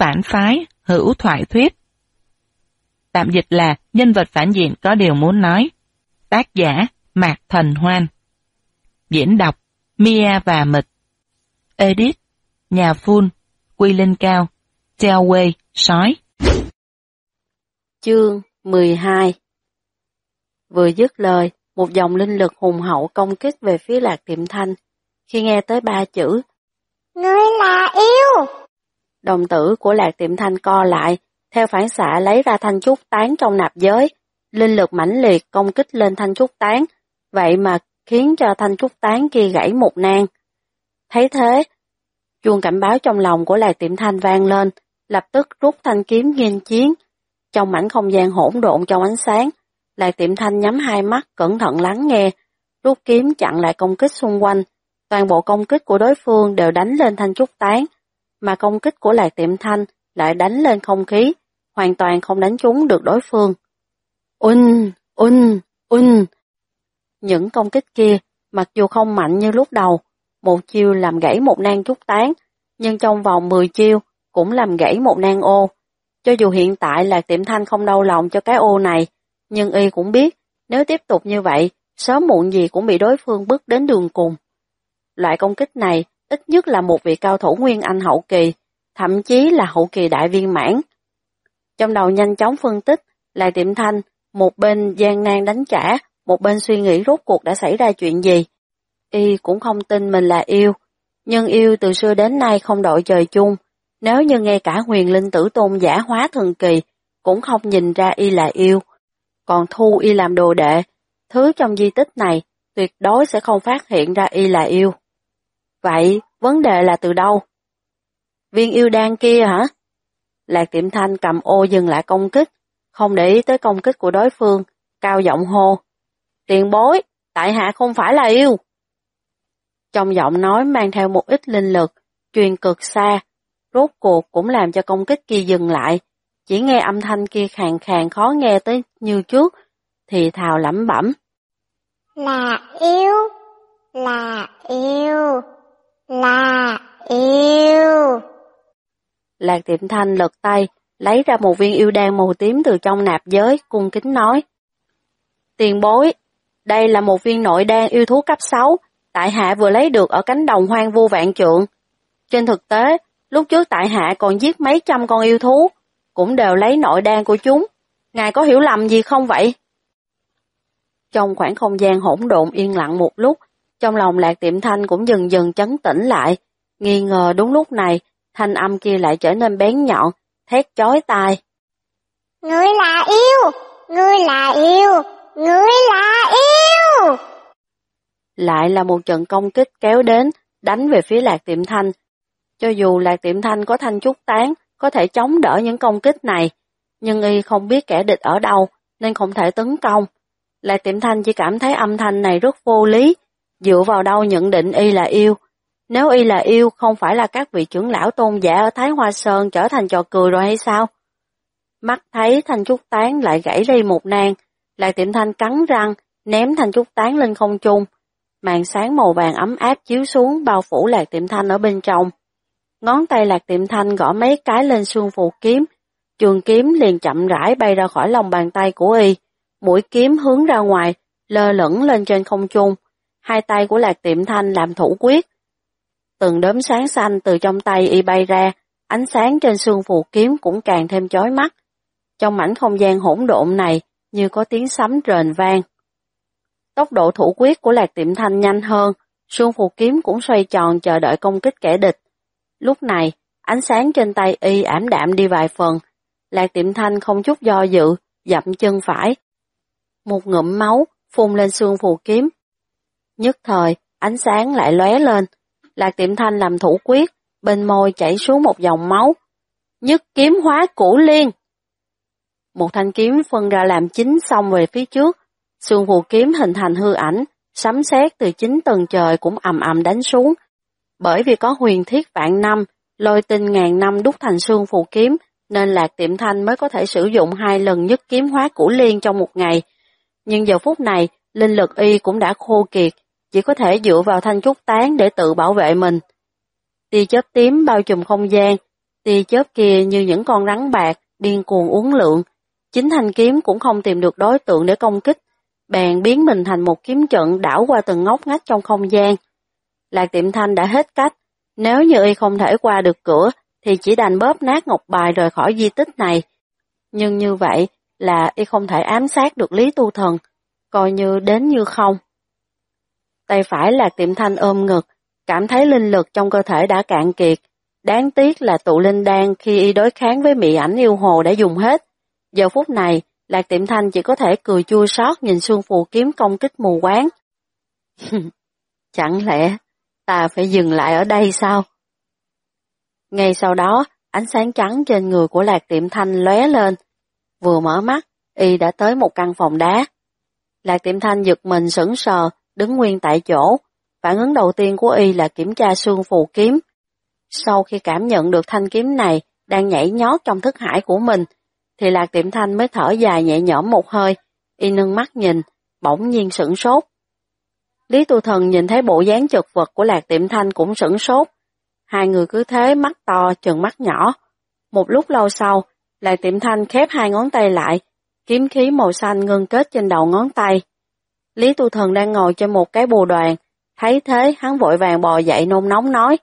phản phái, hữu thoại thuyết. Tạm dịch là nhân vật phản diện có điều muốn nói. Tác giả Mạc Thần Hoan. Diễn đọc Mia và Mịch. Edit Nhà Phun, Quy Linh Cao, Telway, Sói. Chương 12. Vừa dứt lời, một dòng linh lực hùng hậu công kích về phía Lạc Tiệm Thanh. Khi nghe tới 3 chữ "Ngươi là yêu", đồng tử của Lạc Tiệm Thanh co lại, theo phản xạ lấy ra thanh trúc tán trong nạp giới. Linh lực mãnh liệt công kích lên thanh trúc tán, vậy mà khiến cho thanh trúc tán kia gãy một nang. Thấy thế, chuông cảnh báo trong lòng của Lạc Tiệm Thanh vang lên, lập tức rút thanh kiếm nghênh chiến. Trong mảnh không gian hỗn độn trong ánh sáng, Lạc Tiệm Thanh nhắm hai mắt cẩn thận lắng nghe, rút kiếm chặn lại công kích xung quanh. Toàn bộ công kích của đối phương đều đánh lên thanh trúc tán, mà công kích của Lạc Tiệm Thanh lại đánh lên không khí, hoàn toàn không đánh trúng được đối phương. Những công kích kia, mặc dù không mạnh như lúc đầu, một chiêu làm gãy một nang trúc tán, nhưng trong vòng 10 chiêu cũng làm gãy một nang ô. Cho dù hiện tại Lạc Tiệm Thanh không đau lòng cho cái ô này, nhưng y cũng biết, nếu tiếp tục như vậy, sớm muộn gì cũng bị đối phương bức đến đường cùng. Loại công kích này ít nhất là một vị cao thủ Nguyên Anh hậu kỳ, thậm chí là hậu kỳ đại viên mãn. Trong đầu nhanh chóng phân tích, Lạc Tiệm Thanh một bên gian nan đánh trả, một bên suy nghĩ rốt cuộc đã xảy ra chuyện gì. Y cũng không tin mình là yêu, nhưng yêu từ xưa đến nay không đội trời chung. Nếu như ngay cả Huyền Linh Tử Tôn giả hóa thần kỳ cũng không nhìn ra y là yêu, còn thu y làm đồ đệ, thứ trong di tích này tuyệt đối sẽ không phát hiện ra y là yêu. Vậy, vấn đề là từ đâu? Viên yêu đan kia hả? Lạc Tiệm Thanh cầm ô dừng lại công kích, không để ý tới công kích của đối phương, cao giọng hô: "Tiền bối, tại hạ không phải là yêu." Trong giọng nói mang theo một ít linh lực, truyền cực xa, rốt cuộc cũng làm cho công kích kia dừng lại. Chỉ nghe âm thanh kia khàn khàn khó nghe tới như trước, thì thào lẩm bẩm: "Là yêu, là yêu, là yêu." Lạc Tiệm Thanh lật tay, lấy ra một viên yêu đan màu tím từ trong nạp giới, cung kính nói: "Tiền bối, đây là một viên nội đan yêu thú cấp 6, tại hạ vừa lấy được ở cánh đồng hoang vu vạn trượng. Trên thực tế, lúc trước tại hạ còn giết mấy trăm con yêu thú, cũng đều lấy nội đan của chúng. Ngài có hiểu lầm gì không vậy?" Trong khoảng không gian hỗn độn yên lặng một lúc, trong lòng Lạc Tiệm Thanh cũng dần dần trấn tĩnh lại, nghi ngờ đúng lúc này, thanh âm kia lại trở nên bén nhọn, thét chói tai: "Ngươi là yêu! Ngươi là yêu! Ngươi là yêu!" Lại là một trận công kích kéo đến, đánh về phía Lạc Tiệm Thanh. Cho dù Lạc Tiệm Thanh có thanh trúc tán, có thể chống đỡ những công kích này, nhưng y không biết kẻ địch ở đâu, nên không thể tấn công. Lạc Tiệm Thanh chỉ cảm thấy âm thanh này rất vô lý, dựa vào đâu nhận định y là yêu. Nếu y là yêu, không phải là các vị trưởng lão tôn giả ở Thái Hoa Sơn trở thành trò cười rồi hay sao? Mắt thấy thanh trúc tán lại gãy đi một nang, Lạc Tiệm Thanh cắn răng, ném thanh trúc tán lên không trung. Màn sáng màu vàng ấm áp chiếu xuống bao phủ Lạc Tiệm Thanh ở bên trong. Ngón tay Lạc Tiệm Thanh gõ mấy cái lên xương phù kiếm, trường kiếm liền chậm rãi bay ra khỏi lòng bàn tay của y, mũi kiếm hướng ra ngoài, lơ lửng lên trên không trung. Hai tay của Lạc Tiệm Thanh làm thủ quyết. Từng đốm sáng xanh từ trong tay y bay ra, ánh sáng trên xương phù kiếm cũng càng thêm chói mắt. Trong mảnh không gian hỗn độn này như có tiếng sấm rền vang. Tốc độ thủ quyết của Lạc Tiệm Thanh nhanh hơn, xương phù kiếm cũng xoay tròn chờ đợi công kích kẻ địch. Lúc này, ánh sáng trên tay y ảm đạm đi vài phần, Lạc Tiệm Thanh không chút do dự, dậm chân phải. Một ngụm máu phun lên xương phù kiếm. Nhất thời, ánh sáng lại lóe lên, Lạc Tiệm Thanh làm thủ quyết, bên môi chảy xuống một dòng máu. Nhất kiếm hóa cửu liên. Một thanh kiếm phân ra làm 9 xông về phía trước, xương phù kiếm hình thành hư ảnh, sấm sét từ 9 tầng trời cũng ầm ầm đánh xuống. Bởi vì có huyền thiết vạn năm, lôi tinh ngàn năm đúc thành xương phù kiếm, nên Lạc Tiệm Thanh mới có thể sử dụng 2 lần nhất kiếm hóa cửu liên trong một ngày. Nhưng giờ phút này, linh lực y cũng đã khô kiệt, chỉ có thể dựa vào thanh trúc tán để tự bảo vệ mình. Tia chớp tím bao trùm không gian, Tia chớp kia như những con rắn bạc, điên cuồng uốn lượn. Chính thanh kiếm cũng không tìm được đối tượng để công kích, bèn biến mình thành một kiếm trận đảo qua từng ngóc ngách trong không gian. Lạc Tiệm Thanh đã hết cách, nếu như y không thể qua được cửa, thì chỉ đành bóp nát ngọc bài rời khỏi di tích này. Nhưng như vậy là y không thể ám sát được Lý Tu Thần, coi như đến như không. Tay phải Lạc Tiệm Thanh ôm ngực, cảm thấy linh lực trong cơ thể đã cạn kiệt. Đáng tiếc là tụ linh đan khi y đối kháng với mị ảnh yêu hồ đã dùng hết. Giờ phút này, Lạc Tiệm Thanh chỉ có thể cười chua xót nhìn Sương Phù Kiếm công kích mù quáng. Chẳng lẽ ta phải dừng lại ở đây sao? Ngay sau đó, ánh sáng trắng trên người của Lạc Tiệm Thanh lóe lên. Vừa mở mắt, y đã tới một căn phòng đá. Lạc Tiệm Thanh giật mình sững sờ, đứng nguyên tại chỗ. Phản ứng đầu tiên của y là kiểm tra Sương Phù Kiếm. Sau khi cảm nhận được thanh kiếm này đang nhảy nhót trong thức hải của mình, thì Lạc Tiệm Thanh mới thở dài nhẹ nhõm một hơi. Y nâng mắt nhìn, bỗng nhiên sửng sốt. Lý Tu Thần nhìn thấy bộ dáng chật vật của Lạc Tiệm Thanh cũng sửng sốt. Hai người cứ thế mắt to chừng mắt nhỏ. Một lúc lâu sau, Lạc Tiệm Thanh khép hai ngón tay lại, kiếm khí màu xanh ngưng kết trên đầu ngón tay. Lý Tu Thần đang ngồi trên một cái bồ đoàn, thấy thế hắn vội vàng bò dậy nôn nóng nói: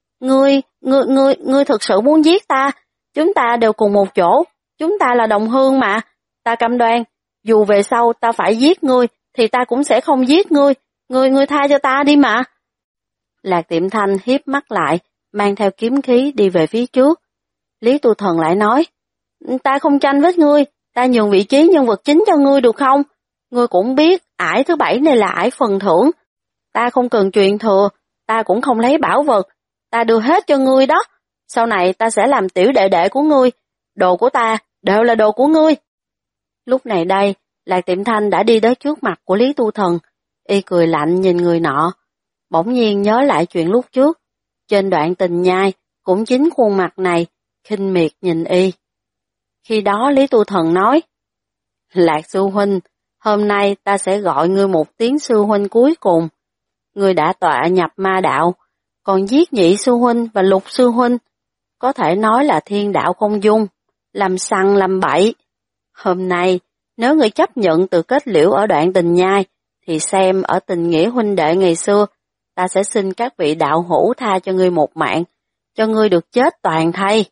Ngươi thực sự muốn giết ta? Chúng ta đều cùng một chỗ, chúng ta là đồng hương mà. Ta cam đoan, dù về sau ta phải giết ngươi, thì ta cũng sẽ không giết ngươi. Ngươi tha cho ta đi mà. Lạc Tiệm Thanh hiếp mắt lại, mang theo kiếm khí đi về phía trước. Lý Tu Thần lại nói: Ta không tranh với ngươi, ta nhường vị trí nhân vật chính cho ngươi được không? Ngươi cũng biết, ải thứ 7 này là ải phần thưởng. Ta không cần truyền thừa, ta cũng không lấy bảo vật, ta đưa hết cho ngươi đó. Sau này ta sẽ làm tiểu đệ đệ của ngươi, đồ của ta đều là đồ của ngươi. Lúc này đây, Lạc Tiệm Thanh đã đi tới trước mặt của Lý Tu Thần. Y cười lạnh nhìn người nọ, bỗng nhiên nhớ lại chuyện lúc trước. Trên đoạn tình nhai, cũng chính khuôn mặt này, khinh miệt nhìn y. Khi đó Lý Tu Thần nói: Lạc sư huynh, hôm nay ta sẽ gọi ngươi một tiếng sư huynh cuối cùng. Ngươi đã tọa nhập ma đạo, còn giết nhị sư huynh và lục sư huynh, có thể nói là thiên đạo không dung, làm sằng làm bậy. Hôm nay, nếu ngươi chấp nhận từ kết liễu ở đoạn tình nhai, thì xem ở tình nghĩa huynh đệ ngày xưa, ta sẽ xin các vị đạo hữu tha cho ngươi một mạng, cho ngươi được chết toàn thây.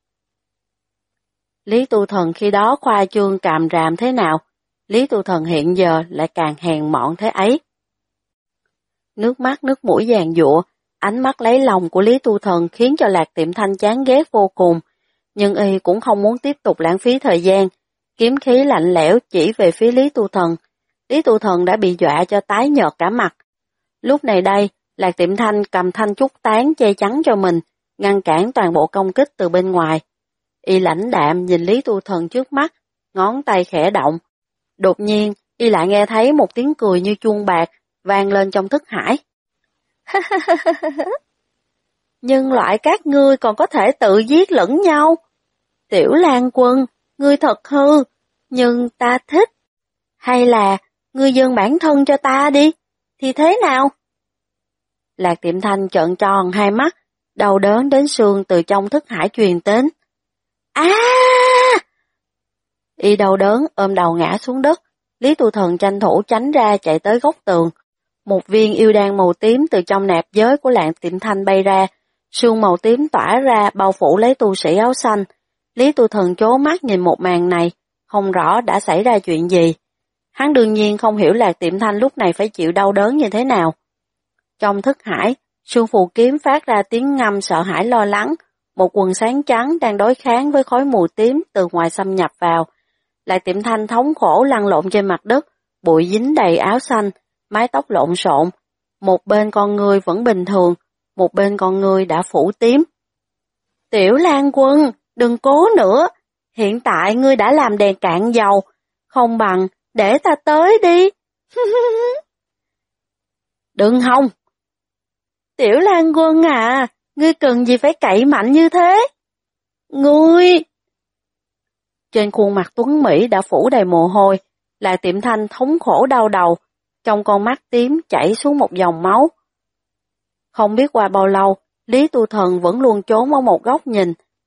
Lý Tu Thần khi đó khoa trương càm ràm thế nào, Lý Tu Thần hiện giờ lại càng hèn mọn thế ấy. Nước mắt nước mũi giàn giụa, ánh mắt lấy lòng của Lý Tu Thần khiến cho Lạc Tiệm Thanh chán ghét vô cùng, nhưng y cũng không muốn tiếp tục lãng phí thời gian. Kiếm khí lạnh lẽo chỉ về phía Lý Tu Thần. Lý Tu Thần đã bị dọa cho tái nhợt cả mặt. Lúc này đây, Lạc Tiệm Thanh cầm thanh trúc tán che chắn cho mình, ngăn cản toàn bộ công kích từ bên ngoài. Y lãnh đạm nhìn Lý Tu Thần trước mắt, ngón tay khẽ động. Đột nhiên, y lại nghe thấy một tiếng cười như chuông bạc vang lên trong thức hải. Nhân loại các ngươi còn có thể tự giết lẫn nhau. Tiểu Lan Quân, ngươi thật hư, nhưng ta thích. Hay là ngươi dâng bản thân cho ta đi, thì thế nào? Lạc Tiệm Thanh trợn tròn hai mắt, đau đớn đến xương từ trong thức hải truyền đến. Y đau đớn ôm đầu ngã xuống đất. Lý Tu Thần tranh thủ tránh ra chạy tới góc tường. Một viên yêu đan màu tím từ trong nạp giới của Lạc Tiệm Thanh bay ra, sương màu tím tỏa ra bao phủ lấy tu sĩ áo xanh. Lý Tu Thần trố mắt nhìn một màn này, không rõ đã xảy ra chuyện gì. Hắn đương nhiên không hiểu Lạc Tiệm Thanh lúc này phải chịu đau đớn như thế nào. Trong thức hải, Sương Phù Kiếm phát ra tiếng ngâm sợ hãi lo lắng, một quần sáng trắng đang đối kháng với khói mù tím từ ngoài xâm nhập vào. Lạc Tiệm Thanh thống khổ lăn lộn trên mặt đất, bụi dính đầy áo xanh, mái tóc lộn xộn. Một bên con ngươi vẫn bình thường, một bên con ngươi đã phủ tím. Tiểu Lan Quân, đừng cố nữa, hiện tại ngươi đã làm đèn cạn dầu, không bằng để ta tới đi. Đừng hòng. Tiểu Lan Quân à, ngươi cần gì phải cậy mạnh như thế? Ngươi... Trên khuôn mặt tuấn Mỹ đã phủ đầy mồ hôi, Lạc Tiệm Thanh thống khổ đau đầu, trong con mắt tím chảy xuống một dòng máu. Không biết qua bao lâu, Lý Tu Thần vẫn luôn trốn ở một góc nhìn,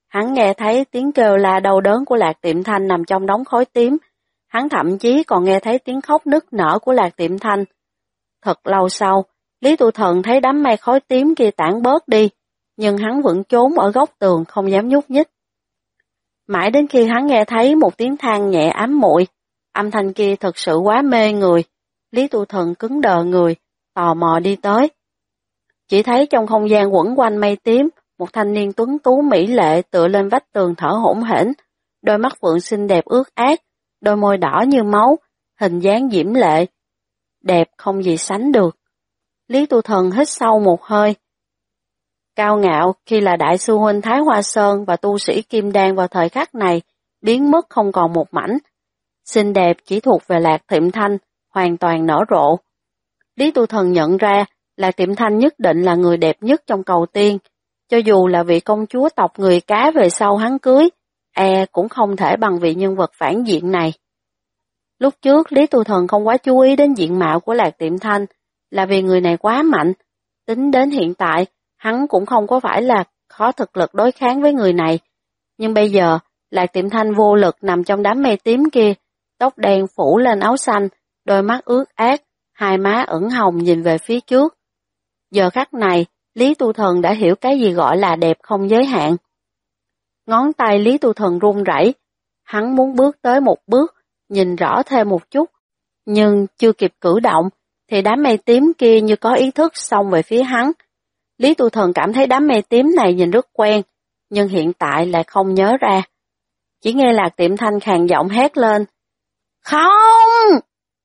Hắn nghe thấy tiếng kêu la đau đớn của Lạc Tiệm Thanh nằm trong đống khói tím. Hắn thậm chí còn nghe thấy tiếng khóc nức nở của Lạc Tiệm Thanh. Thật lâu sau, Lý Tu Thần thấy đám mây khói tím kia tản bớt đi, nhưng hắn vẫn trốn ở góc tường không dám nhúc nhích. Mãi đến khi hắn nghe thấy một tiếng than nhẹ ám muội, âm thanh kia thật sự quá mê người. Lý Tu Thần cứng đờ người, tò mò đi tới. Chỉ thấy trong không gian quẩn quanh mây tím, một thanh niên tuấn tú mỹ lệ tựa lên vách tường thở hổn hển, đôi mắt phượng xinh đẹp ướt át, đôi môi đỏ như máu, hình dáng diễm lệ, đẹp không gì sánh được. Lý Tu Thần hít sâu một hơi. Cao ngạo khi là đại sư huynh Thái Hoa Sơn và tu sĩ Kim Đan vào thời khắc này, biến mất không còn một mảnh. Xinh đẹp chỉ thuộc về Lạc Tiệm Thanh, hoàn toàn nở rộ. Lý Tu Thần nhận ra Lạc Tiệm Thanh nhất định là người đẹp nhất trong cầu tiên, cho dù là vị công chúa tộc người cá về sau hắn cưới, cũng không thể bằng vị nhân vật phản diện này. Lúc trước Lý Tu Thần không quá chú ý đến diện mạo của Lạc Tiệm Thanh, là vì người này quá mạnh. Tính đến hiện tại, hắn cũng không có phải là khó thực lực đối kháng với người này. Nhưng bây giờ, Lạc Tiệm Thanh vô lực nằm trong đám mây tím kia, tóc đen phủ lên áo xanh, đôi mắt ướt át, hai má ửng hồng nhìn về phía trước. Giờ khắc này, Lý Tu Thần đã hiểu cái gì gọi là đẹp không giới hạn. Ngón tay Lý Tu Thần run rẩy, hắn muốn bước tới một bước, nhìn rõ thêm một chút, nhưng chưa kịp cử động, thì đám mây tím kia như có ý thức xông về phía hắn. Lý Tu Thần cảm thấy đám mây tím này nhìn rất quen, nhưng hiện tại lại không nhớ ra. Chỉ nghe Lạc Tiệm Thanh khàn giọng hét lên, "Không!"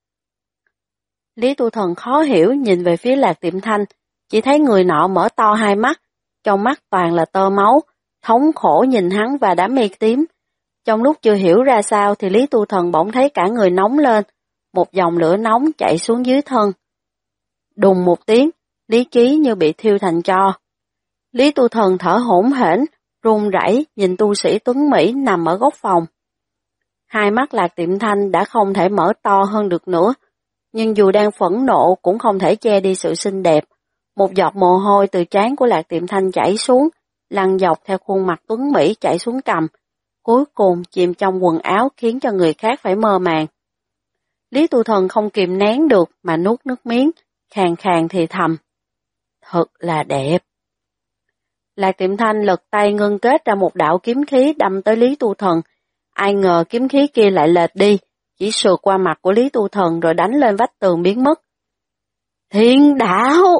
Lý Tu Thần khó hiểu nhìn về phía Lạc Tiệm Thanh, chỉ thấy người nọ mở to hai mắt, trong mắt toàn là tơ máu, thống khổ nhìn hắn và đám mây tím. Trong lúc chưa hiểu ra sao thì Lý Tu Thần bỗng thấy cả người nóng lên, một dòng lửa nóng chạy xuống dưới thân. Đùng một tiếng, lý trí như bị thiêu thành tro. Lý Tu Thần thở hổn hển, run rẩy nhìn tu sĩ tuấn Mỹ nằm ở góc phòng. Hai mắt Lạc Tiệm Thanh đã không thể mở to hơn được nữa, nhưng dù đang phẫn nộ cũng không thể che đi sự xinh đẹp. Một giọt mồ hôi từ trán của Lạc Tiệm Thanh chảy xuống, lăn dọc theo khuôn mặt tuấn Mỹ chảy xuống cằm, cuối cùng chìm trong quần áo khiến cho người khác phải mơ màng. Lý Tu Thần không kìm nén được mà nuốt nước miếng, khàn khàn thì thầm. Thật là đẹp. Lạc Tiệm Thanh lật tay ngưng kết ra một đạo kiếm khí đâm tới Lý Tu Thần. Ai ngờ kiếm khí kia lại lệch đi, chỉ sượt qua mặt của Lý Tu Thần rồi đánh lên vách tường biến mất. Thiên đạo!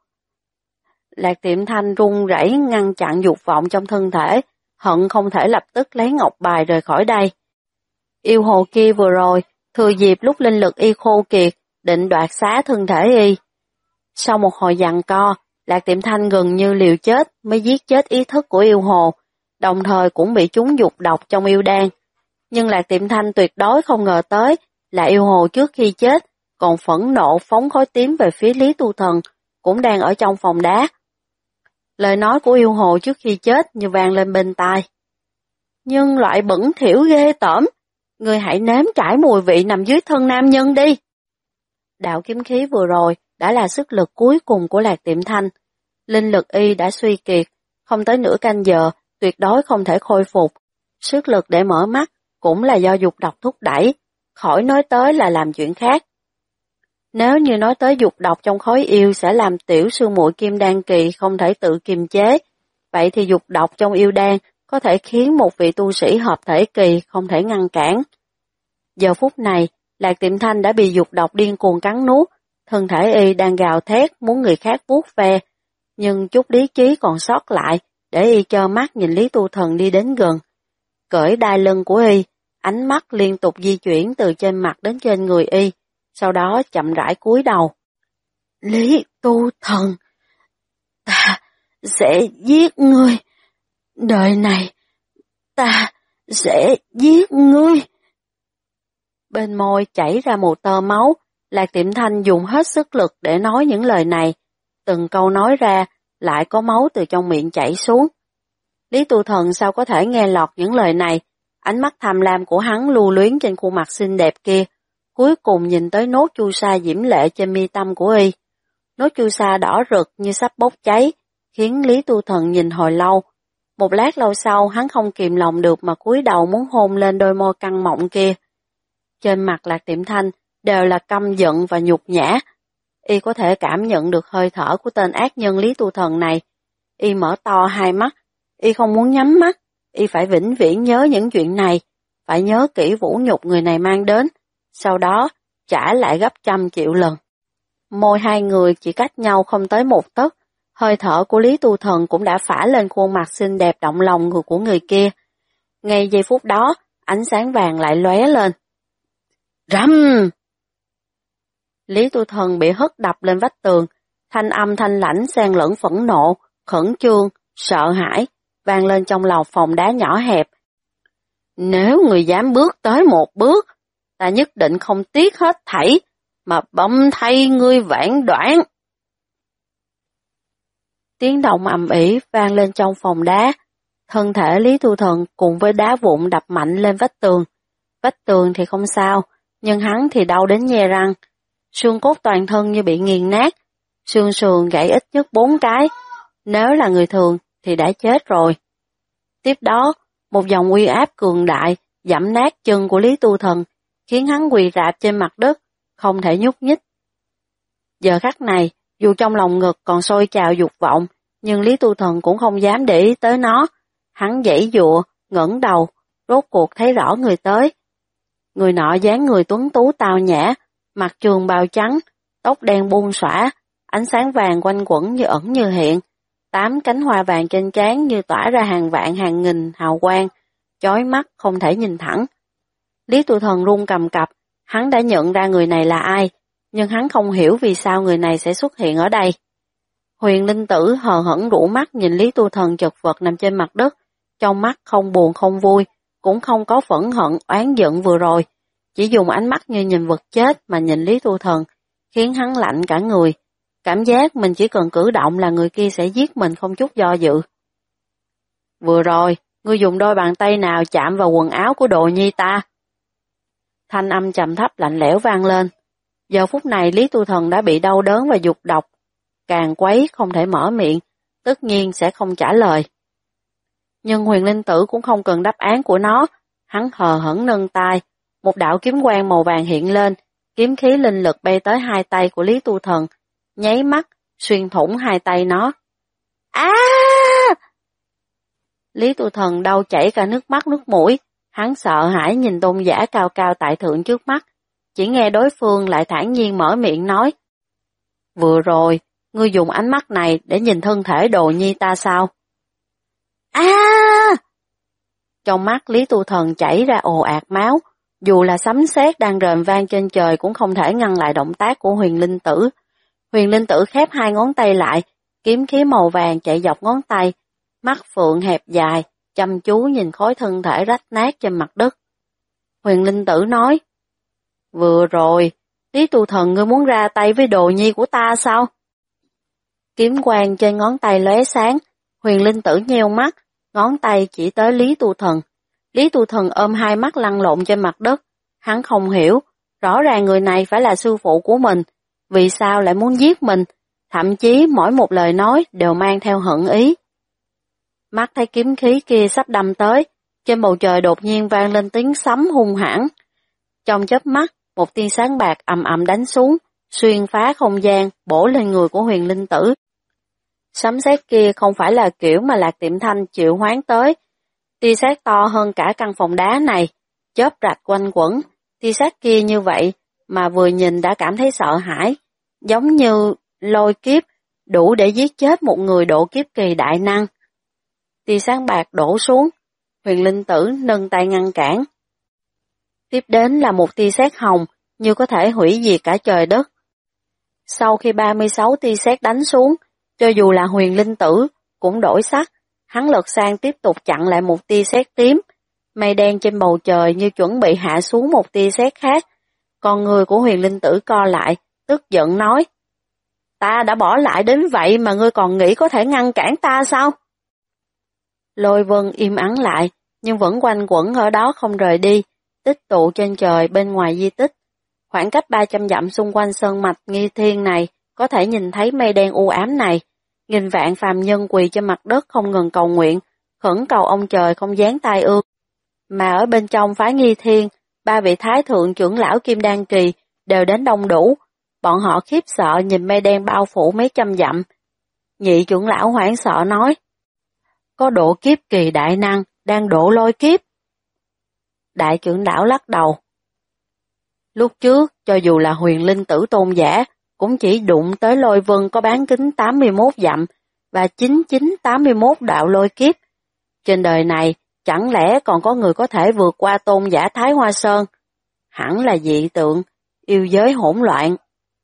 Lạc Tiệm Thanh run rẩy ngăn chặn dục vọng trong thân thể, hận không thể lập tức lấy ngọc bài rời khỏi đây. Yêu hồ kia vừa rồi, thừa dịp lúc linh lực y khô kiệt, định đoạt xá thân thể y. Sau một hồi giằng co, Lạc Tiệm Thanh gần như liều chết mới giết chết ý thức của yêu hồ, đồng thời cũng bị trúng dục độc trong yêu đan. Nhưng Lạc Tiệm Thanh tuyệt đối không ngờ tới là yêu hồ trước khi chết, còn phẫn nộ phóng khói tím về phía Lý Tu Thần, cũng đang ở trong phòng đá. Lời nói của yêu hồ trước khi chết như vang lên bên tai. Nhưng loại bẩn thỉu ghê tởm, ngươi hãy nếm trải mùi vị nằm dưới thân nam nhân đi. Đạo kiếm khí vừa rồi đã là sức lực cuối cùng của Lạc Tiệm Thanh. Linh lực y đã suy kiệt, không tới nửa canh giờ, tuyệt đối không thể khôi phục. Sức lực để mở mắt cũng là do dục độc thúc đẩy, khỏi nói tới là làm chuyện khác. Nếu như nói tới dục độc trong khối yêu sẽ làm tiểu sư muội kim đan kỳ không thể tự kiềm chế, vậy thì dục độc trong yêu đan có thể khiến một vị tu sĩ hợp thể kỳ không thể ngăn cản. Giờ phút này, Lạc Tiệm Thanh đã bị dục độc điên cuồng cắn nuốt, thân thể y đang gào thét muốn người khác vuốt ve, nhưng chút lý trí còn sót lại để y trơ mắt nhìn Lý Tu Thần đi đến gần. Cởi đai lưng của y, ánh mắt liên tục di chuyển từ trên mặt đến trên người y, sau đó chậm rãi cúi đầu. Lý Tu Thần, ta sẽ giết ngươi. Đời này, ta sẽ giết ngươi. Bên môi chảy ra một tơ máu, Lạc Tiệm Thanh dùng hết sức lực để nói những lời này. Từng câu nói ra, lại có máu từ trong miệng chảy xuống. Lý Tu Thần sao có thể nghe lọt những lời này, ánh mắt tham lam của hắn lưu luyến trên khuôn mặt xinh đẹp kia, cuối cùng nhìn tới nốt chu sa diễm lệ trên mi tâm của y. Nốt chu sa đỏ rực như sắp bốc cháy, khiến Lý Tu Thần nhìn hồi lâu. Một lát lâu sau hắn không kìm lòng được mà cúi đầu muốn hôn lên đôi môi căng mọng kia. Trên mặt Lạc Tiệm Thanh đều là căm giận và nhục nhã. Y có thể cảm nhận được hơi thở của tên ác nhân Lý Tu Thần này. Y mở to hai mắt, y không muốn nhắm mắt, y phải vĩnh viễn nhớ những chuyện này, phải nhớ kỹ vũ nhục người này mang đến, sau đó trả lại gấp 100 triệu lần. Môi hai người chỉ cách nhau không tới 1 tấc, hơi thở của Lý Tu Thần cũng đã phả lên khuôn mặt xinh đẹp động lòng của người kia. Ngay giây phút đó, ánh sáng vàng lại lóe lên. Rầm! Lý Tu Thần bị hất đập lên vách tường, thanh âm thanh lãnh xen lẫn phẫn nộ, khẩn trương, sợ hãi, vang lên trong lầu phòng đá nhỏ hẹp. Nếu người dám bước tới 1 bước, ta nhất định không tiếc hết thảy, mà băm thay ngươi vạn đoạn. Tiếng động ầm ĩ vang lên trong phòng đá, thân thể Lý Tu Thần cùng với đá vụn đập mạnh lên vách tường. Vách tường thì không sao, nhưng hắn thì đau đến nhe răng. Xương cốt toàn thân như bị nghiền nát, xương sườn gãy ít nhất 4 cái, nếu là người thường thì đã chết rồi. Tiếp đó, một dòng uy áp cường đại giẫm nát chân của Lý Tu Thần, khiến hắn quỳ rạp trên mặt đất, không thể nhúc nhích. Giờ khắc này, dù trong lòng ngực còn sôi trào dục vọng, nhưng Lý Tu Thần cũng không dám để ý tới nó. Hắn giãy giụa, ngẩng đầu, rốt cuộc thấy rõ người tới. Người nọ dáng người tuấn tú tao nhã, mặc trường bào trắng, tóc đen buông xõa, ánh sáng vàng quanh quẩn như ẩn như hiện. 8 cánh hoa vàng trên trán như tỏa ra hàng vạn hàng nghìn hào quang, chói mắt không thể nhìn thẳng. Lý Tu Thần run cầm cập, hắn đã nhận ra người này là ai, nhưng hắn không hiểu vì sao người này sẽ xuất hiện ở đây. Huyền Linh Tử hờ hững rũ mắt nhìn Lý Tu Thần chật vật nằm trên mặt đất, trong mắt không buồn không vui, cũng không có phẫn hận oán giận vừa rồi, chỉ dùng ánh mắt như nhìn vật chết mà nhìn Lý Tu Thần, khiến hắn lạnh cả người. Cảm giác mình chỉ cần cử động là người kia sẽ giết mình không chút do dự. Vừa rồi, ngươi dùng đôi bàn tay nào chạm vào quần áo của Đồ Nhi ta? Thanh âm trầm thấp lạnh lẽo vang lên. Giờ phút này Lý Tu Thần đã bị đau đớn và dục độc, càng quấy không thể mở miệng, tất nhiên sẽ không trả lời. Nhưng Huyền Linh Tử cũng không cần đáp án của nó, hắn hờ hững nâng tay, một đạo kiếm quang màu vàng hiện lên, kiếm khí linh lực bay tới 2 tay của Lý Tu Thần, nháy mắt, xuyên thủng 2 tay nó. À! Lý Tu Thần đau chảy cả nước mắt nước mũi, hắn sợ hãi nhìn tôn giả cao cao tại thượng trước mắt, chỉ nghe đối phương lại thản nhiên mở miệng nói. Vừa rồi, ngươi dùng ánh mắt này để nhìn thân thể Đồ Nhi ta sao? À! Trong mắt Lý Tu Thần chảy ra ồ ạt máu, dù là sấm sét đang rền vang trên trời cũng không thể ngăn lại động tác của Huyền Linh Tử. Huyền Linh Tử khép 2 ngón tay lại, kiếm khí màu vàng chạy dọc ngón tay, mắt phượng hẹp dài, chăm chú nhìn khối thân thể rách nát trên mặt đất. Huyền Linh Tử nói, vừa rồi, Lý Tu Thần ngươi muốn ra tay với Đồ Nhi của ta sao? Kiếm quang trên ngón tay lóe sáng, Huyền Linh Tử nheo mắt, ngón tay chỉ tới Lý Tu Thần. Lý Tu Thần ôm 2 mắt lăn lộn trên mặt đất, hắn không hiểu, rõ ràng người này phải là sư phụ của mình, vì sao lại muốn giết mình, thậm chí mỗi một lời nói đều mang theo hận ý. Mắt thấy kiếm khí kia sắp đâm tới, trên bầu trời đột nhiên vang lên tiếng sấm hung hãn. Trong chớp mắt, một tia sáng bạc ầm ầm đánh xuống, xuyên phá không gian, bổ lên người của Huyền Linh Tử. Sấm sét kia không phải là kiểu mà Lạc Tiệm Thanh chịu hoán tới. Tia sét to hơn cả căn phòng đá này, chớp rạch quanh quẩn. Tia sét kia như vậy mà vừa nhìn đã cảm thấy sợ hãi, giống như lôi kiếp, đủ để giết chết một người độ kiếp kỳ đại năng. Tia sáng bạc đổ xuống, Huyền Linh Tử nâng tay ngăn cản. Tiếp đến là một tia sét hồng, như có thể hủy diệt cả trời đất. Sau khi 36 tia sét đánh xuống, cho dù là Huyền Linh Tử cũng đổi sắc, hắn lật sang tiếp tục chặn lại một tia sét tím. Mây đen trên bầu trời như chuẩn bị hạ xuống một tia sét khác. Con người của Huyền Linh Tử co lại, tức giận nói, ta đã bỏ lại đến vậy mà ngươi còn nghĩ có thể ngăn cản ta sao? Lôi vân im ắng lại, nhưng vẫn quanh quẩn ở đó không rời đi, tích tụ trên trời bên ngoài di tích. Khoảng cách 300 dặm xung quanh sơn mạch nghi thiên này, có thể nhìn thấy mây đen u ám này. Nghìn vạn phàm nhân quỳ trên mặt đất không ngừng cầu nguyện, khẩn cầu ông trời không giáng tai ương. Mà ở bên trong phái Nghi Thiên, 3 vị thái thượng trưởng lão Kim Đan Kỳ đều đến đông đủ, bọn họ khiếp sợ nhìn mây đen bao phủ mấy trăm dặm. Nhị trưởng lão hoảng sợ nói, có độ kiếp kỳ đại năng, đang độ lôi kiếp. Đại trưởng lão lắc đầu. Lúc trước, cho dù là huyền linh tử tôn giả, cũng chỉ đụng tới lôi vân có bán kính 81 dặm và 9981 đạo lôi kiếp. Trên đời này, chẳng lẽ còn có người có thể vượt qua tôn giả Thái Hoa Sơn? Hẳn là dị tượng, yêu giới hỗn loạn.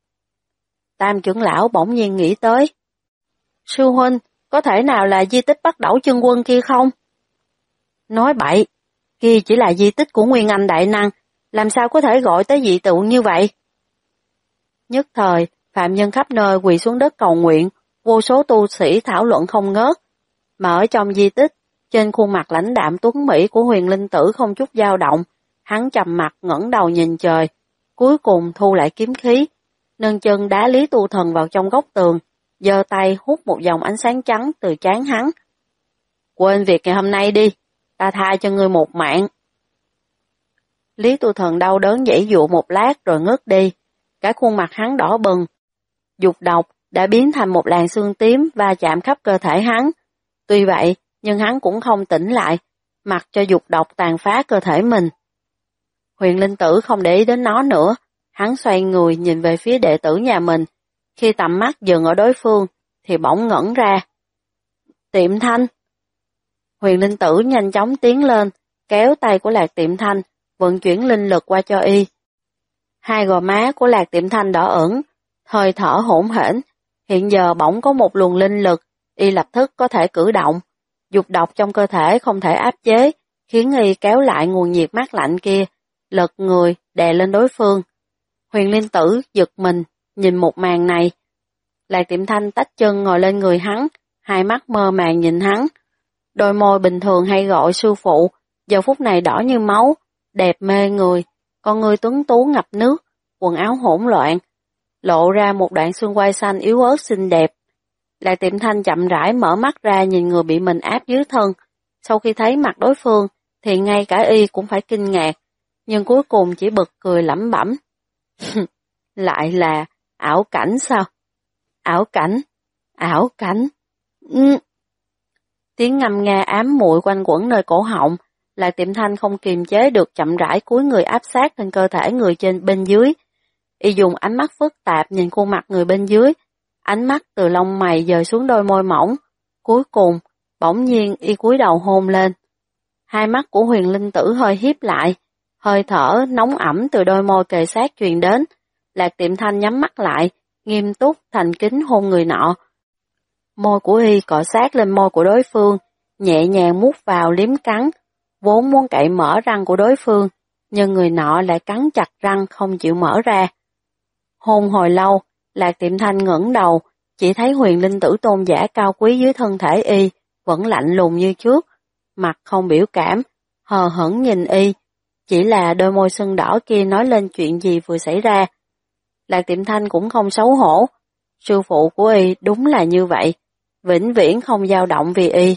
Tam trưởng lão bỗng nhiên nghĩ tới. Sư huynh, có thể nào là di tích Bắc Đẩu Chân Quân kia không? Nói bậy, kia chỉ là di tích của Nguyên Anh Đại Năng, làm sao có thể gọi tới dị tượng như vậy? Nhất thời, phạm nhân khắp nơi quỳ xuống đất cầu nguyện, vô số tu sĩ thảo luận không ngớt. Mà ở trong di tích, trên khuôn mặt lãnh đạm tuấn mỹ của Huyền Linh Tử không chút dao động, hắn trầm mặt ngẩng đầu nhìn trời, cuối cùng thu lại kiếm khí, nâng chân đá Lý Tu Thần vào trong góc tường, giơ tay hút một dòng ánh sáng trắng từ trán hắn. Quên việc ngày hôm nay đi, ta tha cho ngươi một mạng. Lý Tu Thần đau đớn giãy dụa một lát rồi ngất đi, cả khuôn mặt hắn đỏ bừng. Dục độc đã biến thành một làn xương tím và chạm khắp cơ thể hắn. Tuy vậy, nhưng hắn cũng không tỉnh lại, mặc cho dục độc tàn phá cơ thể mình. Huyền Linh Tử không để ý đến nó nữa, hắn xoay người nhìn về phía đệ tử nhà mình. Khi tầm mắt dừng ở đối phương, thì bỗng ngẩn ra. Tiệm Thanh! Huyền Linh Tử nhanh chóng tiến lên, kéo tay của Lạc Tiệm Thanh, vận chuyển linh lực qua cho y. Hai gò má của Lạc Tiệm Thanh đỏ ửng, hơi thở hỗn hển. Hiện giờ bỗng có một luồng linh lực, y lập tức có thể cử động. Dục độc trong cơ thể không thể áp chế, khiến y kéo lại nguồn nhiệt mát lạnh kia, lật người đè lên đối phương. Huyền Linh Tử giật mình, nhìn một màn này. Lạc Tiệm Thanh tách chân ngồi lên người hắn, hai mắt mơ màng nhìn hắn. Đôi môi bình thường hay gọi sư phụ, giờ phút này đỏ như máu, đẹp mê người, con người tuấn tú ngập nước, quần áo hỗn loạn, lộ ra một đoạn xương quai xanh yếu ớt xinh đẹp. Lạc Tiệm Thanh chậm rãi mở mắt ra nhìn người bị mình áp dưới thân. Sau khi thấy mặt đối phương, thì ngay cả y cũng phải kinh ngạc, nhưng cuối cùng chỉ bật cười lẩm bẩm. Lại là ảo cảnh sao? Ảo cảnh? Ảo cảnh? Tiếng ngâm nga ám muội quanh quẩn nơi cổ họng, Lạc Tiệm Thanh không kiềm chế được chậm rãi cúi người áp sát lên cơ thể người trên bên dưới. Y dùng ánh mắt phức tạp nhìn khuôn mặt người bên dưới, ánh mắt từ lông mày dời xuống đôi môi mỏng. Cuối cùng, bỗng nhiên y cúi đầu hôn lên. Hai mắt của Huyền Linh Tử hơi híp lại, hơi thở nóng ẩm từ đôi môi kề sát truyền đến. Lạc Tiệm Thanh nhắm mắt lại, nghiêm túc thành kính hôn người nọ. Môi của y cọ sát lên môi của đối phương, nhẹ nhàng mút vào liếm cắn, vốn muốn cậy mở răng của đối phương, nhưng người nọ lại cắn chặt răng không chịu mở ra. Hôn hồi lâu, Lạc Tiệm Thanh ngẩng đầu, chỉ thấy Huyền Linh Tử tôn giả cao quý dưới thân thể y, vẫn lạnh lùng như trước, mặt không biểu cảm, hờ hững nhìn y, chỉ là đôi môi sưng đỏ kia nói lên chuyện gì vừa xảy ra. Lạc Tiệm Thanh cũng không xấu hổ, sư phụ của y đúng là như vậy, vĩnh viễn không dao động vì y.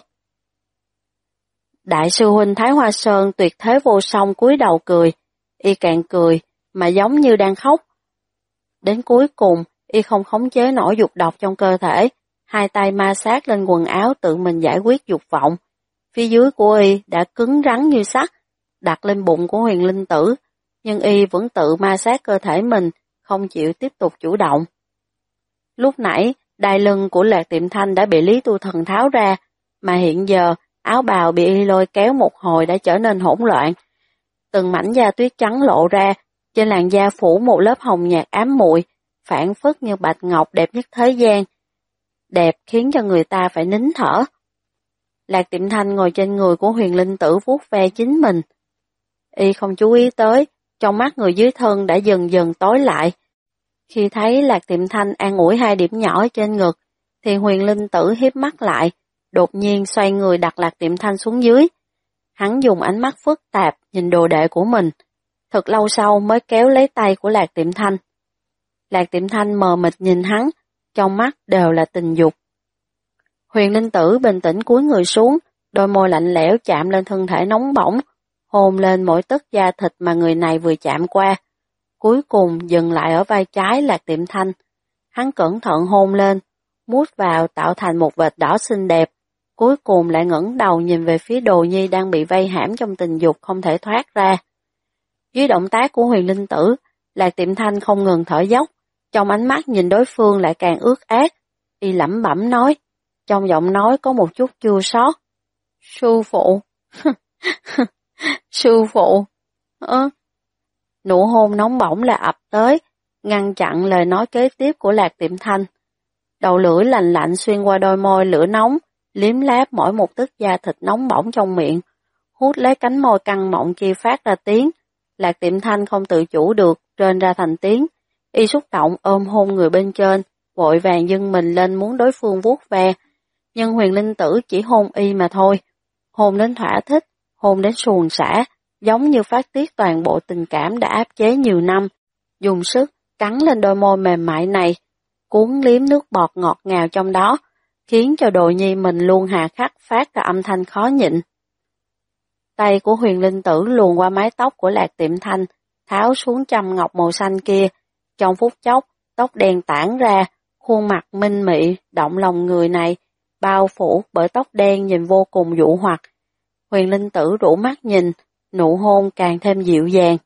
Đại sư huynh Thái Hoa Sơn tuyệt thế vô song cúi đầu cười, y càng cười mà giống như đang khóc. Đến cuối cùng, y không khống chế nổi dục độc trong cơ thể, hai tay ma sát lên quần áo tự mình giải quyết dục vọng. Phía dưới của y đã cứng rắn như sắt, đặt lên bụng của Huyền Linh Tử, nhưng y vẫn tự ma sát cơ thể mình, không chịu tiếp tục chủ động. Lúc nãy, đai lưng của Lạc Tiệm Thanh đã bị Lý Tu Thần tháo ra, mà hiện giờ áo bào bị y lôi kéo một hồi đã trở nên hỗn loạn. Từng mảnh da tuyết trắng lộ ra, trên làn da phủ một lớp hồng nhạt ám muội, phảng phất như bạch ngọc đẹp nhất thế gian. Đẹp khiến cho người ta phải nín thở. Lạc Tiệm Thanh ngồi trên người của Huyền Linh Tử vuốt ve chính mình. Y không chú ý tới, trong mắt người dưới thân đã dần dần tối lại. Khi thấy Lạc Tiệm Thanh an ủi hai điểm nhỏ trên ngực, thì Huyền Linh Tử híp mắt lại, đột nhiên xoay người đặt Lạc Tiệm Thanh xuống dưới. Hắn dùng ánh mắt phức tạp nhìn đồ đệ của mình, thật lâu sau mới kéo lấy tay của Lạc Tiệm Thanh. Lạc Tiệm Thanh mờ mịt nhìn hắn, trong mắt đều là tình dục. Huyền Linh Tử bình tĩnh cúi người xuống, Đôi môi lạnh lẽo chạm lên thân thể nóng bỏng, hôn lên mỗi tấc da thịt mà người này vừa chạm qua. Cuối cùng dừng lại ở vai trái Lạc Tiệm Thanh. Hắn cẩn thận hôn lên, mút vào tạo thành một vệt đỏ xinh đẹp. Cuối cùng lại ngẩng đầu nhìn về phía Đồ Nhi đang bị vây hãm trong tình dục không thể thoát ra. Dưới động tác của Huyền Linh Tử, Lạc Tiệm Thanh không ngừng thở dốc, trong ánh mắt nhìn đối phương lại càng ướt át. Y lẩm bẩm nói, trong giọng nói có một chút chua xót. Sư phụ. Sư phụ. Nụ hôn nóng bỏng là ập tới, ngăn chặn lời nói kế tiếp của Lạc Tiệm Thanh. Đầu lưỡi lạnh lạnh xuyên qua đôi môi lửa nóng, liếm láp mỗi một tấc da thịt nóng bỏng trong miệng, hút lấy cánh môi căng mọng kia phát ra tiếng. Lạc Tiệm Thanh không tự chủ được, rên ra thành tiếng. Y xúc động ôm hôn người bên trên, vội vàng dâng mình lên muốn đối phương vuốt ve. Nhưng Huyền Linh Tử chỉ hôn y mà thôi. Hôn đến thỏa thích, hôn đến suồng sã, giống như phát tiết toàn bộ tình cảm đã áp chế nhiều năm. Dùng sức, cắn lên đôi môi mềm mại này, cuốn liếm nước bọt ngọt ngào trong đó, khiến cho Đồ Nhi mình luôn hà khắc phát ra âm thanh khó nhịn. Tay của Huyền Linh Tử luồn qua mái tóc của Lạc Tiệm Thanh, tháo xuống châm ngọc màu xanh kia. Trong phút chốc, tóc đen tản ra, khuôn mặt minh mị, động lòng người này, bao phủ bởi tóc đen nhìn vô cùng dụ hoặc. Huyền Linh Tử rũ mắt nhìn, nụ hôn càng thêm dịu dàng.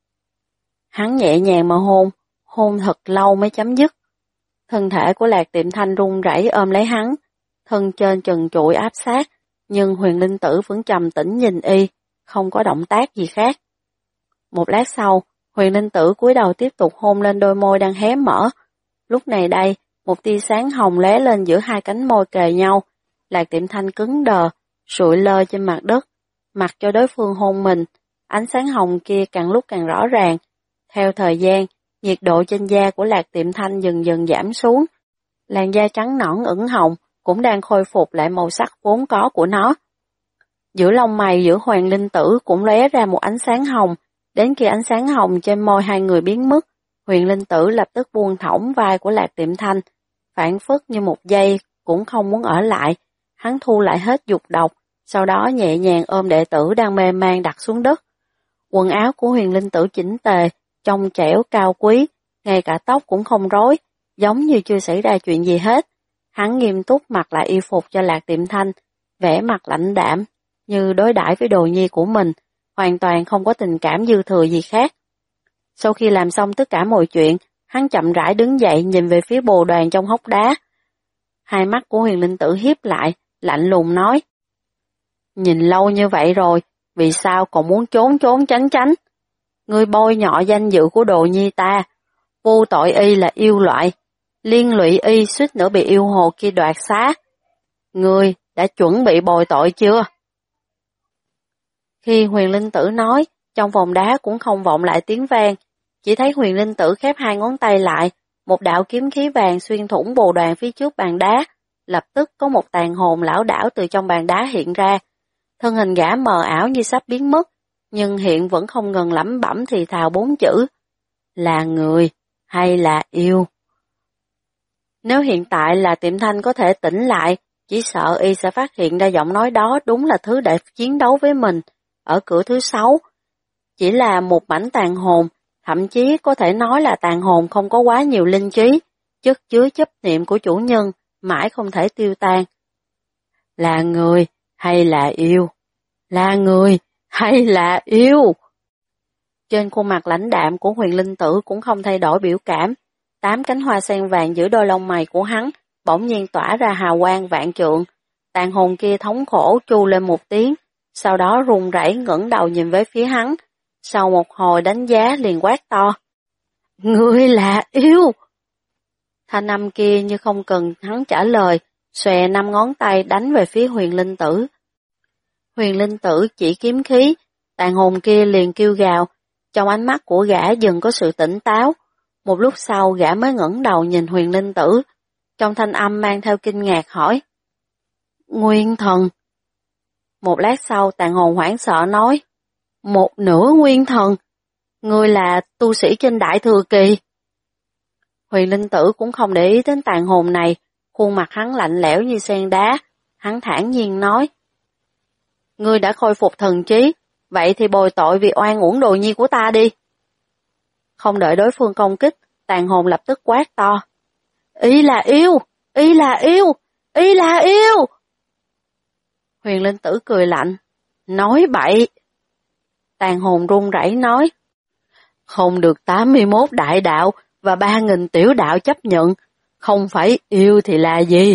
Hắn nhẹ nhàng mà hôn thật lâu mới chấm dứt. Thân thể của Lạc Tiệm Thanh run rẩy ôm lấy hắn, thân trên trần trụi áp sát, nhưng Huyền Linh Tử vẫn trầm tĩnh nhìn y, không có động tác gì khác. Một lát sau, Huyền Linh Tử cúi đầu tiếp tục hôn lên đôi môi đang hé mở. Lúc này đây, một tia sáng hồng lóe lên giữa hai cánh môi kề nhau. Lạc Tiệm Thanh cứng đờ, sụi lơ trên mặt đất, mặc cho đối phương hôn mình. Ánh sáng hồng kia càng lúc càng rõ ràng. Theo thời gian, nhiệt độ trên da của Lạc Tiệm Thanh dần dần giảm xuống. Làn da trắng nõn ửng hồng cũng đang khôi phục lại màu sắc vốn có của nó. Giữa lông mày giữa Huyền Linh Tử cũng lóe ra một ánh sáng hồng. Đến khi ánh sáng hồng trên môi hai người biến mất, Huyền Linh Tử lập tức buông thõng vai của Lạc Tiệm Thanh, phảng phất như một giây cũng không muốn ở lại. Hắn thu lại hết dục độc, sau đó nhẹ nhàng ôm đệ tử đang mê man đặt xuống đất. Quần áo của Huyền Linh Tử chỉnh tề, trong trẻo cao quý, ngay cả tóc cũng không rối, giống như chưa xảy ra chuyện gì hết. Hắn nghiêm túc mặc lại y phục cho Lạc Tiệm Thanh, vẻ mặt lãnh đạm, như đối đãi với Đồ Nhi của mình, hoàn toàn không có tình cảm dư thừa gì khác. Sau khi làm xong tất cả mọi chuyện, hắn chậm rãi đứng dậy nhìn về phía bồ đoàn trong hốc đá. Hai mắt của Huyền Linh Tử hiếp lại, lạnh lùng nói. Nhìn lâu như vậy rồi, vì sao còn muốn trốn tránh tránh? Ngươi bôi nhọ danh dự của Đồ Nhi ta, vô tội y là yêu loại, liên lụy y suýt nữa bị yêu hồ kia đoạt xá. Ngươi đã chuẩn bị bồi tội chưa? Khi Huyền Linh Tử nói, trong vòng đá cũng không vọng lại tiếng vang, chỉ thấy Huyền Linh Tử khép hai ngón tay lại, một đạo kiếm khí vàng xuyên thủng bồ đoàn phía trước bàn đá, lập tức có một tàn hồn lảo đảo từ trong bàn đá hiện ra. Thân hình gã mờ ảo như sắp biến mất, nhưng hiện vẫn không ngừng lẩm bẩm thì thào 4 chữ. Là người hay là yêu? Nếu hiện tại là Tiệm Thanh có thể tỉnh lại, chỉ sợ y sẽ phát hiện ra giọng nói đó đúng là thứ để chiến đấu với mình ở cửa thứ 6. Chỉ là một mảnh tàn hồn, thậm chí có thể nói là tàn hồn không có quá nhiều linh trí, chất chứa chấp niệm của chủ nhân, mãi không thể tiêu tan. Là người hay là yêu? Là người hay là yêu? Trên khuôn mặt lãnh đạm của Huyền Linh Tử cũng không thay đổi biểu cảm. 8 cánh hoa sen vàng giữa đôi lông mày của hắn bỗng nhiên tỏa ra hào quang vạn trượng. Tàn hồn kia thống khổ tru lên một tiếng, sau đó run rẩy ngẩng đầu nhìn về phía hắn. Sau một hồi đánh giá liền quát to. Ngươi là yêu! Thanh âm kia như không cần hắn trả lời, xòe 5 ngón tay đánh về phía Huyền Linh Tử. Huyền Linh Tử chỉ kiếm khí, tàn hồn kia liền kêu gào, trong ánh mắt của gã dần có sự tỉnh táo. Một lúc sau gã mới ngẩng đầu nhìn Huyền Linh Tử, trong thanh âm mang theo kinh ngạc hỏi. Nguyên thần. Một lát sau tàn hồn hoảng sợ nói. Một nửa nguyên thần. Ngươi là tu sĩ trên Đại Thừa Kỳ. Huyền Linh Tử cũng không để ý đến tàn hồn này, khuôn mặt hắn lạnh lẽo như sen đá, hắn thản nhiên nói. ngươi đã khôi phục thần trí, vậy thì bồi tội vì oan uổng đồ nhi của ta đi. Không đợi đối phương công kích, tàn hồn lập tức quát to. Ý là yêu! Ý là yêu! Ý là yêu! Huyền Linh Tử cười lạnh. Nói bậy! Tàn hồn run rẩy nói. Không được 81 đại đạo và 3.000 tiểu đạo chấp nhận, không phải yêu thì là gì?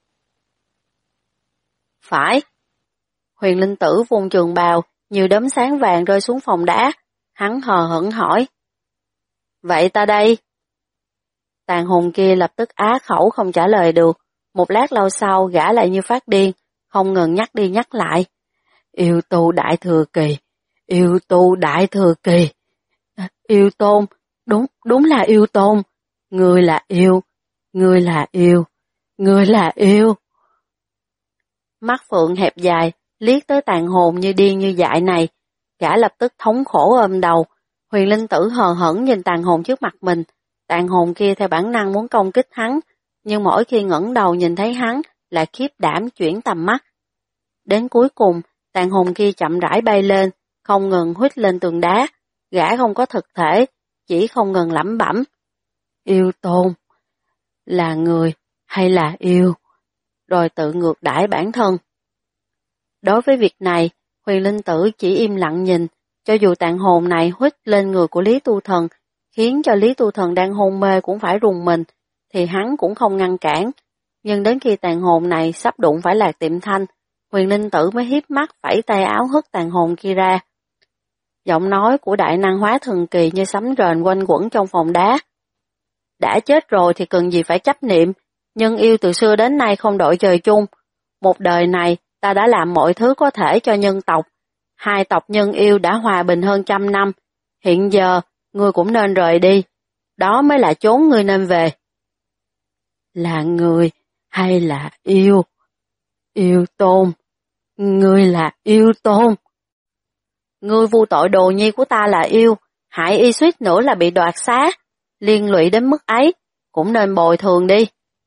Phải. Huyền Linh Tử vung trường bào, nhiều đốm sáng vàng rơi xuống phòng đá. Hắn hờ hững hỏi. Vậy ta đây? Tàn hồn kia lập tức á khẩu không trả lời được. Một lát lâu sau gã lại như phát điên, không ngừng nhắc đi nhắc lại. Yêu tu đại thừa kỳ, yêu tu đại thừa kỳ. Yêu tôn, đúng là yêu tôn. Ngươi là yêu, ngươi là yêu, ngươi là yêu. Mắt phượng hẹp dài, liếc tới tàn hồn như điên như dại này. Gã lập tức thống khổ ôm đầu. Huyền Linh Tử hờ hững nhìn tàn hồn trước mặt mình. Tàn hồn kia theo bản năng muốn công kích hắn, nhưng mỗi khi ngẩng đầu nhìn thấy hắn, lại khiếp đảm chuyển tầm mắt. Đến cuối cùng, tàn hồn kia chậm rãi bay lên, không ngừng huýt lên tường đá. Gã không có thực thể, chỉ không ngừng lẩm bẩm. Yêu tôn, là người hay là yêu? Rồi tự ngược đãi bản thân. Đối với việc này, Huyền Linh Tử chỉ im lặng nhìn, cho dù tàn hồn này huýt lên người của Lý Tu Thần, khiến cho Lý Tu Thần đang hôn mê cũng phải rùng mình, thì hắn cũng không ngăn cản. Nhưng đến khi tàn hồn này sắp đụng phải Lạc Tiệm Thanh, Huyền Linh Tử mới hiếp mắt phẩy tay áo hất tàn hồn kia ra. Giọng nói của đại năng hóa thần kỳ như sấm rền quanh quẩn trong phòng đá. Đã chết rồi thì cần gì phải chấp niệm, nhân yêu từ xưa đến nay không đội trời chung. Một đời này ta đã làm mọi thứ có thể cho nhân tộc. Hai tộc nhân yêu đã hòa bình hơn 100 năm. Hiện giờ, ngươi cũng nên rời đi. Đó mới là chốn ngươi nên về. Là người hay là yêu? Yêu tôn. Ngươi là yêu tôn. Ngươi vu tội đồ nhi của ta là yêu, hại y suýt nữa là bị đoạt xá. Liên lụy đến mức ấy, cũng nên bồi thường đi.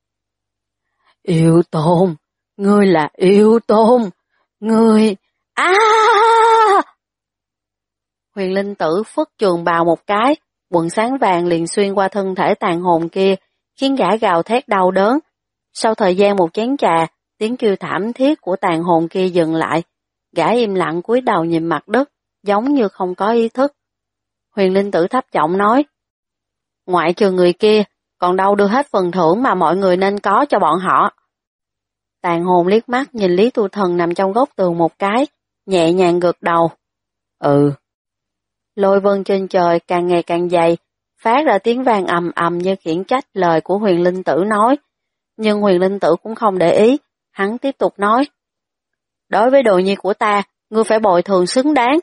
Yêu tôn. Ngươi là yêu tôn. Ngươi... Huyền Linh Tử phất trường bào một cái, quần sáng vàng liền xuyên qua thân thể tàn hồn kia, khiến gã gào thét đau đớn. Sau thời gian một chén trà, tiếng kêu thảm thiết của tàn hồn kia dừng lại. Gã im lặng cúi đầu nhìn mặt đất, giống như không có ý thức. Huyền Linh Tử thấp giọng nói, ngoại trừ người kia, còn đâu đưa hết phần thưởng mà mọi người nên có cho bọn họ. Tàn hồn liếc mắt nhìn Lý Tu Thần nằm trong góc tường một cái, nhẹ nhàng gật đầu. Ừ. Lôi vân trên trời càng ngày càng dày, phát ra tiếng vang ầm ầm như khiển trách lời của Huyền Linh Tử nói. Nhưng Huyền Linh Tử cũng không để ý, hắn tiếp tục nói. Đối với đồ nhi của ta, ngươi phải bồi thường xứng đáng.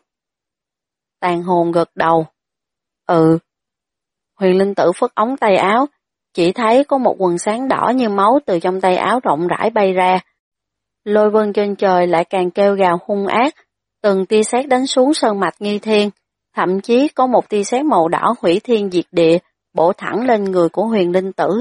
Tàn hồn gật đầu. Ừ. Huyền Linh Tử phất ống tay áo, chỉ thấy có một quần sáng đỏ như máu từ trong tay áo rộng rãi bay ra. Lôi vân trên trời lại càng kêu gào hung ác, từng tia sét đánh xuống sơn mạch nghi thiên, thậm chí có một tia sét màu đỏ hủy thiên diệt địa, bổ thẳng lên người của Huyền Linh Tử.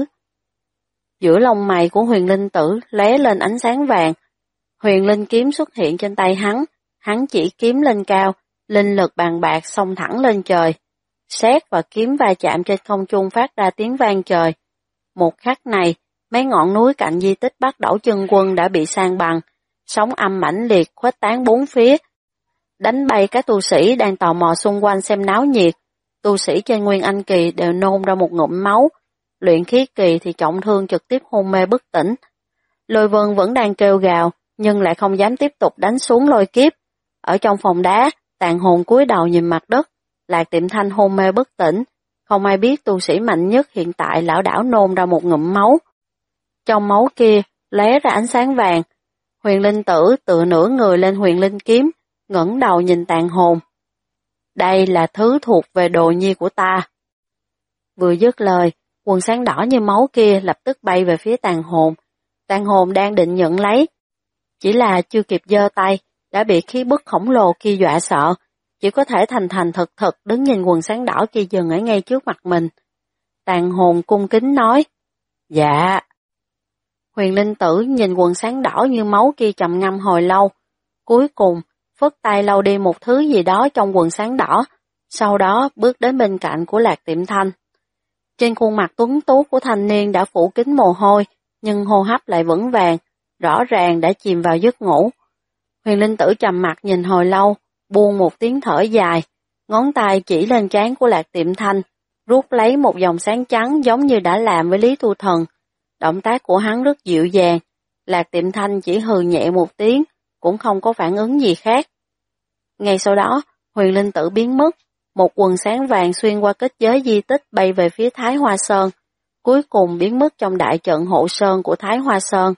Giữa lông mày của Huyền Linh Tử lóe lên ánh sáng vàng. Huyền Linh kiếm xuất hiện trên tay hắn chỉ kiếm lên cao, linh lực bàn bạc xông thẳng lên trời. Sét và kiếm va chạm trên không trung phát ra tiếng vang trời. Một khắc này, mấy ngọn núi cạnh di tích Bắc Đẩu Chân Quân đã bị san bằng, sóng âm mãnh liệt khuếch tán bốn phía, đánh bay các tu sĩ đang tò mò xung quanh xem náo nhiệt. Tu sĩ trên Nguyên Anh kỳ đều nôn ra một ngụm máu, luyện khí kỳ thì trọng thương trực tiếp hôn mê bất tỉnh. Lôi Vân vẫn đang kêu gào, nhưng lại không dám tiếp tục đánh xuống lôi kiếp. Ở trong phòng đá, tàn hồn cúi đầu nhìn mặt đất, Lạc Tiệm Thanh hôn mê bất tỉnh. Không ai biết tu sĩ mạnh nhất hiện tại lảo đảo nôn ra một ngụm máu. Trong máu kia, lóe ra ánh sáng vàng. Huyền Linh Tử tựa nửa người lên Huyền Linh kiếm, ngẩng đầu nhìn tàn hồn. Đây là thứ thuộc về đồ nhi của ta. Vừa dứt lời, quần sáng đỏ như máu kia lập tức bay về phía tàn hồn. Tàn hồn đang định nhận lấy. Chỉ là chưa kịp giơ tay, đã bị khí bức khổng lồ kia dọa sợ. Chỉ có thể thành thành thật thật đứng nhìn quần sáng đỏ kia dừng ở ngay trước mặt mình. Tàn hồn cung kính nói, dạ. Huyền Linh Tử nhìn quần sáng đỏ như máu kia trầm ngâm hồi lâu. Cuối cùng, phất tay lau đi một thứ gì đó trong quần sáng đỏ, sau đó bước đến bên cạnh của Lạc Tiệm Thanh. Trên khuôn mặt tuấn tú của thanh niên đã phủ kín mồ hôi, nhưng hô hấp lại vững vàng, rõ ràng đã chìm vào giấc ngủ. Huyền Linh Tử trầm mặt nhìn hồi lâu, buông một tiếng thở dài, ngón tay chỉ lên trán của Lạc Tiệm Thanh, rút lấy một dòng sáng trắng giống như đã làm với Lý Tu Thần. Động tác của hắn rất dịu dàng, Lạc Tiệm Thanh chỉ hừ nhẹ một tiếng, cũng không có phản ứng gì khác. Ngay sau đó, Huyền Linh Tử biến mất, một quần sáng vàng xuyên qua kết giới di tích bay về phía Thái Hoa Sơn, cuối cùng biến mất trong đại trận hộ sơn của Thái Hoa Sơn.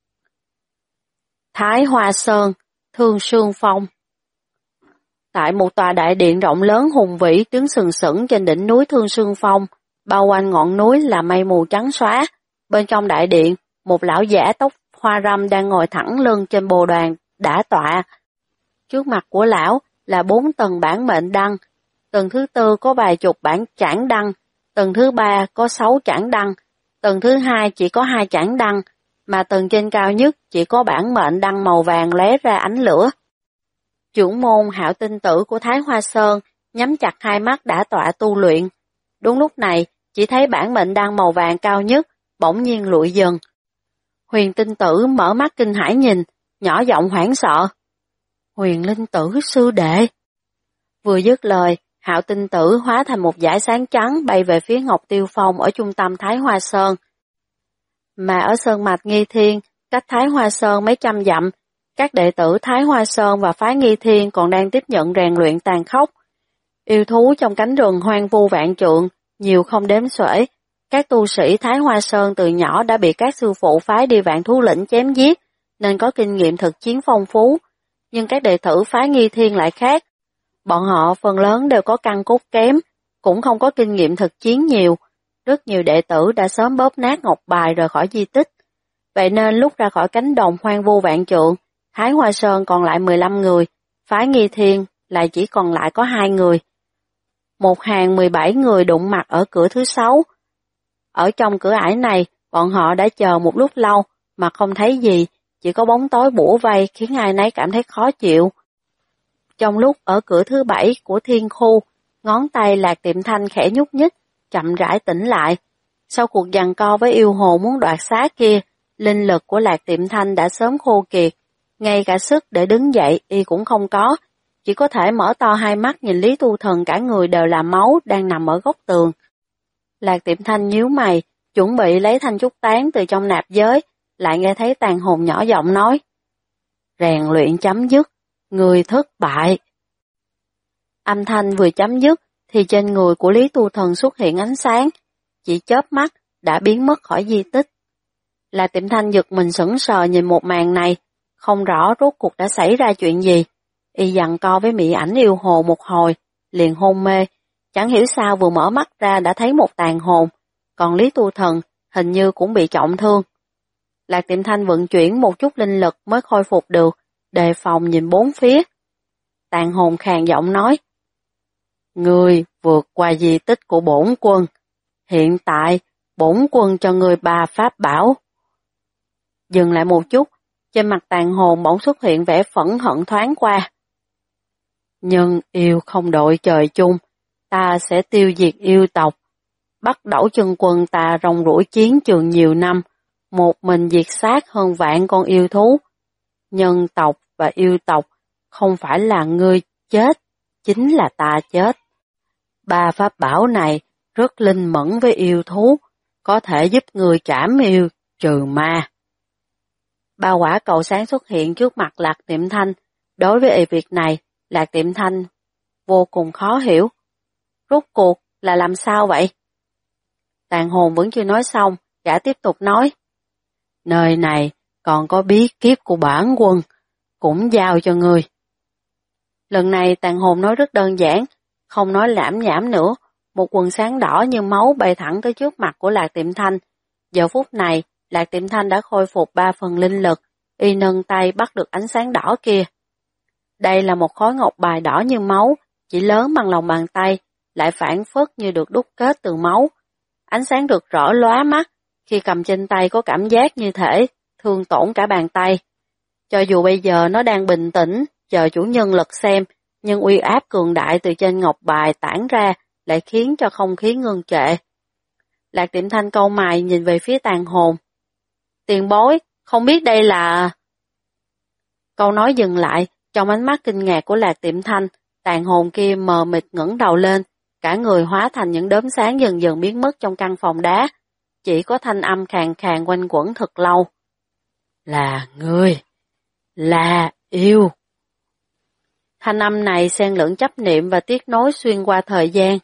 Thái Hoa Sơn, Thương Sương Phong. Tại một tòa đại điện rộng lớn hùng vĩ đứng sừng sững trên đỉnh núi Thương Sương Phong, bao quanh ngọn núi là mây mù trắng xóa. Bên trong đại điện, một lão giả tóc hoa râm đang ngồi thẳng lưng trên bồ đoàn đả tọa. Trước mặt của lão là 4 tầng bản mệnh đăng, tầng thứ 4 có vài chục bản trảng đăng, tầng thứ 3 có 6 trảng đăng, tầng thứ 2 chỉ có 2 trảng đăng, mà tầng trên cao nhất chỉ có bản mệnh đăng màu vàng lóe ra ánh lửa. Trưởng môn Hạo Tinh Tử của Thái Hoa Sơn nhắm chặt hai mắt đã tọa tu luyện. Đúng lúc này, chỉ thấy bản mệnh đăng màu vàng cao nhất bỗng nhiên lụi dần. Huyền Tinh Tử mở mắt kinh hãi nhìn, nhỏ giọng hoảng sợ. Huyền Linh Tử sư đệ. Vừa dứt lời, Hạo Tinh Tử hóa thành một dải sáng trắng bay về phía Ngọc Tiêu Phong ở trung tâm Thái Hoa Sơn. Mà ở Sơn Mạch Nghi Thiên, cách Thái Hoa Sơn mấy trăm dặm, các đệ tử Thái Hoa Sơn và phái Nghi Thiên còn đang tiếp nhận rèn luyện tàn khốc. Yêu thú trong cánh rừng hoang vu vạn trượng, nhiều không đếm xuể. Các tu sĩ Thái Hoa Sơn từ nhỏ đã bị các sư phụ phái đi Vạn Thú Lĩnh chém giết, nên có kinh nghiệm thực chiến phong phú. Nhưng các đệ tử phái Nghi Thiên lại khác. Bọn họ phần lớn đều có căn cốt kém, cũng không có kinh nghiệm thực chiến nhiều. Rất nhiều đệ tử đã sớm bóp nát ngọc bài rời khỏi di tích. Vậy nên lúc ra khỏi cánh đồng hoang vu vạn trượng, Thái Hoa Sơn còn lại 15 người, phái Nghi Thiên lại chỉ còn lại có 2 người. Một hàng 17 người đụng mặt ở cửa thứ 6. Ở trong cửa ải này, bọn họ đã chờ một lúc lâu mà không thấy gì, chỉ có bóng tối bủa vây khiến ai nấy cảm thấy khó chịu. Trong lúc ở cửa thứ 7 của thiên khu, ngón tay Lạc Tiệm Thanh khẽ nhúc nhích, chậm rãi tỉnh lại. Sau cuộc giằng co với yêu hồ muốn đoạt xá kia, linh lực của Lạc Tiệm Thanh đã sớm khô kiệt, ngay cả sức để đứng dậy y cũng không có, chỉ có thể mở to hai mắt nhìn Lý Tu Thần cả người đều là máu đang nằm ở góc tường. Lạc Tiệm Thanh nhíu mày, chuẩn bị lấy thanh trúc tán từ trong nạp giới, lại nghe thấy Tàn Hồn nhỏ giọng nói. Rèn luyện chấm dứt, người thất bại. Âm thanh vừa chấm dứt, thì trên người của Lý Tu Thần xuất hiện ánh sáng, chỉ chớp mắt đã biến mất khỏi di tích. Lạc Tiệm Thanh giật mình sững sờ nhìn một màn này, không rõ rốt cuộc đã xảy ra chuyện gì. Y giằng co với mỹ ảnh yêu hồ một hồi, liền hôn mê, chẳng hiểu sao vừa mở mắt ra đã thấy một tàn hồn, còn Lý Tu Thần hình như cũng bị trọng thương. Lạc Tiệm Thanh vận chuyển một chút linh lực mới khôi phục được, đề phòng nhìn bốn phía. Tàn hồn khàn giọng nói, ngươi vượt qua di tích của bổn quân, hiện tại bổn quân cho ngươi 3 pháp bảo. Dừng lại một chút, trên mặt tàn hồn bỗng xuất hiện vẻ phẫn hận thoáng qua. Nhưng yêu không đội trời chung, ta sẽ tiêu diệt yêu tộc. Bắt đẩu chân quân ta rong ruổi chiến trường nhiều năm, một mình diệt sát hơn vạn con yêu thú. Nhân tộc và yêu tộc không phải là ngươi chết, chính là ta chết. 3 pháp bảo này rất linh mẫn với yêu thú, có thể giúp người trảm yêu, trừ ma. 3 quả cầu sáng xuất hiện trước mặt Lạc Tiệm Thanh. Đối với việc này, Lạc Tiệm Thanh vô cùng khó hiểu. Rốt cuộc là làm sao vậy? Tàn hồn vẫn chưa nói xong, gã tiếp tục nói. Nơi này còn có bí kíp của bản quân, cũng giao cho ngươi. Lần này tàn hồn nói rất đơn giản, không nói lảm nhảm nữa. Một quần sáng đỏ như máu bay thẳng tới trước mặt của Lạc Tiệm Thanh. Giờ phút này, Lạc Tiệm Thanh đã khôi phục 3 phần linh lực, y nâng tay bắt được ánh sáng đỏ kia. Đây là một khối ngọc bài đỏ như máu, chỉ lớn bằng lòng bàn tay, lại phản phất như được đúc kết từ máu. Ánh sáng rực rỡ lóa mắt, khi cầm trên tay có cảm giác như thể thương tổn cả bàn tay. Cho dù bây giờ nó đang bình tĩnh, chờ chủ nhân lật xem, nhưng uy áp cường đại từ trên ngọc bài tản ra lại khiến cho không khí ngưng trệ. Lạc Tiệm Thanh cau mày nhìn về phía tàn hồn. Tiền bối, không biết đây là... Câu nói dừng lại, trong ánh mắt kinh ngạc của Lạc Tiệm Thanh, tàn hồn kia mờ mịt ngẩng đầu lên, cả người hóa thành những đốm sáng dần dần biến mất trong căn phòng đá, chỉ có thanh âm khàn khàn quanh quẩn thật lâu. Là ngươi, là yêu. Thanh âm này xen lẫn chấp niệm và tiếc nối xuyên qua thời gian.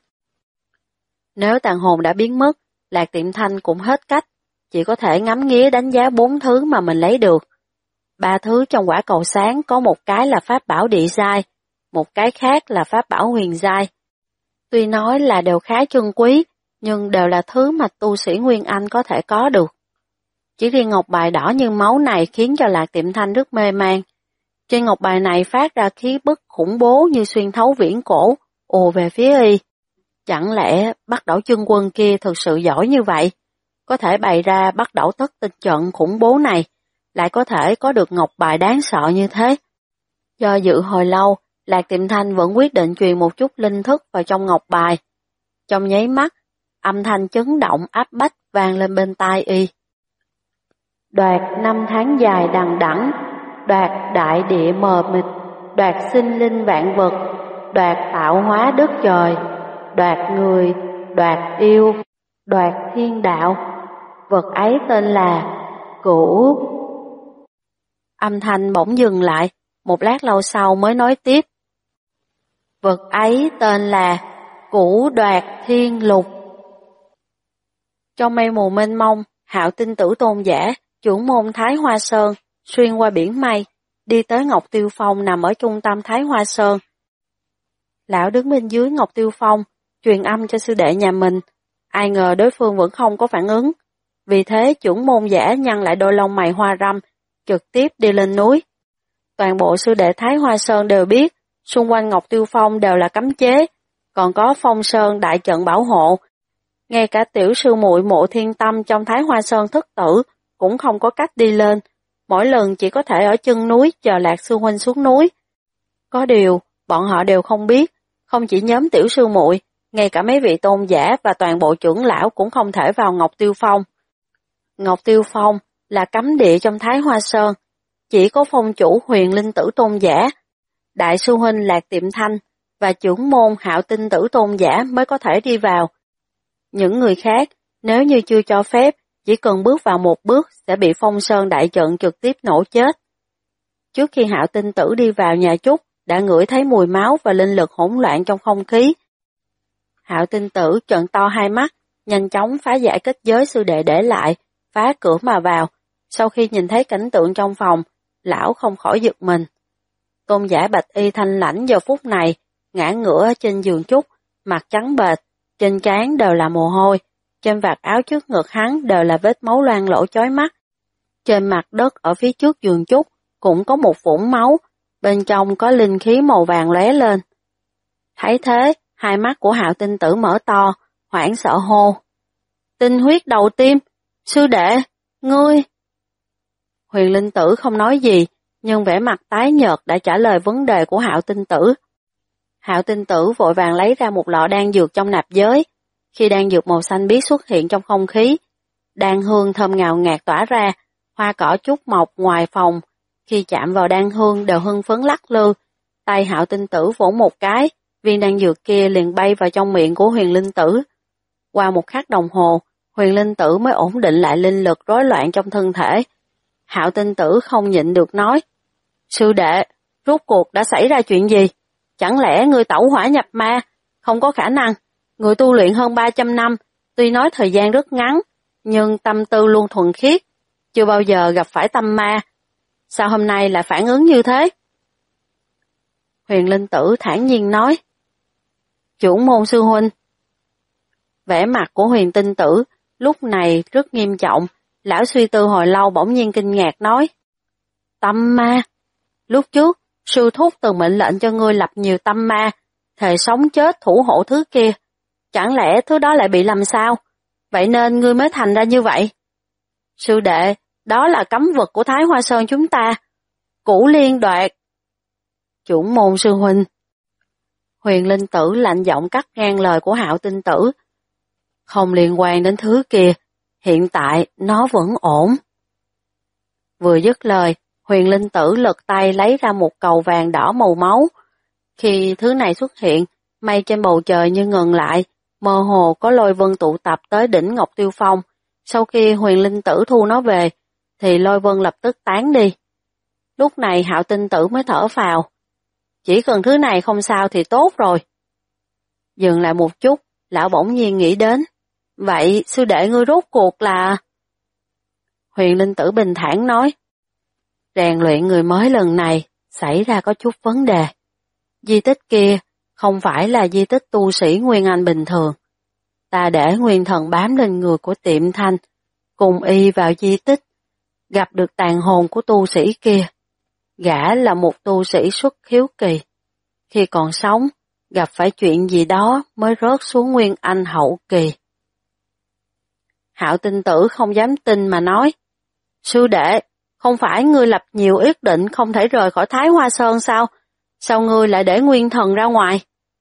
Nếu tàn hồn đã biến mất, Lạc Tiệm Thanh cũng hết cách, chỉ có thể ngắm nghía đánh giá 4 thứ mà mình lấy được. 3 thứ trong quả cầu sáng có một cái là pháp bảo địa giai, một cái khác là pháp bảo huyền giai. Tuy nói là đều khá trân quý, nhưng đều là thứ mà tu sĩ Nguyên Anh có thể có được. Chỉ riêng ngọc bài đỏ như máu này khiến cho Lạc Tiệm Thanh rất mê man. Trên ngọc bài này phát ra khí bức khủng bố như xuyên thấu viễn cổ, ùa về phía y. Chẳng lẽ Bắc Đẩu Chân Quân kia thực sự giỏi như vậy? Có thể bày ra Bắc Đẩu Tất Tinh trận khủng bố này, lại có thể có được ngọc bài đáng sợ như thế. Do dự hồi lâu, Lạc Tiệm Thanh vẫn quyết định truyền một chút linh thức vào trong ngọc bài. Trong nháy mắt, âm thanh chấn động áp bách vang lên bên tai y. Đoạt 5 tháng dài đằng đẵng, đoạt đại địa mờ mịt, đoạt sinh linh vạn vật, đoạt tạo hóa đất trời, đoạt người, đoạt yêu, đoạt thiên đạo. Vật ấy tên là Cửu. Âm thanh bỗng dừng lại, một lát lâu sau mới nói tiếp. Vật ấy tên là Cửu Đoạt Thiên Lục. Trong mây mù mênh mông, Hạo Tinh Tử Tôn giả, trưởng môn Thái Hoa Sơn, xuyên qua biển mây, đi tới Ngọc Tiêu Phong nằm ở trung tâm Thái Hoa Sơn. Lão đứng bên dưới Ngọc Tiêu Phong, truyền âm cho sư đệ nhà mình, ai ngờ đối phương vẫn không có phản ứng. Vì thế trưởng môn giả nhăn lại đôi lông mày hoa râm, trực tiếp đi lên núi. Toàn bộ sư đệ Thái Hoa Sơn đều biết, xung quanh Ngọc Tiêu Phong đều là cấm chế, còn có Phong Sơn đại trận bảo hộ. Ngay cả tiểu sư muội Mộ Thiên Tâm trong Thái Hoa Sơn thất tử cũng không có cách đi lên, mỗi lần chỉ có thể ở chân núi chờ Lạc sư huynh xuống núi. Có điều, bọn họ đều không biết, không chỉ nhóm tiểu sư muội, ngay cả mấy vị tôn giả và toàn bộ trưởng lão cũng không thể vào Ngọc Tiêu Phong. Ngọc Tiêu Phong là cấm địa trong Thái Hoa Sơn, chỉ có phong chủ Huyền Linh Tử Tôn giả, đại sư huynh Lạc Tiệm Thanh và trưởng môn Hạo Tinh Tử Tôn giả mới có thể đi vào. Những người khác, nếu như chưa cho phép, chỉ cần bước vào một bước sẽ bị Phong Sơn đại trận trực tiếp nổ chết. Trước khi Hạo Tinh Tử đi vào nhà Trúc, đã ngửi thấy mùi máu và linh lực hỗn loạn trong không khí. Hạo Tinh Tử trợn to hai mắt, nhanh chóng phá giải kết giới sư đệ để lại, phá cửa mà vào. Sau khi nhìn thấy cảnh tượng trong phòng, lão không khỏi giật mình. Tôn giả Bạch Y thanh lãnh giờ phút này, ngã ngửa trên giường Trúc, mặt trắng bệch, trên trán đều là mồ hôi, trên vạt áo trước ngực hắn đều là vết máu loang lỗ chói mắt. Trên mặt đất ở phía trước giường Trúc cũng có một vũng máu, bên trong có linh khí màu vàng lóe lên. Thấy thế, hai mắt của Hạo Tinh Tử mở to, hoảng sợ hô. Tinh huyết đầu tim, sư đệ, ngươi. Huyền Linh Tử không nói gì, nhưng vẻ mặt tái nhợt đã trả lời vấn đề của Hạo Tinh Tử. Hạo Tinh Tử vội vàng lấy ra một lọ đan dược trong nạp giới. Khi đan dược màu xanh biếc xuất hiện trong không khí, đan hương thơm ngào ngạt tỏa ra, hoa cỏ trúc mọc ngoài phòng. Khi chạm vào đan hương đều hưng phấn lắc lư, tay Hạo Tinh Tử vỗ một cái, viên đan dược kia liền bay vào trong miệng của Huyền Linh Tử. Qua một khắc đồng hồ, Huyền Linh Tử mới ổn định lại linh lực rối loạn trong thân thể. Hạo Tinh Tử không nhịn được nói, sư đệ, rốt cuộc đã xảy ra chuyện gì? Chẳng lẽ ngươi tẩu hỏa nhập ma? Không có khả năng, người tu luyện hơn 300 năm, tuy nói thời gian rất ngắn, nhưng tâm tư luôn thuần khiết, chưa bao giờ gặp phải tâm ma. Sao hôm nay lại phản ứng như thế? Huyền Linh Tử thản nhiên nói, trưởng môn sư huynh. Vẻ mặt của Huyền Tinh Tử lúc này rất nghiêm trọng, lão suy tư hồi lâu bỗng nhiên kinh ngạc nói, tâm ma? Lúc trước, sư thúc từng mệnh lệnh cho ngươi lập nhiều tâm ma, thề sống chết thủ hộ thứ kia. Chẳng lẽ thứ đó lại bị làm sao? Vậy nên ngươi mới thành ra như vậy? Sư đệ, đó là cấm vật của Thái Hoa Sơn chúng ta. Cửu Liên Đoạt. Chưởng môn sư huynh. Huyền Linh Tử lạnh giọng cắt ngang lời của Hạo Tinh Tử. Không liên quan đến thứ kia, hiện tại nó vẫn ổn. Vừa dứt lời, Huyền Linh Tử lật tay lấy ra một cầu vàng đỏ màu máu. Khi thứ này xuất hiện, mây trên bầu trời như ngừng lại, mơ hồ có lôi vân tụ tập tới đỉnh Ngọc Tiêu Phong. Sau khi Huyền Linh Tử thu nó về, thì lôi vân lập tức tán đi. Lúc này Hạo Tinh Tử mới thở phào. Chỉ cần thứ này không sao thì tốt rồi. Dừng lại một chút, lão bỗng nhiên nghĩ đến. Vậy sư đệ ngươi rốt cuộc là... Huyền Linh Tử bình thản nói. Rèn luyện người mới lần này xảy ra có chút vấn đề. Di tích kia không phải là di tích tu sĩ Nguyên Anh bình thường. Ta để nguyên thần bám lên người của Tiệm Thanh, cùng y vào di tích, gặp được tàn hồn của tu sĩ kia. Gã là một tu sĩ xuất khiếu kỳ. Khi còn sống, gặp phải chuyện gì đó mới rớt xuống Nguyên Anh hậu kỳ. Hạo Tinh Tử không dám tin mà nói. Sư đệ, không phải ngươi lập nhiều yết định không thể rời khỏi Thái Hoa Sơn sao? Sao ngươi lại để nguyên thần ra ngoài?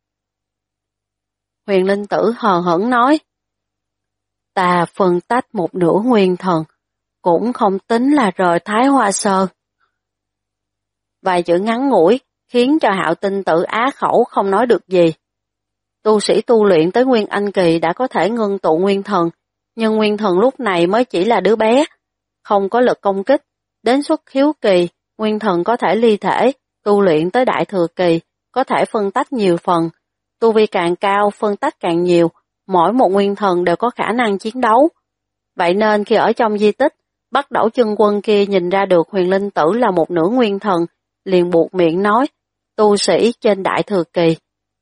Huyền Linh Tử hờ hững nói. Ta phân tách một nửa nguyên thần, cũng không tính là rời Thái Hoa Sơn. Vài chữ ngắn ngủi khiến cho Hạo Tinh Tử á khẩu không nói được gì. Tu sĩ tu luyện tới Nguyên Anh kỳ đã có thể ngưng tụ nguyên thần, nhưng nguyên thần lúc này mới chỉ là đứa bé, không có lực công kích. Đến xuất khiếu kỳ, nguyên thần có thể ly thể, tu luyện tới đại thừa kỳ, có thể phân tách nhiều phần. Tu vi càng cao, phân tách càng nhiều, mỗi một nguyên thần đều có khả năng chiến đấu. Vậy nên khi ở trong di tích, Bắt Đẩu Chân Quân kia nhìn ra được Huyền Linh Tử là một nửa nguyên thần, liền buộc miệng nói, tu sĩ trên đại thừa kỳ.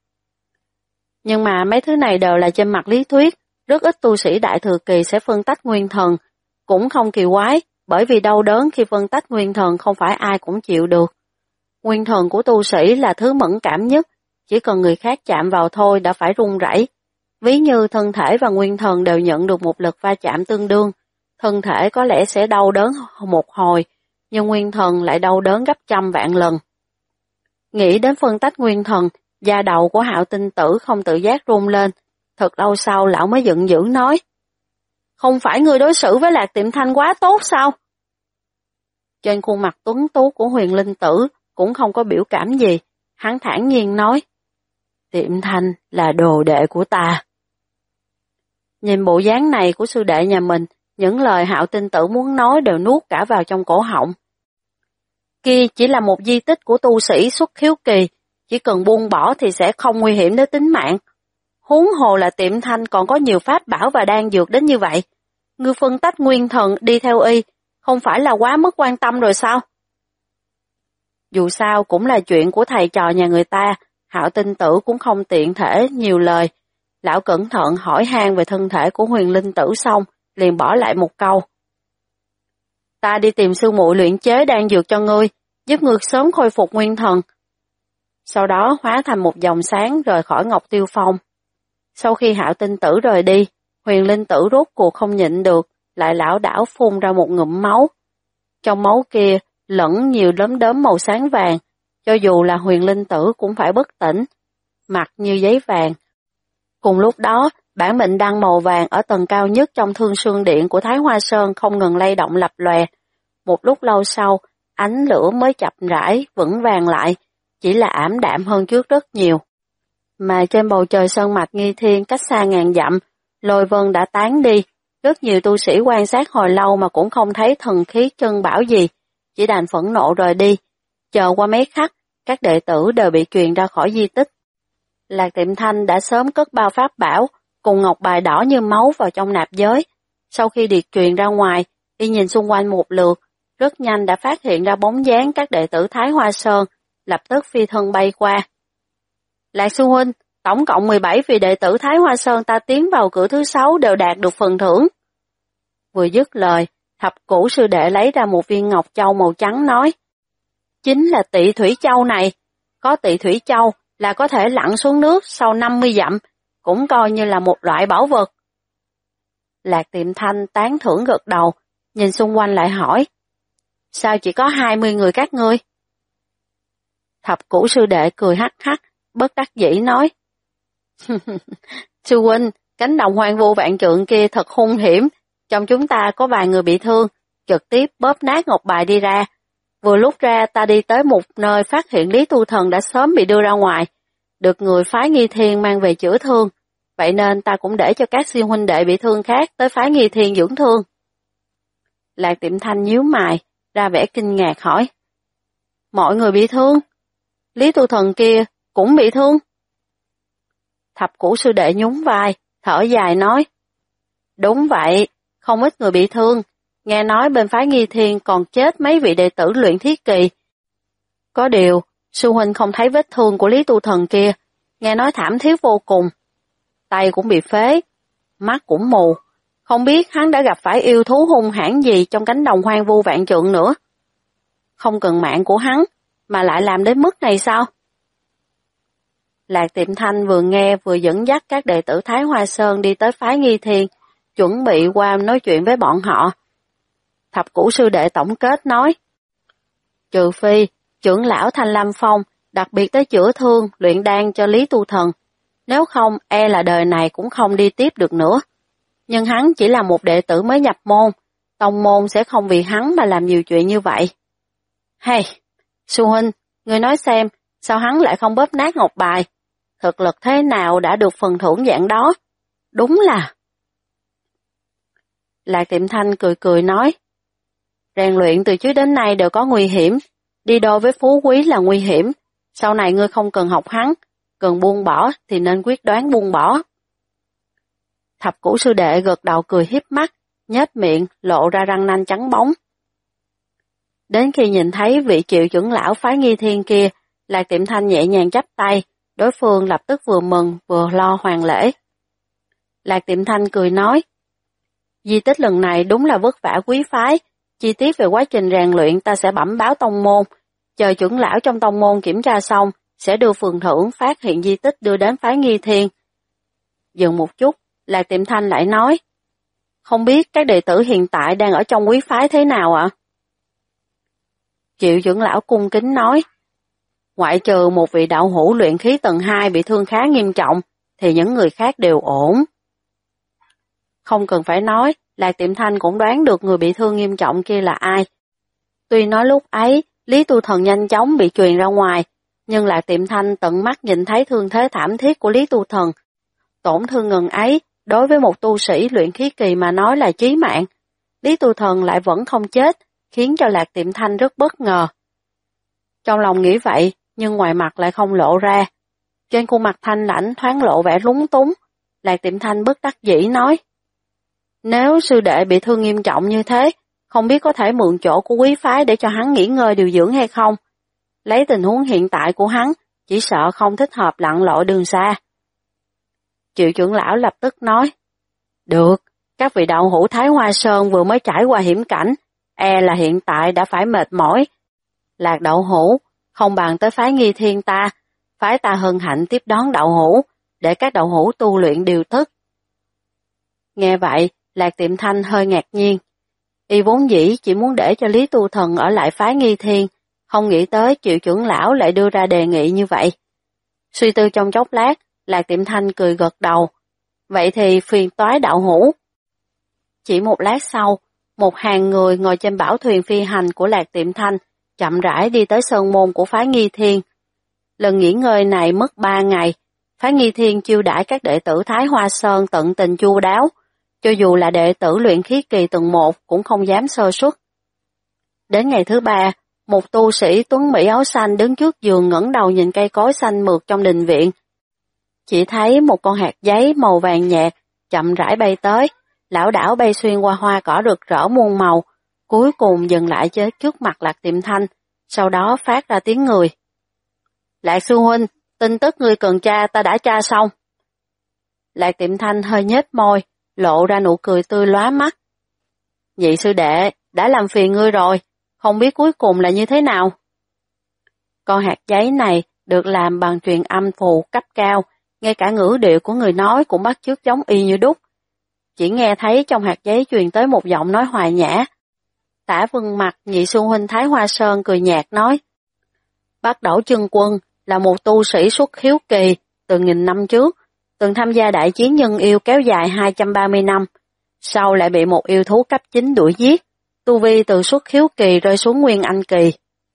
Nhưng mà mấy thứ này đều là trên mặt lý thuyết, rất ít tu sĩ đại thừa kỳ sẽ phân tách nguyên thần, cũng không kỳ quái, bởi vì đau đớn khi phân tách nguyên thần không phải ai cũng chịu được. Nguyên thần của tu sĩ là thứ mẫn cảm nhất, chỉ cần người khác chạm vào thôi đã phải run rẩy. Ví như thân thể và nguyên thần đều nhận được một lực va chạm tương đương, thân thể có lẽ sẽ đau đớn một hồi, nhưng nguyên thần lại đau đớn gấp trăm vạn lần. Nghĩ đến phân tách nguyên thần, da đầu của Hạo Tinh Tử không tự giác run lên, thật lâu sau lão mới giận dữ nói. Không phải ngươi đối xử với Lạc Tiệm Thanh quá tốt sao? Trên khuôn mặt tuấn tú của Huyền Linh Tử cũng không có biểu cảm gì, hắn thản nhiên nói. Tiệm Thanh là đồ đệ của ta. Nhìn bộ dáng này của sư đệ nhà mình, những lời Hạo Tinh Tử muốn nói đều nuốt cả vào trong cổ họng. Kia chỉ là một di tích của tu sĩ xuất khiếu kỳ, chỉ cần buông bỏ thì sẽ không nguy hiểm đến tính mạng. Huống hồ là Tiệm Thanh còn có nhiều pháp bảo và đan dược đến như vậy. Ngươi phân tách nguyên thần đi theo y, không phải là quá mất quan tâm rồi sao? Dù sao cũng là chuyện của thầy trò nhà người ta, Hạo Tinh Tử cũng không tiện thể nhiều lời. Lão cẩn thận hỏi han về thân thể của Huyền Linh Tử xong, liền bỏ lại một câu. Ta đi tìm sư muội luyện chế đan dược cho ngươi, giúp ngươi sớm khôi phục nguyên thần. Sau đó hóa thành một dòng sáng rời khỏi Ngọc Tiêu Phong. Sau khi Hạo Tinh Tử rời đi, Huyền Linh Tử rốt cuộc không nhịn được, lại lảo đảo phun ra một ngụm máu. Trong máu kia lẫn nhiều đốm đốm màu sáng vàng, cho dù là Huyền Linh Tử cũng phải bất tỉnh, mặt như giấy vàng. Cùng lúc đó, bản mệnh đăng màu vàng ở tầng cao nhất trong Thương Xương Điện của Thái Hoa Sơn không ngừng lay động lập lòe. Một lúc lâu sau, ánh lửa mới chậm rãi, vững vàng lại, chỉ là ảm đạm hơn trước rất nhiều. Mà trên bầu trời sơn mạch Nghi Thiên cách xa ngàn dặm, lôi vân đã tán đi, rất nhiều tu sĩ quan sát hồi lâu mà cũng không thấy thần khí chân bảo gì, chỉ đành phẫn nộ rời đi. Chờ qua mấy khắc, các đệ tử đều bị truyền ra khỏi di tích. Lạc Tiệm Thanh đã sớm cất bao pháp bảo, cùng ngọc bài đỏ như máu vào trong nạp giới. Sau khi điệp truyền ra ngoài, y nhìn xung quanh một lượt, rất nhanh đã phát hiện ra bóng dáng các đệ tử Thái Hoa Sơn, lập tức phi thân bay qua. Lạc sư huynh, tổng cộng 17 vị đệ tử Thái Hoa Sơn ta tiến vào cửa thứ 6 đều đạt được phần thưởng. Vừa dứt lời, Thập Cửu sư đệ lấy ra một viên ngọc châu màu trắng nói. Chính là Tị Thủy Châu này, có Tị Thủy Châu là có thể lặn xuống nước sau 50 dặm, cũng coi như là một loại bảo vật. Lạc Tiệm Thanh tán thưởng gật đầu, nhìn xung quanh lại hỏi. Sao chỉ có 20 người các ngươi? Thập cửu sư đệ cười hắc hắc, bất đắc dĩ nói. Sư huynh, cánh đồng hoang vu vạn trượng kia thật hung hiểm, trong chúng ta có vài người bị thương, trực tiếp bóp nát ngọc bài đi ra. Vừa lúc ra ta đi tới một nơi phát hiện Lý Tu Thần đã sớm bị đưa ra ngoài, được người phái Nghi Thiên mang về chữa thương, vậy nên ta cũng để cho các sư huynh đệ bị thương khác tới phái Nghi Thiên dưỡng thương. Lạc Tiệm Thanh nhíu mày, ra vẻ kinh ngạc hỏi. Mọi người bị thương? Lý Tu Thần kia cũng bị thương? Thập cửu sư đệ nhún vai, thở dài nói. Đúng vậy, không ít người bị thương, nghe nói bên phái Nghi Thiên còn chết mấy vị đệ tử luyện thiết kỳ. Có điều, sư huynh không thấy vết thương của Lý Tu Thần kia, nghe nói thảm thiết vô cùng. Tay cũng bị phế, mắt cũng mù, không biết hắn đã gặp phải yêu thú hung hãn gì trong cánh đồng hoang vu vạn trượng nữa. Không cần mạng của hắn, mà lại làm đến mức này sao? Lạc Tiệm Thanh vừa nghe vừa dẫn dắt các đệ tử Thái Hoa Sơn đi tới phái Nghi Thiên, chuẩn bị qua nói chuyện với bọn họ. Thập cửu sư đệ tổng kết nói. Trừ phi, trưởng lão Thanh Lam Phong đặc biệt tới chữa thương, luyện đan cho Lý Tu Thần, nếu không e là đời này cũng không đi tiếp được nữa. Nhưng hắn chỉ là một đệ tử mới nhập môn, tông môn sẽ không vì hắn mà làm nhiều chuyện như vậy. Hay, sư huynh, ngươi nói xem, sao hắn lại không bóp nát ngọc bài? Thực lực thế nào đã được phần thưởng dạng đó? Đúng là... Lạc Tiệm Thanh cười cười nói. Rèn luyện từ trước đến nay đều có nguy hiểm, đi đôi với phú quý là nguy hiểm, sau này ngươi không cần học hắn, cần buông bỏ thì nên quyết đoán buông bỏ. Thập cửu sư đệ gật đầu cười hiếp mắt, nhếch miệng, lộ ra răng nanh trắng bóng. Đến khi nhìn thấy vị Triệu trưởng lão phái Nghi Thiên kia, Lạc Tiệm Thanh nhẹ nhàng chắp tay, đối phương lập tức vừa mừng vừa lo hoàn lễ. Lạc Tiệm Thanh cười nói, di tích lần này đúng là vất vả quý phái, chi tiết về quá trình rèn luyện ta sẽ bẩm báo tông môn, chờ trưởng lão trong tông môn kiểm tra xong, sẽ đưa phần thưởng phát hiện di tích đưa đến phái Nghi Thiên. Dừng một chút, Lạc Tiệm Thanh lại nói, không biết các đệ tử hiện tại đang ở trong quý phái thế nào ạ? Triệu trưởng lão cung kính nói, ngoại trừ một vị đạo hữu luyện khí tầng 2 bị thương khá nghiêm trọng, thì những người khác đều ổn. Không cần phải nói, Lạc Tiệm Thanh cũng đoán được người bị thương nghiêm trọng kia là ai. Tuy nói lúc ấy, Lý Tu Thần nhanh chóng bị truyền ra ngoài, nhưng Lạc Tiệm Thanh tận mắt nhìn thấy thương thế thảm thiết của Lý Tu Thần. Tổn thương ngần ấy, đối với một tu sĩ luyện khí kỳ mà nói là chí mạng. Lý Tu Thần lại vẫn không chết, khiến cho Lạc Tiệm Thanh rất bất ngờ. Trong lòng nghĩ vậy, nhưng ngoài mặt lại không lộ ra. Trên khuôn mặt thanh lãnh thoáng lộ vẻ lúng túng, Lạc Tiệm Thanh bất đắc dĩ nói. Nếu sư đệ bị thương nghiêm trọng như thế, không biết có thể mượn chỗ của quý phái để cho hắn nghỉ ngơi điều dưỡng hay không? Lấy tình huống hiện tại của hắn, chỉ sợ không thích hợp lặn lội đường xa. Triệu trưởng lão lập tức nói. Được, các vị đạo hữu Thái Hoa Sơn vừa mới trải qua hiểm cảnh, e là hiện tại đã phải mệt mỏi. Lạc đạo hữu, không bằng tới phái Nghi Thiên ta, phái ta hân hạnh tiếp đón đạo hữu, để các đạo hữu tu luyện điều thức. Nghe vậy, Lạc Tiệm Thanh hơi ngạc nhiên. Y vốn dĩ chỉ muốn để cho Lý Tu Thần ở lại phái Nghi Thiên, không nghĩ tới Triệu trưởng lão lại đưa ra đề nghị như vậy. Suy tư trong chốc lát, Lạc Tiệm Thanh cười gật đầu. Vậy thì phiền toái đạo hữu. Chỉ một lát sau, một hàng người ngồi trên bảo thuyền phi hành của Lạc Tiệm Thanh, chậm rãi đi tới sơn môn của phái Nghi Thiên. Lần nghỉ ngơi này mất 3 ngày, phái Nghi Thiên chiêu đãi các đệ tử Thái Hoa Sơn tận tình chu đáo, cho dù là đệ tử luyện khí kỳ tầng 1 cũng không dám sơ suất. Đến ngày thứ 3, một tu sĩ tuấn mỹ áo xanh đứng trước giường ngẩng đầu nhìn cây cối xanh mượt trong đình viện. Chỉ thấy một con hạt giấy màu vàng nhạt chậm rãi bay tới, lảo đảo bay xuyên qua hoa cỏ rực rỡ muôn màu, cuối cùng dừng lại trước mặt Lạc Tiệm Thanh, sau đó phát ra tiếng người. Lạc sư huynh, tin tức ngươi cần tra ta đã tra xong. Lạc Tiệm Thanh hơi nhếch môi, lộ ra nụ cười tươi lóa mắt. Nhị sư đệ, đã làm phiền ngươi rồi, không biết cuối cùng là như thế nào. Con hạt giấy này được làm bằng truyền âm phù cấp cao, ngay cả ngữ điệu của người nói cũng bắt chước giống y như đúc. Chỉ nghe thấy trong hạt giấy truyền tới một giọng nói hòa nhã. Tả Vân Mặc nhị sư huynh Thái Hoa Sơn cười nhạt nói. Bác Đẩu Chân Quân là một tu sĩ xuất khiếu kỳ từ nghìn năm trước, từng tham gia đại chiến nhân yêu kéo dài 230 năm, sau lại bị một yêu thú cấp 9 đuổi giết, tu vi từ xuất khiếu kỳ rơi xuống nguyên anh kỳ.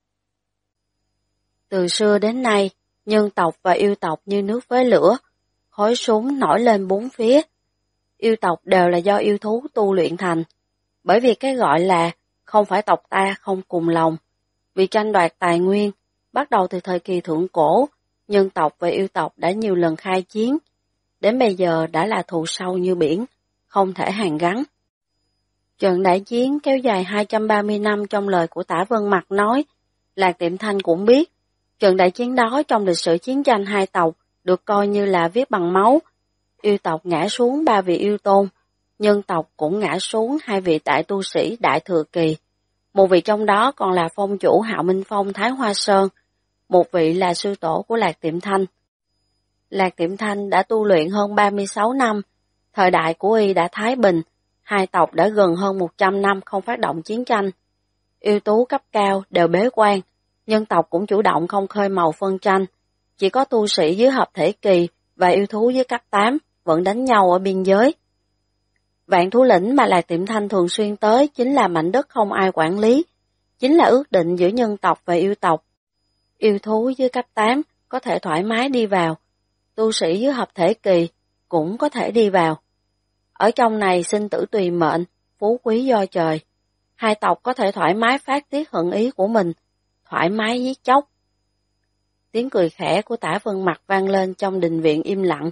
Từ xưa đến nay, nhân tộc và yêu tộc như nước với lửa, khói súng nổi lên bốn phía. Yêu tộc đều là do yêu thú tu luyện thành, bởi vì cái gọi là không phải tộc ta không cùng lòng. Vì tranh đoạt tài nguyên, bắt đầu từ thời kỳ thượng cổ, nhân tộc và yêu tộc đã nhiều lần khai chiến, đến bây giờ đã là thù sâu như biển, không thể hàn gắn. Trận đại chiến kéo dài 230 năm trong lời của Tả Vân Mặc nói, Lạc Tiệm Thanh cũng biết, trận đại chiến đó trong lịch sử chiến tranh hai tộc được coi như là viết bằng máu. Yêu tộc ngã xuống 3 vị yêu tôn, nhân tộc cũng ngã xuống 2 vị đại tu sĩ đại thừa kỳ. Một vị trong đó còn là phong chủ Hạo Minh Phong Thái Hoa Sơn, một vị là sư tổ của Lạc Tiệm Thanh. Lạc Tiệm Thanh đã tu luyện hơn 36 năm, thời đại của y đã thái bình, hai tộc đã gần hơn 100 năm không phát động chiến tranh. Yêu tú cấp cao đều bế quan, nhân tộc cũng chủ động không khơi mào phân tranh, chỉ có tu sĩ dưới hợp thể kỳ và yêu thú dưới cấp 8 vẫn đánh nhau ở biên giới. Vạn thú lĩnh mà Lạc Tiệm Thanh thường xuyên tới chính là mảnh đất không ai quản lý, chính là ước định giữa nhân tộc và yêu tộc. Yêu thú dưới cấp 8 có thể thoải mái đi vào, tu sĩ dưới hợp thể kỳ cũng có thể đi vào. Ở trong này sinh tử tùy mệnh, phú quý do trời. Hai tộc có thể thoải mái phát tiết hận ý của mình, thoải mái giết chóc. Tiếng cười khẽ của Tả Vân Mặc vang lên trong đình viện im lặng.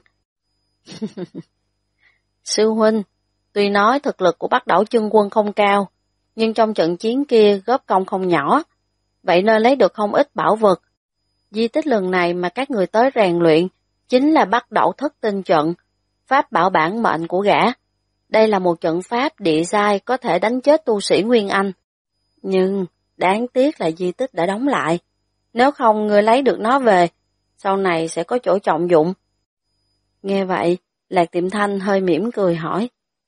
Sư huynh, tuy nói thực lực của Bắc Đẩu Chân Quân không cao, nhưng trong trận chiến kia góp công không nhỏ, vậy nên lấy được không ít bảo vật. Di tích lần này mà các người tới rèn luyện chính là Bắc Đẩu Thất Tinh Trận, pháp bảo bản mệnh của gã. Đây là một trận pháp địa giai có thể đánh chết tu sĩ Nguyên Anh. Nhưng đáng tiếc là di tích đã đóng lại. Nếu không ngươi lấy được nó về, sau này sẽ có chỗ trọng dụng. Nghe vậy, Lạc Tiệm Thanh hơi mỉm cười hỏi.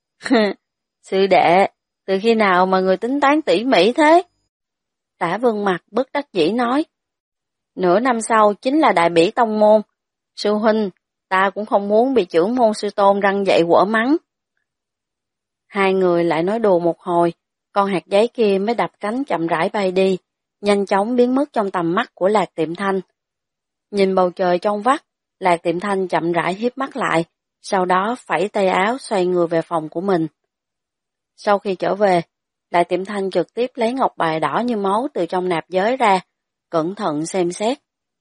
Sư đệ, từ khi nào mà người tính toán tỉ mỉ thế? Tả Vân Mặc bất đắc dĩ nói. Nửa năm sau chính là đại bỉ tông môn. Sư huynh, ta cũng không muốn bị trưởng môn sư tôn răn dạy quở mắng. Hai người lại nói đùa một hồi, con hạt giấy kia mới đập cánh chậm rãi bay đi, nhanh chóng biến mất trong tầm mắt của Lạc Tiệm Thanh. Nhìn bầu trời trong vắt, Lạc Tiệm Thanh chậm rãi híp mắt lại, sau đó phẩy tay áo xoay người về phòng của mình. Sau khi trở về, Lạc Tiệm Thanh trực tiếp lấy ngọc bài đỏ như máu từ trong nạp giới ra, cẩn thận xem xét.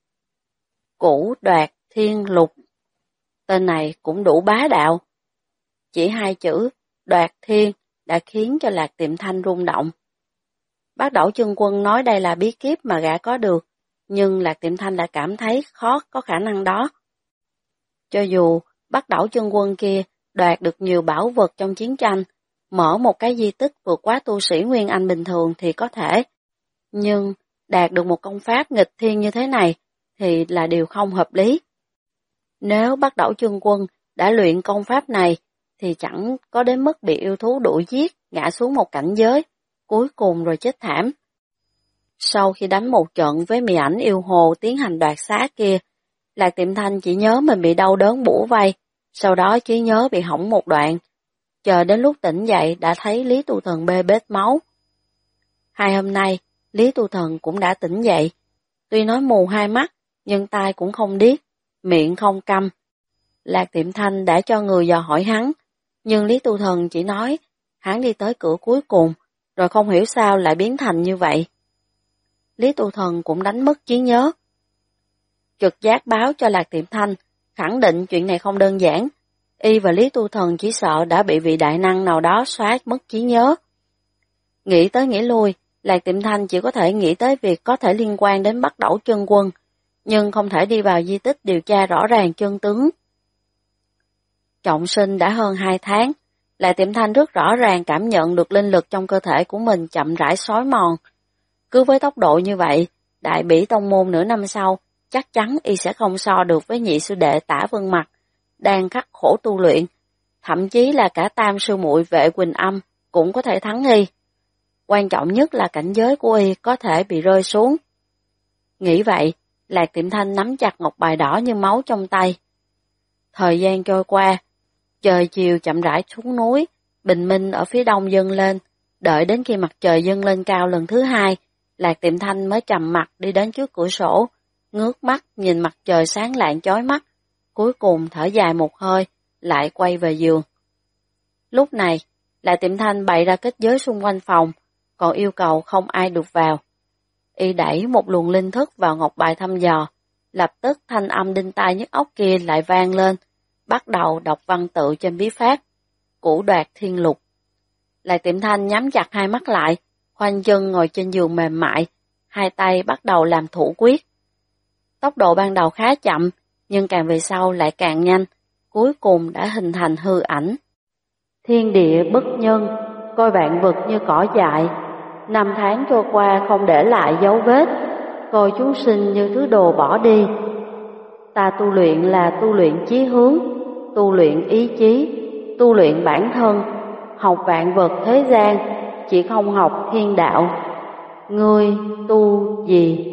Cửu Đoạt Thiên Lục. Tên này cũng đủ bá đạo. Chỉ hai chữ Đoạt Thiên đã khiến cho Lạc Tiệm Thanh rung động. Bác Đẩu Chân Quân nói đây là bí kíp mà gã có được, nhưng Lạc Tiệm Thanh đã cảm thấy khó có khả năng đó. Cho dù Bác Đẩu Chân Quân kia đoạt được nhiều bảo vật trong chiến tranh, mở một cái di tích vượt quá tu sĩ Nguyên Anh bình thường thì có thể, nhưng đạt được một công pháp nghịch thiên như thế này thì là điều không hợp lý. Nếu Bác Đẩu Chân Quân đã luyện công pháp này thì chẳng có đến mức bị yêu thú đuổi giết, ngã xuống một cảnh giới, cuối cùng rồi chết thảm. Sau khi đánh một trận với mị ảnh yêu hồ tiến hành đoạt xá kia, Lạc Tiệm Thanh chỉ nhớ mình bị đau đớn bủa vây, sau đó trí nhớ bị hỏng một đoạn. Chờ đến lúc tỉnh dậy đã thấy Lý Tu Thần bê bết máu. Hai hôm nay, Lý Tu Thần cũng đã tỉnh dậy. Tuy nói mù hai mắt, nhưng tai cũng không điếc, miệng không câm. Lạc Tiệm Thanh đã cho người dò hỏi hắn, nhưng Lý Tu Thần chỉ nói hắn đi tới cửa cuối cùng, rồi không hiểu sao lại biến thành như vậy. Lý Tu Thần cũng đánh mất trí nhớ. Trực giác báo cho Lạc Tiệm Thanh, khẳng định chuyện này không đơn giản. Y và Lý Tu Thần chỉ sợ đã bị vị đại năng nào đó xóa mất trí nhớ. Nghĩ tới nghĩ lui, Lạc Tiệm Thanh chỉ có thể nghĩ tới việc có thể liên quan đến Bắc Đẩu Chân Quân, nhưng không thể đi vào di tích điều tra rõ ràng chân tướng. Trọng sinh đã hơn 2 tháng, Lạc Tiệm Thanh rất rõ ràng cảm nhận được linh lực trong cơ thể của mình chậm rãi xói mòn. Cứ với tốc độ như vậy, đại bỉ tông môn nửa năm sau, chắc chắn y sẽ không so được với nhị sư đệ Tả Vân Mặc, đang khắc khổ tu luyện, thậm chí là cả tam sư muội Vệ Quỳnh Âm cũng có thể thắng y. Quan trọng nhất là cảnh giới của y có thể bị rơi xuống. Nghĩ vậy, Lạc Tiệm Thanh nắm chặt ngọc bài đỏ như máu trong tay. Thời gian trôi qua, trời chiều chậm rãi xuống núi, bình minh ở phía đông dâng lên, đợi đến khi mặt trời dâng lên cao lần thứ hai, Lạc Tiệm Thanh mới trầm mặt đi đến trước cửa sổ, ngước mắt nhìn mặt trời sáng lạng chói mắt, cuối cùng thở dài một hơi, lại quay về giường. Lúc này, Lạc Tiệm Thanh bày ra kết giới xung quanh phòng, còn yêu cầu không ai được vào. Y đẩy một luồng linh thức vào ngọc bài thăm dò, lập tức thanh âm đinh tai nhức óc kia lại vang lên, bắt đầu đọc văn tự trên bí pháp, Cửu Đoạt Thiên Lục. Lạc Tiệm Thanh nhắm chặt hai mắt lại, khoanh chân ngồi trên giường mềm mại, hai tay bắt đầu làm thủ quyết. Tốc độ ban đầu khá chậm, nhưng càng về sau lại càng nhanh, cuối cùng đã hình thành hư ảnh. Thiên địa bất nhân, coi vạn vật như cỏ dại, năm tháng trôi qua không để lại dấu vết, coi chúng sinh như thứ đồ bỏ đi. Ta tu luyện là tu luyện chí hướng, tu luyện ý chí, tu luyện bản thân, học vạn vật thế gian, chỉ không học thiên đạo. Ngươi tu gì?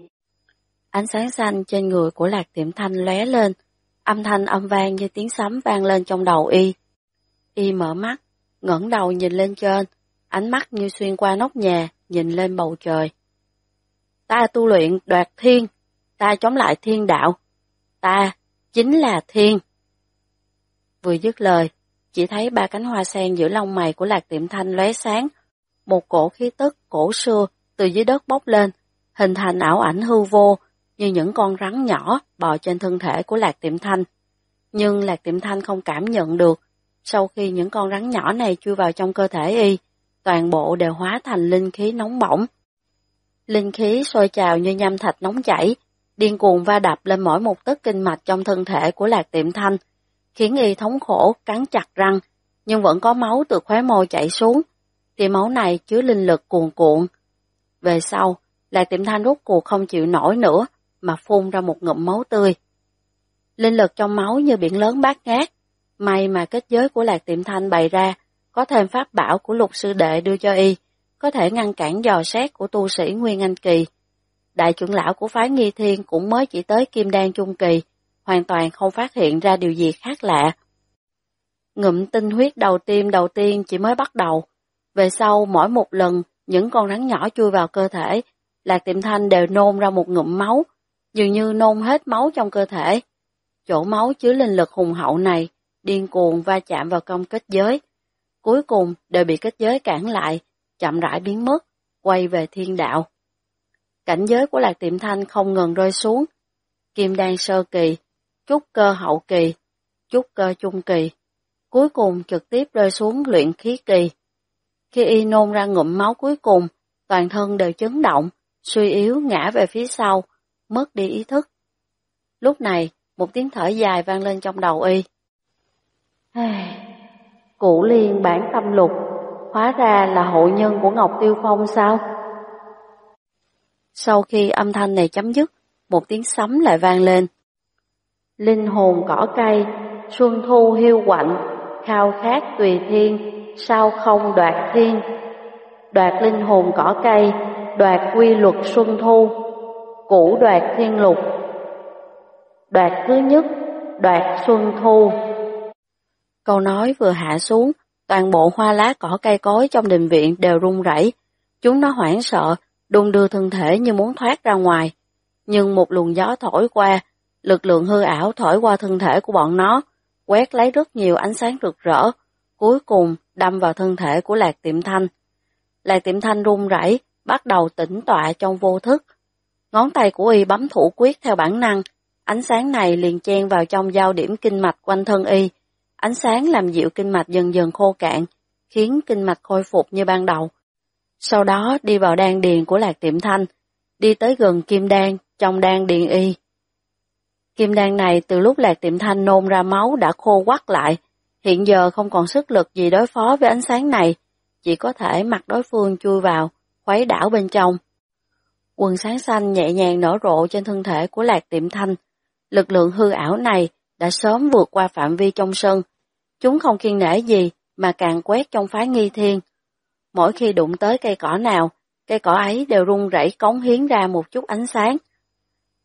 Ánh sáng xanh trên người của Lạc Tiệm Thanh lóe lên, âm thanh âm vang như tiếng sấm vang lên trong đầu y. Y mở mắt, ngẩng đầu nhìn lên trên, ánh mắt như xuyên qua nóc nhà, nhìn lên bầu trời. Ta tu luyện đoạt thiên, ta chống lại thiên đạo, ta chính là thiên. Vừa dứt lời, chỉ thấy ba cánh hoa sen giữa lông mày của Lạc Tiệm Thanh lóe sáng, một cổ khí tức cổ xưa từ dưới đất bốc lên, hình thành ảo ảnh hư vô như những con rắn nhỏ bò trên thân thể của Lạc Tiệm Thanh. Nhưng Lạc Tiệm Thanh không cảm nhận được, sau khi những con rắn nhỏ này chui vào trong cơ thể y, toàn bộ đều hóa thành linh khí nóng bỏng. Linh khí sôi trào như nham thạch nóng chảy, điên cuồng va đập lên mỗi một tấc kinh mạch trong thân thể của Lạc Tiệm Thanh, khiến y thống khổ cắn chặt răng, nhưng vẫn có máu từ khóe môi chảy xuống. Tia máu này chứa linh lực cuồn cuộn. Về sau, Lạc Tiệm Thanh rốt cuộc không chịu nổi nữa, mà phun ra một ngụm máu tươi. Linh lực trong máu như biển lớn bát ngát. May mà kết giới của Lạc Tiệm Thanh bày ra, có thêm pháp bảo của Lục sư đệ đưa cho y, có thể ngăn cản dò xét của tu sĩ Nguyên Anh kỳ. Đại trưởng lão của phái Nghi Thiên cũng mới chỉ tới Kim Đan trung kỳ, hoàn toàn không phát hiện ra điều gì khác lạ. Ngụm tinh huyết đầu tiên chỉ mới bắt đầu. Về sau mỗi một lần những con rắn nhỏ chui vào cơ thể, Lạc Tiệm Thanh đều nôn ra một ngụm máu, dường như nôn hết máu trong cơ thể. Chỗ máu chứa linh lực hùng hậu này, điên cuồng va chạm vào công kết giới. Cuối cùng đều bị kết giới cản lại, chậm rãi biến mất, quay về thiên đạo. Cảnh giới của Lạc Tiệm Thanh không ngừng rơi xuống. Kim Đan sơ kỳ, trúc cơ hậu kỳ, trúc cơ trung kỳ, cuối cùng trực tiếp rơi xuống luyện khí kỳ. Khi y nôn ra ngụm máu cuối cùng, toàn thân đều chấn động, suy yếu ngã về phía sau, mất đi ý thức. Lúc này, một tiếng thở dài vang lên trong đầu y. Cửu Liên bản tâm lục, hóa ra là hộ nhân của Ngọc Tiêu Phong sao? Sau khi âm thanh này chấm dứt, một tiếng sấm lại vang lên. Linh hồn cỏ cây, xuân thu hiu quạnh, khao khát tùy thiên, sao không đoạt thiên? Đoạt linh hồn cỏ cây, đoạt quy luật xuân thu, cửu đoạt thiên lục. Đoạt thứ nhất, đoạt xuân thu. Câu nói vừa hạ xuống, toàn bộ hoa lá cỏ cây cối trong đình viện đều rung rẩy. Chúng nó hoảng sợ, đung đưa thân thể như muốn thoát ra ngoài. Nhưng một luồng gió thổi qua, lực lượng hư ảo thổi qua thân thể của bọn nó, quét lấy rất nhiều ánh sáng rực rỡ, cuối cùng đâm vào thân thể của Lạc Tiệm Thanh. Lạc Tiệm Thanh run rẩy, bắt đầu tĩnh tọa trong vô thức. Ngón tay của y bấm thủ quyết theo bản năng, ánh sáng này liền chen vào trong giao điểm kinh mạch quanh thân y. Ánh sáng làm dịu kinh mạch dần dần khô cạn, khiến kinh mạch khôi phục như ban đầu. Sau đó đi vào đan điền của Lạc Tiệm Thanh, đi tới gần kim đan trong đan điền y. Kim đan này từ lúc Lạc Tiệm Thanh nôn ra máu đã khô quắt lại, hiện giờ không còn sức lực gì đối phó với ánh sáng này, chỉ có thể mặc đối phương chui vào, khuấy đảo bên trong. Quần sáng xanh nhẹ nhàng nở rộ trên thân thể của Lạc Tiệm Thanh. Lực lượng hư ảo này đã sớm vượt qua phạm vi trong sân. Chúng không kiêng nể gì mà càng quét trong phái Nghi Thiên. Mỗi khi đụng tới cây cỏ nào, cây cỏ ấy đều rung rẩy cống hiến ra một chút ánh sáng,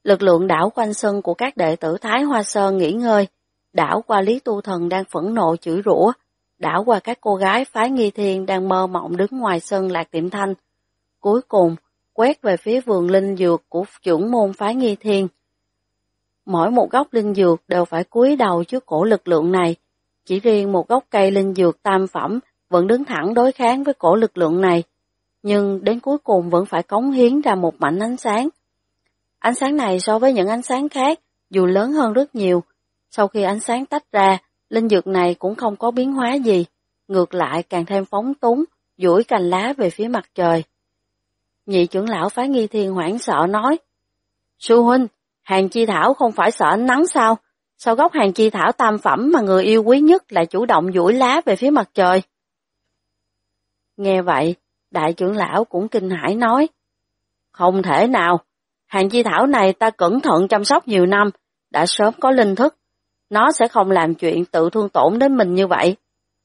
Lực lượng đảo quanh sân của các đệ tử Thái Hoa Sơn nghỉ ngơi, đảo qua Lý Tu Thần đang phẫn nộ chửi rủa, đảo qua các cô gái phái Nghi Thiên đang mơ mộng đứng ngoài sân Lạc Tiệm Thanh. Cuối cùng, quét về phía vườn linh dược của trưởng môn phái Nghi Thiên. Mỗi một gốc linh dược đều phải cúi đầu trước cổ lực lượng này, chỉ riêng một gốc cây linh dược tam phẩm vẫn đứng thẳng đối kháng với cổ lực lượng này, nhưng đến cuối cùng vẫn phải cống hiến ra một mảnh ánh sáng. Ánh sáng này so với những ánh sáng khác, dù lớn hơn rất nhiều, sau khi ánh sáng tách ra, linh dược này cũng không có biến hóa gì, ngược lại càng thêm phóng túng, duỗi cành lá về phía mặt trời. Nhị trưởng lão phái Nghi Thiên hoảng sợ nói, sư huynh, hàng chi thảo không phải sợ ánh nắng sao? Sao gốc hàng chi thảo tam phẩm mà người yêu quý nhất lại chủ động duỗi lá về phía mặt trời? Nghe vậy, đại trưởng lão cũng kinh hãi nói, không thể nào, hàng chi thảo này ta cẩn thận chăm sóc nhiều năm, đã sớm có linh thức, nó sẽ không làm chuyện tự thương tổn đến mình như vậy.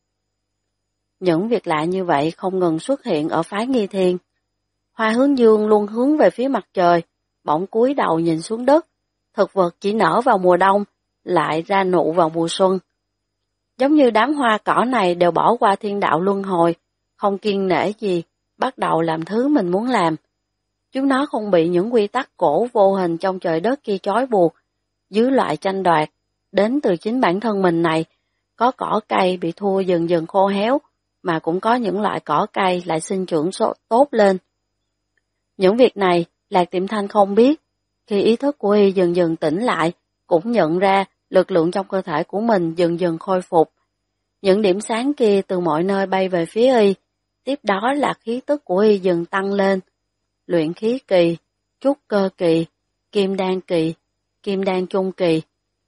Những việc lạ như vậy không ngừng xuất hiện ở phái Nghi Thiên. Hoa hướng dương luôn hướng về phía mặt trời, bỗng cúi đầu nhìn xuống đất, thực vật chỉ nở vào mùa đông, lại ra nụ vào mùa xuân. Giống như đám hoa cỏ này đều bỏ qua thiên đạo luân hồi, không kiêng nể gì, bắt đầu làm thứ mình muốn làm. Chúng nó không bị những quy tắc cổ vô hình trong trời đất kia trói buộc, dưới loại tranh đoạt, đến từ chính bản thân mình này, có cỏ cây bị thua dần dần khô héo, mà cũng có những loại cỏ cây lại sinh trưởng tốt lên. Những việc này, Lạc Tiệm Thanh không biết. Khi ý thức của y dần dần tỉnh lại, cũng nhận ra lực lượng trong cơ thể của mình dần dần khôi phục. Những điểm sáng kia từ mọi nơi bay về phía y, tiếp đó là khí tức của y dần tăng lên. Luyện khí kỳ, trúc cơ kỳ, kim đan kỳ, kim đan trung kỳ.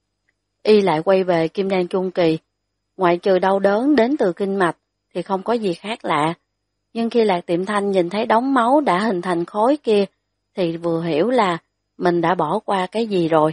Y lại quay về kim đan trung kỳ, ngoại trừ đau đớn đến từ kinh mạch thì không có gì khác lạ. Nhưng khi Lạc Tiệm Thanh nhìn thấy đống máu đã hình thành khối kia, thì vừa hiểu là mình đã bỏ qua cái gì rồi.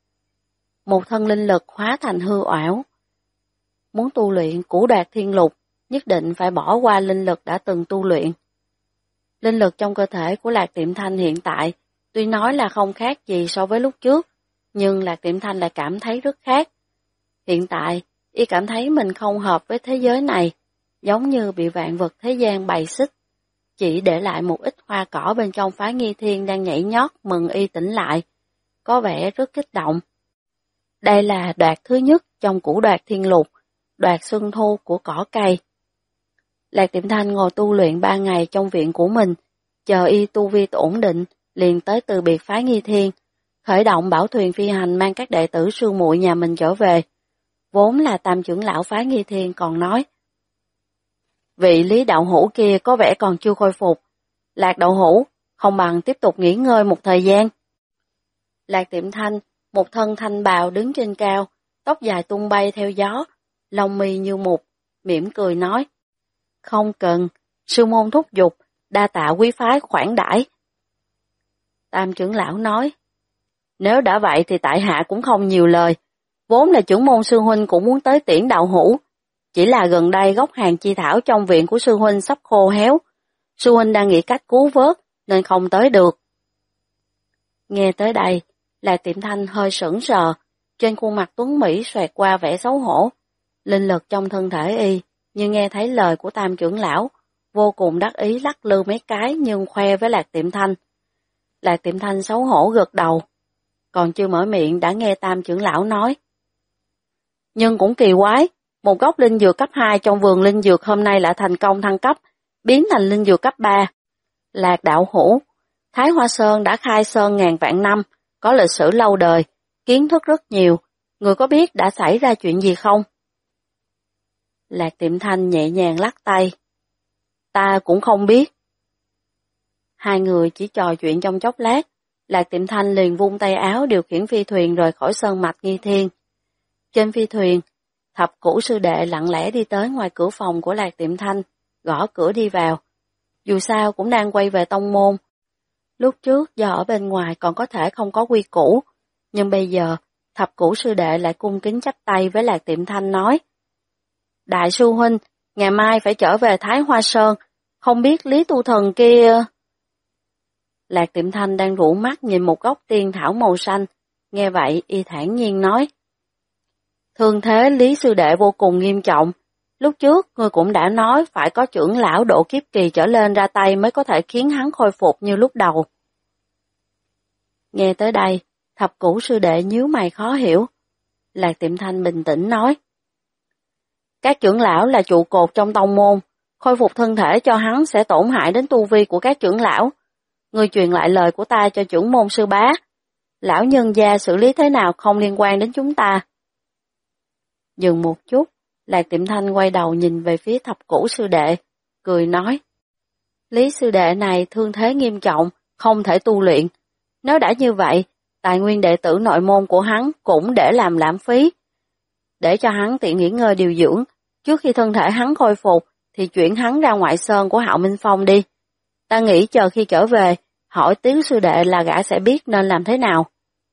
Một thân linh lực hóa thành hư ảo. Muốn tu luyện Cửu Đoạt Thiên Lục, nhất định phải bỏ qua linh lực đã từng tu luyện. Linh lực trong cơ thể của Lạc Tiệm Thanh hiện tại, tuy nói là không khác gì so với lúc trước, nhưng Lạc Tiệm Thanh lại cảm thấy rất khác. Hiện tại, y cảm thấy mình không hợp với thế giới này, giống như bị vạn vật thế gian bày xích. Chỉ để lại một ít hoa cỏ bên trong phái Nghi Thiên đang nhảy nhót mừng y tỉnh lại, có vẻ rất kích động. Đây là đoạt thứ nhất trong Cửu Đoạt Thiên Lục, đoạt xuân thu của cỏ cây. Lạc Tiệm Thanh ngồi tu luyện 3 ngày trong viện của mình, chờ y tu vi ổn định, liền tới từ biệt phái Nghi Thiên, khởi động bảo thuyền phi hành mang các đệ tử sư muội nhà mình trở về. Vốn là tam trưởng lão phái Nghi Thiên còn nói, vị Lý đạo hữu kia có vẻ còn chưa khôi phục. Lạc đạo hữu, không bằng tiếp tục nghỉ ngơi một thời gian. Lạc Tiệm Thanh, một thân thanh bào đứng trên cao, tóc dài tung bay theo gió, lông mi như mục, mỉm cười nói, không cần, sư môn thúc giục, đa tạ quý phái khoản đãi. Tam trưởng lão nói, nếu đã vậy thì tại hạ cũng không nhiều lời, vốn là trưởng môn sư huynh cũng muốn tới tiễn đạo hữu, chỉ là gần đây gốc hàng chi thảo trong viện của sư huynh sắp khô héo, sư huynh đang nghĩ cách cứu vớt nên không tới được. Nghe tới đây, Lạc Tiệm Thanh hơi sững sờ, trên khuôn mặt tuấn mỹ xoẹt qua vẻ xấu hổ. Linh lực trong thân thể y, nhưng nghe thấy lời của tam trưởng lão, vô cùng đắc ý lắc lư mấy cái nhưng khoe với Lạc Tiệm Thanh. Lạc Tiệm Thanh xấu hổ gật đầu, còn chưa mở miệng đã nghe tam trưởng lão nói. Nhưng cũng kỳ quái, một gốc linh dược cấp 2 trong vườn linh dược hôm nay lại thành công thăng cấp, biến thành linh dược cấp 3. Lạc đạo hữu, Thái Hoa Sơn đã khai sơn ngàn vạn năm, có lịch sử lâu đời, kiến thức rất nhiều, người có biết đã xảy ra chuyện gì không? Lạc Tiệm Thanh nhẹ nhàng lắc tay. Ta cũng không biết. Hai người chỉ trò chuyện trong chốc lát, Lạc Tiệm Thanh liền vung tay áo điều khiển phi thuyền rời khỏi sơn mạch Nghi Thiên. Trên phi thuyền, Thập Cửu sư đệ lặng lẽ đi tới ngoài cửa phòng của Lạc Tiệm Thanh, gõ cửa đi vào. Dù sao cũng đang quay về tông môn. Lúc trước do ở bên ngoài còn có thể không có quy củ, nhưng bây giờ Thập Cửu sư đệ lại cung kính chắp tay với Lạc Tiệm Thanh nói: Đại sư huynh, ngày mai phải trở về Thái Hoa Sơn, không biết Lý Tu Thần kia... Lạc Tiệm Thanh đang rũ mắt nhìn một gốc tiên thảo màu xanh, nghe vậy y thản nhiên nói. Thương thế Lý sư đệ vô cùng nghiêm trọng, lúc trước ngươi cũng đã nói phải có trưởng lão độ kiếp kỳ trở lên ra tay mới có thể khiến hắn khôi phục như lúc đầu. Nghe tới đây, Thập Cửu sư đệ nhíu mày khó hiểu. Lạc Tiệm Thanh bình tĩnh nói. Các trưởng lão là trụ cột trong tông môn, khôi phục thân thể cho hắn sẽ tổn hại đến tu vi của các trưởng lão. Ngươi truyền lại lời của ta cho trưởng môn sư bá. Lão nhân gia xử lý thế nào không liên quan đến chúng ta. Dừng một chút, Lạc Tiệm Thanh quay đầu nhìn về phía Thập Cửu sư đệ, cười nói. Lý sư đệ này thương thế nghiêm trọng, không thể tu luyện. Nếu đã như vậy, tài nguyên đệ tử nội môn của hắn cũng để làm lãng phí. Để cho hắn tiện nghỉ ngơi điều dưỡng, trước khi thân thể hắn khôi phục thì chuyển hắn ra ngoại sơn của Hạo Minh Phong đi. Ta nghĩ chờ khi trở về, hỏi Tiếu sư đệ là gã sẽ biết nên làm thế nào.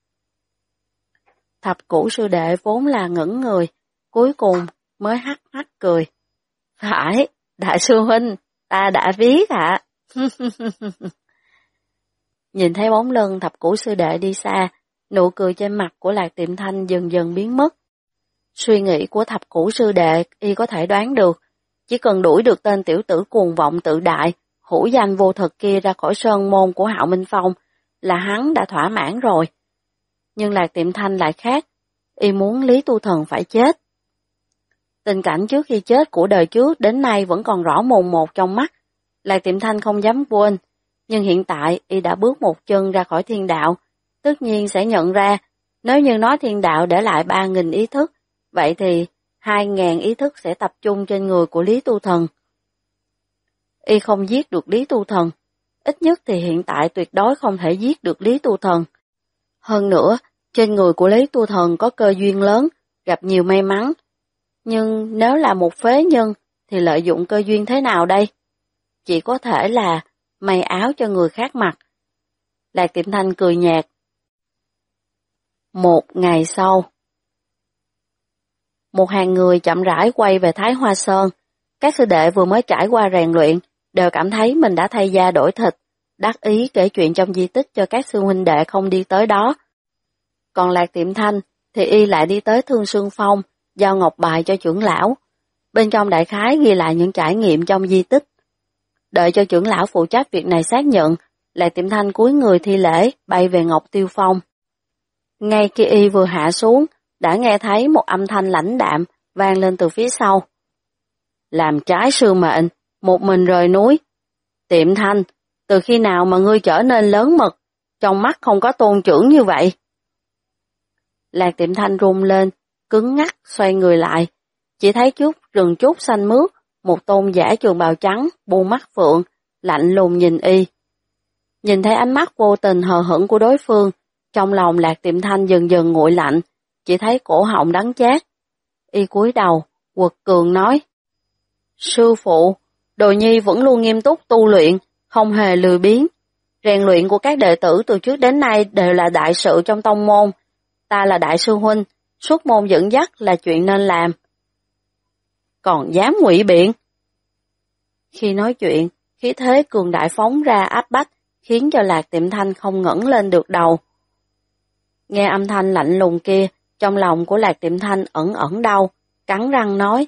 Thập Cửu sư đệ vốn là ngẩn người, cuối cùng mới hắc hắc cười. Phải, đại sư huynh, ta đã biết ạ. Nhìn thấy bóng lưng Thập Cửu sư đệ đi xa, nụ cười trên mặt của Lạc Tiệm Thanh dần dần biến mất. Suy nghĩ của Thập Cửu sư đệ y có thể đoán được, chỉ cần đuổi được tên tiểu tử cuồng vọng tự đại, hữu danh vô thực kia ra khỏi sơn môn của Hạo Minh Phong là hắn đã thỏa mãn rồi. Nhưng Lạc Tiệm Thanh lại khác, y muốn Lý Tu Thần phải chết. Tình cảnh trước khi chết của đời trước đến nay vẫn còn rõ mồn một trong mắt, Lạc Tiệm Thanh không dám quên, nhưng hiện tại y đã bước một chân ra khỏi thiên đạo, tất nhiên sẽ nhận ra, nếu như nói thiên đạo để lại 3.000 ý thức, vậy thì 2.000 ý thức sẽ tập trung trên người của Lý Tu Thần. Y không giết được Lý Tu Thần, ít nhất thì hiện tại tuyệt đối không thể giết được Lý Tu Thần. Hơn nữa, trên người của Lý Tu Thần có cơ duyên lớn, gặp nhiều may mắn. Nhưng nếu là một phế nhân thì lợi dụng cơ duyên thế nào đây? Chỉ có thể là may áo cho người khác mặc. Lạc Tiệm Thanh cười nhạt. Một ngày sau, một hàng người chậm rãi quay về Thái Hoa Sơn. Các sư đệ vừa mới trải qua rèn luyện, đều cảm thấy mình đã thay da đổi thịt, đắc ý kể chuyện trong di tích cho các sư huynh đệ không đi tới đó. Còn Lạc Tiệm Thanh thì y lại đi tới Thương Sương Phong, giao ngọc bài cho trưởng lão. Bên trong đại khái ghi lại những trải nghiệm trong di tích. Đợi cho trưởng lão phụ trách việc này xác nhận, Lạc Tiệm Thanh cúi người thi lễ, bay về Ngọc Tiêu Phong. Ngay khi y vừa hạ xuống, đã nghe thấy một âm thanh lãnh đạm vang lên từ phía sau. Làm trái sư mệnh, một mình rời núi. Tiệm Thanh, từ khi nào mà ngươi trở nên lớn mật, trong mắt không có tôn trưởng như vậy? Lạc Tiệm Thanh run lên, cứng ngắc xoay người lại, chỉ thấy trước rừng trúc xanh mướt, một tôn giả trường bào trắng, buông mắt phượng, lạnh lùng nhìn y. Nhìn thấy ánh mắt vô tình hờ hững của đối phương, trong lòng Lạc Tiệm Thanh dần dần nguội lạnh, chỉ thấy cổ họng đắng chát. Y cúi đầu, quật cường nói. Sư phụ, Đồ Nhi vẫn luôn nghiêm túc tu luyện, không hề lười biếng. Rèn luyện của các đệ tử từ trước đến nay đều là đại sự trong tông môn. Ta là đại sư huynh, xuất môn dẫn dắt là chuyện nên làm. Còn dám ngụy biện? Khi nói chuyện, khí thế cường đại phóng ra áp bách, khiến cho Lạc Tiệm Thanh không ngẩng lên được đầu. Nghe âm thanh lạnh lùng kia, trong lòng của Lạc Tiệm Thanh ẩn ẩn đau, cắn răng nói.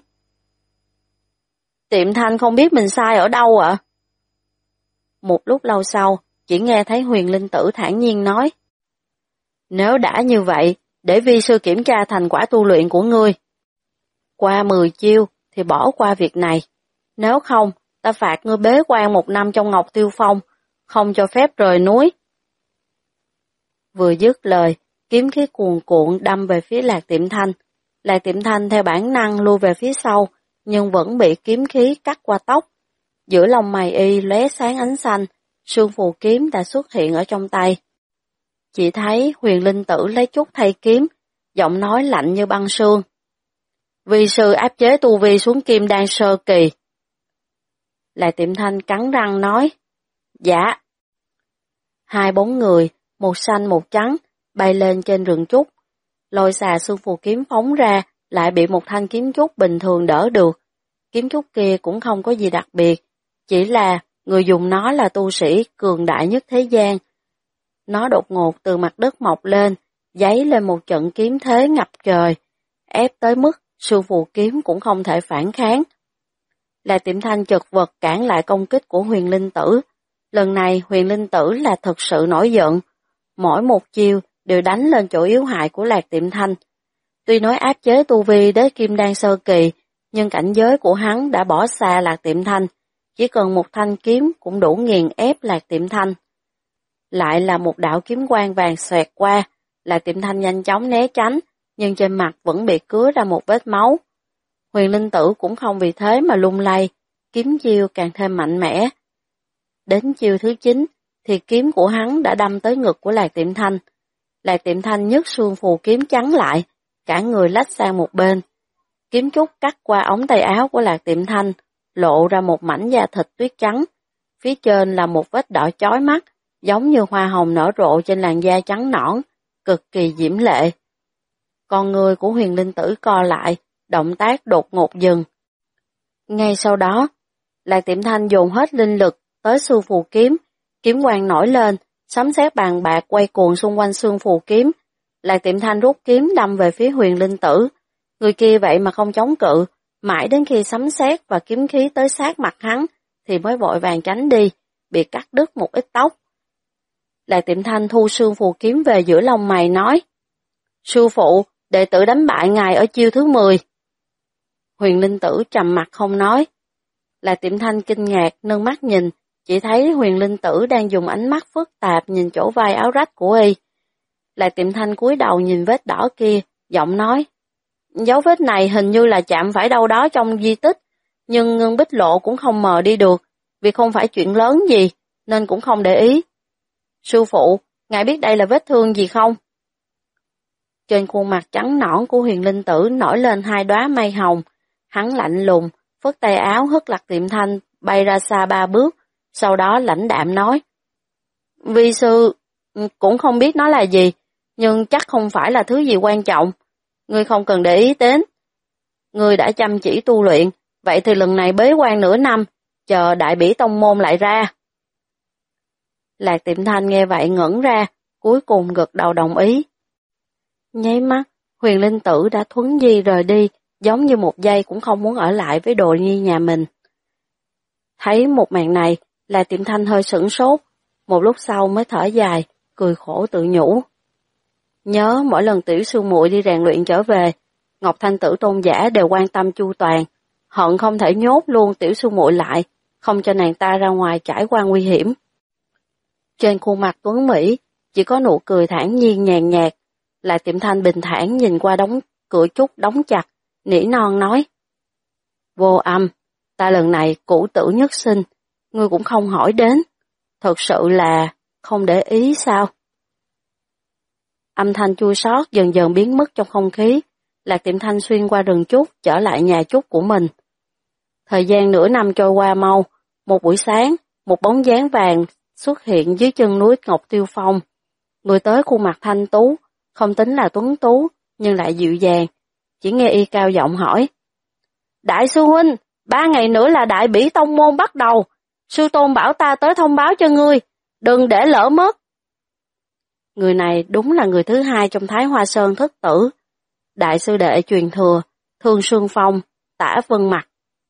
Tiệm Thanh không biết mình sai ở đâu ạ? Một lúc lâu sau, chỉ nghe thấy Huyền Linh Tử thản nhiên nói. Nếu đã như vậy, để vi sư kiểm tra thành quả tu luyện của ngươi. Qua 10 chiêu thì bỏ qua việc này. Nếu không, ta phạt ngươi bế quan 1 năm trong Ngọc Tiêu Phong, không cho phép rời núi. Vừa dứt lời, kiếm khí cuồn cuộn đâm về phía Lạc Tiệm Thanh. Lạc Tiệm Thanh theo bản năng lui về phía sau, nhưng vẫn bị kiếm khí cắt qua tóc. Giữa lông mày y lóe sáng ánh xanh, sương phù kiếm đã xuất hiện ở trong tay. Chỉ thấy Huyền Linh Tử lấy chút thay kiếm, giọng nói lạnh như băng sương. Vi sư áp chế tu vi xuống kim đan sơ kỳ. Lạc Tiệm Thanh cắn răng nói. Dạ. Hai bóng người, một xanh một trắng, bay lên trên rừng trúc. Lôi xà sương phù kiếm phóng ra, lại bị một thanh kiếm trúc bình thường đỡ được. Kiếm trúc kia cũng không có gì đặc biệt, chỉ là người dùng nó là tu sĩ cường đại nhất thế gian. Nó đột ngột từ mặt đất mọc lên, giấy lên một trận kiếm thế ngập trời, ép tới mức sư phù kiếm cũng không thể phản kháng. Lạc Tiệm Thanh chật vật cản lại công kích của Huyền Linh Tử. Lần này Huyền Linh Tử là thực sự nổi giận. Mỗi một chiêu đều đánh lên chỗ yếu hại của Lạc Tiệm Thanh. Tuy nói áp chế tu vi đến Kim Đan sơ kỳ, nhưng cảnh giới của hắn đã bỏ xa Lạc Tiệm Thanh. Chỉ cần một thanh kiếm cũng đủ nghiền ép Lạc Tiệm Thanh. Lại là một đạo kiếm quang vàng xoẹt qua, Lạc Tiệm Thanh nhanh chóng né tránh, nhưng trên mặt vẫn bị cứa ra một vết máu. Huyền Linh Tử cũng không vì thế mà lung lay, kiếm chiêu càng thêm mạnh mẽ. Đến chiêu thứ 9, thì kiếm của hắn đã đâm tới ngực của Lạc Tiệm Thanh. Lạc Tiệm Thanh nhấc xương phù kiếm chắn lại, cả người lách sang một bên. Kiếm trúc cắt qua ống tay áo của Lạc Tiệm Thanh, lộ ra một mảnh da thịt tuyết trắng. Phía trên là một vết đỏ chói mắt, giống như hoa hồng nở rộ trên làn da trắng nõn, cực kỳ diễm lệ. Con người của Huyền Linh Tử co lại, động tác đột ngột dừng. Ngay sau đó, Lạc Tiệm Thanh dồn hết linh lực tới xương phù kiếm, kiếm quang nổi lên, sấm sét bàn bạc quay cuồng xung quanh xương phù kiếm. Lạc Tiệm Thanh rút kiếm đâm về phía Huyền Linh Tử. Người kia vậy mà không chống cự, mãi đến khi sấm sét và kiếm khí tới sát mặt hắn, thì mới vội vàng tránh đi, bị cắt đứt một ít tóc. Lạc Tiệm Thanh thu xương phù kiếm về giữa lông mày nói: "Sư phụ, đệ tử đánh bại ngài ở chiêu thứ 10. Huyền Linh Tử trầm mặt không nói. Lạc Tiệm Thanh kinh ngạc nâng mắt nhìn, chỉ thấy Huyền Linh Tử đang dùng ánh mắt phức tạp nhìn chỗ vai áo rách của y. Lạc Tiệm Thanh cúi đầu nhìn vết đỏ kia, giọng nói: "Dấu vết này hình như là chạm phải đâu đó trong di tích, nhưng Ngân Bích Lộ cũng không mờ đi được, vì không phải chuyện lớn gì, nên cũng không để ý. Sư phụ, ngài biết đây là vết thương gì không?" Trên khuôn mặt trắng nõn của Huyền Linh Tử nổi lên 2 đóa mây hồng, hắn lạnh lùng, phất tay áo hất Lạc Tiệm Thanh bay ra xa 3 bước, sau đó lãnh đạm nói: "Vi sư, cũng không biết nó là gì, nhưng chắc không phải là thứ gì quan trọng. Ngươi không cần để ý đến. Ngươi đã chăm chỉ tu luyện, vậy thì lần này bế quan nửa năm, chờ Đại Bỉ Tông Môn lại ra." Lạc Tiệm Thanh nghe vậy ngẩn ra, cuối cùng gật đầu đồng ý. Nháy mắt, Huyền Linh Tử đã thuấn di rời đi, giống như một giây cũng không muốn ở lại với Đồ Nhi nhà mình. Thấy một màn này, Lạc Tiệm Thanh hơi sửng sốt, một lúc sau mới thở dài, cười khổ tự nhủ. Nhớ mỗi lần tiểu sư muội đi rèn luyện trở về, Ngọc Thanh Tử tôn giả đều quan tâm chu toàn, hận không thể nhốt luôn tiểu sư muội lại, không cho nàng ta ra ngoài trải qua nguy hiểm. Trên khuôn mặt tuấn Mỹ, chỉ có nụ cười thản nhiên nhàn nhạt. Lạc Tiệm Thanh bình thản nhìn qua đóng cửa trúc đóng chặt, nỉ non nói: "Vô Âm, ta lần này cũ tử nhất sinh, ngươi cũng không hỏi đến, thật sự là không để ý sao?" Âm thanh chua xót dần dần biến mất trong không khí, Lạc Tiệm Thanh xuyên qua rừng trúc trở lại nhà trúc của mình. Thời gian nửa năm trôi qua mau, một buổi sáng, một bóng dáng vàng xuất hiện dưới chân núi Ngọc Tiêu Phong. Người tới khuôn mặt thanh tú, không tính là tuấn tú, nhưng lại dịu dàng. Chỉ nghe y cao giọng hỏi: "Đại sư huynh, 3 ngày nữa là Đại Bỉ Tông Môn bắt đầu. Sư tôn bảo ta tới thông báo cho ngươi, đừng để lỡ mất." Người này đúng là người thứ 2 trong Thái Hoa Sơn thất tử. Đại sư đệ truyền thừa, Thương Sương Phong, Tả Vân Mặc.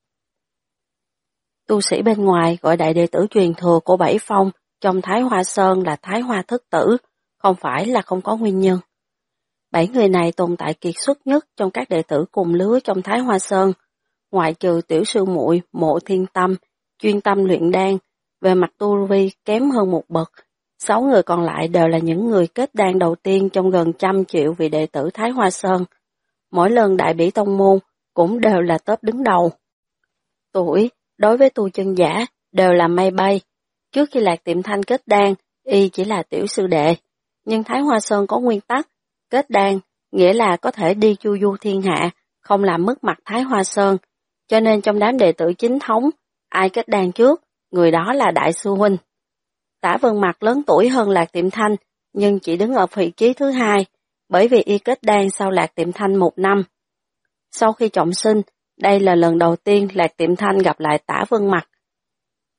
Tu sĩ bên ngoài gọi đại đệ tử truyền thừa của 7 phong trong Thái Hoa Sơn là Thái Hoa thất tử, không phải là không có nguyên nhân. 7 người này tồn tại kiệt xuất nhất trong các đệ tử cùng lứa trong Thái Hoa Sơn, ngoại trừ tiểu sư muội Mộ Thiên Tâm, chuyên tâm luyện đan, về mặt tu vi kém hơn một bậc. 6 người còn lại đều là những người kết đan đầu tiên trong gần 100 triệu vị đệ tử Thái Hoa Sơn. Mỗi lần Đại Bỉ Tông Môn cũng đều là top đứng đầu. Tuổi, đối với tu chân giả, đều là mây bay. Trước khi Lạc Tiệm Thanh kết đan, y chỉ là tiểu sư đệ. Nhưng Thái Hoa Sơn có nguyên tắc, kết đan, nghĩa là có thể đi chu du thiên hạ, không làm mất mặt Thái Hoa Sơn. Cho nên trong đám đệ tử chính thống, ai kết đan trước, người đó là đại sư huynh. Tả Vân Mặc lớn tuổi hơn Lạc Tiệm Thanh, nhưng chỉ đứng ở vị trí thứ 2, bởi vì y kết đan sau Lạc Tiệm Thanh 1 năm. Sau khi trọng sinh, đây là lần đầu tiên Lạc Tiệm Thanh gặp lại Tả Vân Mặc.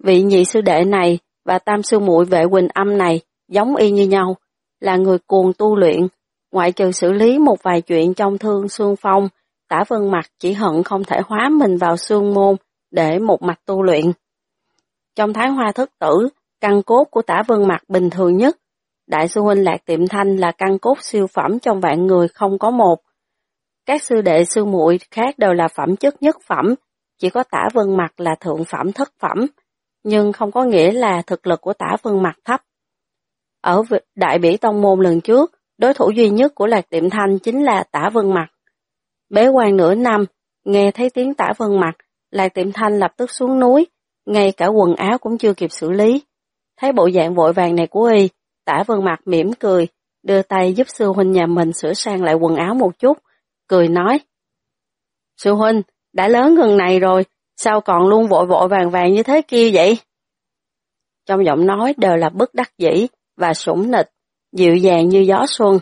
Vị nhị sư đệ này và tam sư muội Vệ Quỳnh Âm này giống y như nhau, là người cuồng tu luyện, ngoại trừ xử lý một vài chuyện trong Thương Xương Phong, Tả Vân Mặc chỉ hận không thể hóa mình vào xương môn để một mạch tu luyện. Trong Thái Hoa Thất Tử, căn cốt của Tả Vân Mặc bình thường nhất, đại sư huynh Lạc Tiệm Thanh là căn cốt siêu phẩm trong vạn người không có một. Các sư đệ sư muội khác đều là phẩm chất nhất phẩm, chỉ có Tả Vân Mặc là thượng phẩm thất phẩm, nhưng không có nghĩa là thực lực của Tả Vân Mặc thấp. Ở Đại Bỉ Tông Môn lần trước, đối thủ duy nhất của Lạc Tiệm Thanh chính là Tả Vân Mặc. Bế quan nửa năm, nghe thấy tiếng Tả Vân Mặc, Lạc Tiệm Thanh lập tức xuống núi, ngay cả quần áo cũng chưa kịp xử lý. Thấy bộ dạng vội vàng này của y, Tả Vân Mặc mỉm cười, đưa tay giúp sư huynh nhà mình sửa sang lại quần áo một chút, cười nói: Sư huynh, đã lớn gần này rồi, sao còn luôn vội vội vàng vàng như thế kia vậy? Trong giọng nói đều là bất đắc dĩ và sủng nịch, dịu dàng như gió xuân.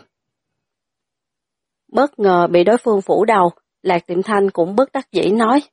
Bất ngờ bị đối phương phủ đầu, Lạc Tiệm Thanh cũng bất đắc dĩ nói: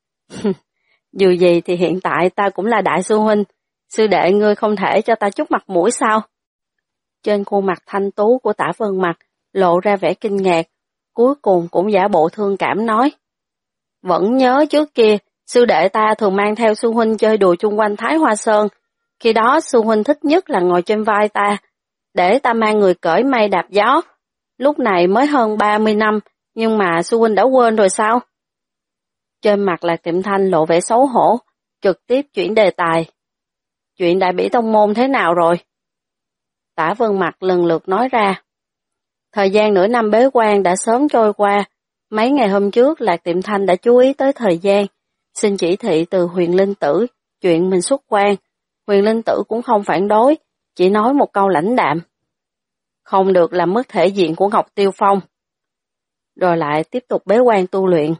Dù gì thì hiện tại ta cũng là đại sư huynh, sư đệ ngươi không thể cho ta chút mặt mũi sao? Trên khuôn mặt thanh tú của Tả Vân Mặc lộ ra vẻ kinh ngạc, cuối cùng cũng giả bộ thương cảm nói: Vẫn nhớ trước kia, sư đệ ta thường mang theo sư huynh chơi đùa chung quanh Thái Hoa Sơn, khi đó sư huynh thích nhất là ngồi trên vai ta, để ta mang người cởi mây đạp gió. Lúc này mới hơn 30 năm, nhưng mà sư huynh đã quên rồi sao? Trên mặt Lạc Tiệm Thanh lộ vẻ xấu hổ, trực tiếp chuyển đề tài. Chuyện Đại Bỉ Tông Môn thế nào rồi? Tả Vân Mặc lần lượt nói ra. Thời gian nửa năm bế quan đã sớm trôi qua, mấy ngày hôm trước Lạc Tiệm Thanh đã chú ý tới thời gian, xin chỉ thị từ Huyền Linh Tử, chuyện mình xuất quan. Huyền Linh Tử cũng không phản đối, chỉ nói một câu lãnh đạm: Không được làm mất thể diện của Ngọc Tiêu Phong. Rồi lại tiếp tục bế quan tu luyện.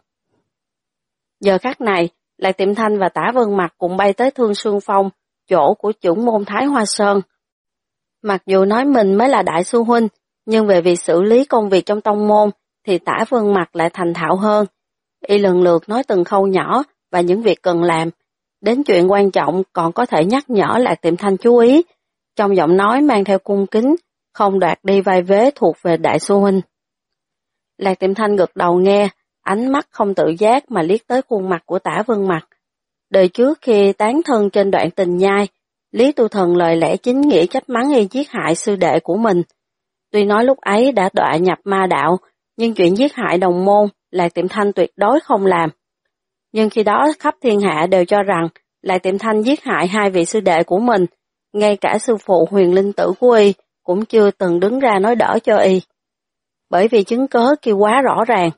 Giờ khắc này, Lạc Tiệm Thanh và Tả Vân Mặc cùng bay tới Thương Xương Phong, chỗ của chưởng môn Thái Hoa Sơn. Mặc dù nói mình mới là đại sư huynh, nhưng về việc xử lý công việc trong tông môn thì Tả Vân Mặc lại thành thạo hơn. Y lần lượt nói từng khâu nhỏ và những việc cần làm. Đến chuyện quan trọng còn có thể nhắc nhở Lạc Tiệm Thanh chú ý, trong giọng nói mang theo cung kính, không đoạt đi vai vế thuộc về đại sư huynh. Lạc Tiệm Thanh gật đầu nghe, ánh mắt không tự giác mà liếc tới khuôn mặt của Tả Vân Mặc. Đời trước khi tán thân trên đoạn tình nhai, Lý Tu Thần lời lẽ chính nghĩa trách mắng y giết hại sư đệ của mình. Tuy nói lúc ấy đã đọa nhập ma đạo, nhưng chuyện giết hại đồng môn, Lạc Tiệm Thanh tuyệt đối không làm. Nhưng khi đó khắp thiên hạ đều cho rằng Lạc Tiệm Thanh giết hại hai vị sư đệ của mình, ngay cả sư phụ Huyền Linh Tử của y cũng chưa từng đứng ra nói đỡ cho y. Bởi vì chứng cớ kia quá rõ ràng.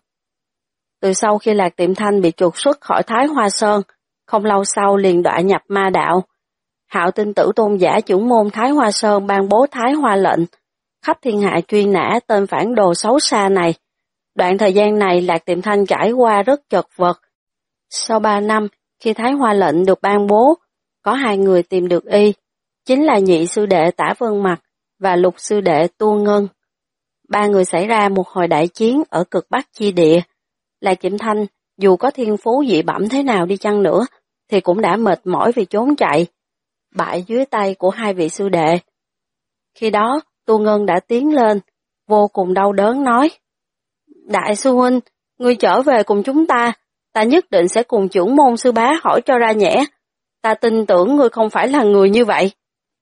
Từ sau khi Lạc Tiệm Thanh bị trục xuất khỏi Thái Hoa Sơn, không lâu sau liền đọa nhập ma đạo. Hạo Tinh Tử tôn giả chưởng môn Thái Hoa Sơn ban bố Thái Hoa lệnh, khắp thiên hạ truy nã tên phản đồ xấu xa này. Đoạn thời gian này Lạc Tiệm Thanh trải qua rất chật vật. Sau 3 năm, khi Thái Hoa lệnh được ban bố, có 2 người tìm được y, chính là nhị sư đệ Tả Vân Mặc và lục sư đệ Tu Ngân. 3 người xảy ra một hồi đại chiến ở cực Bắc chi địa. Lạc Tiệm Thanh dù có thiên phú dị bẩm thế nào đi chăng nữa, thì cũng đã mệt mỏi vì trốn chạy, bại dưới tay của 2 vị sư đệ. Khi đó, Tu Ngân đã tiến lên, vô cùng đau đớn nói: Đại sư huynh, ngươi trở về cùng chúng ta nhất định sẽ cùng chưởng môn sư bá hỏi cho ra nhẽ. Ta tin tưởng ngươi không phải là người như vậy.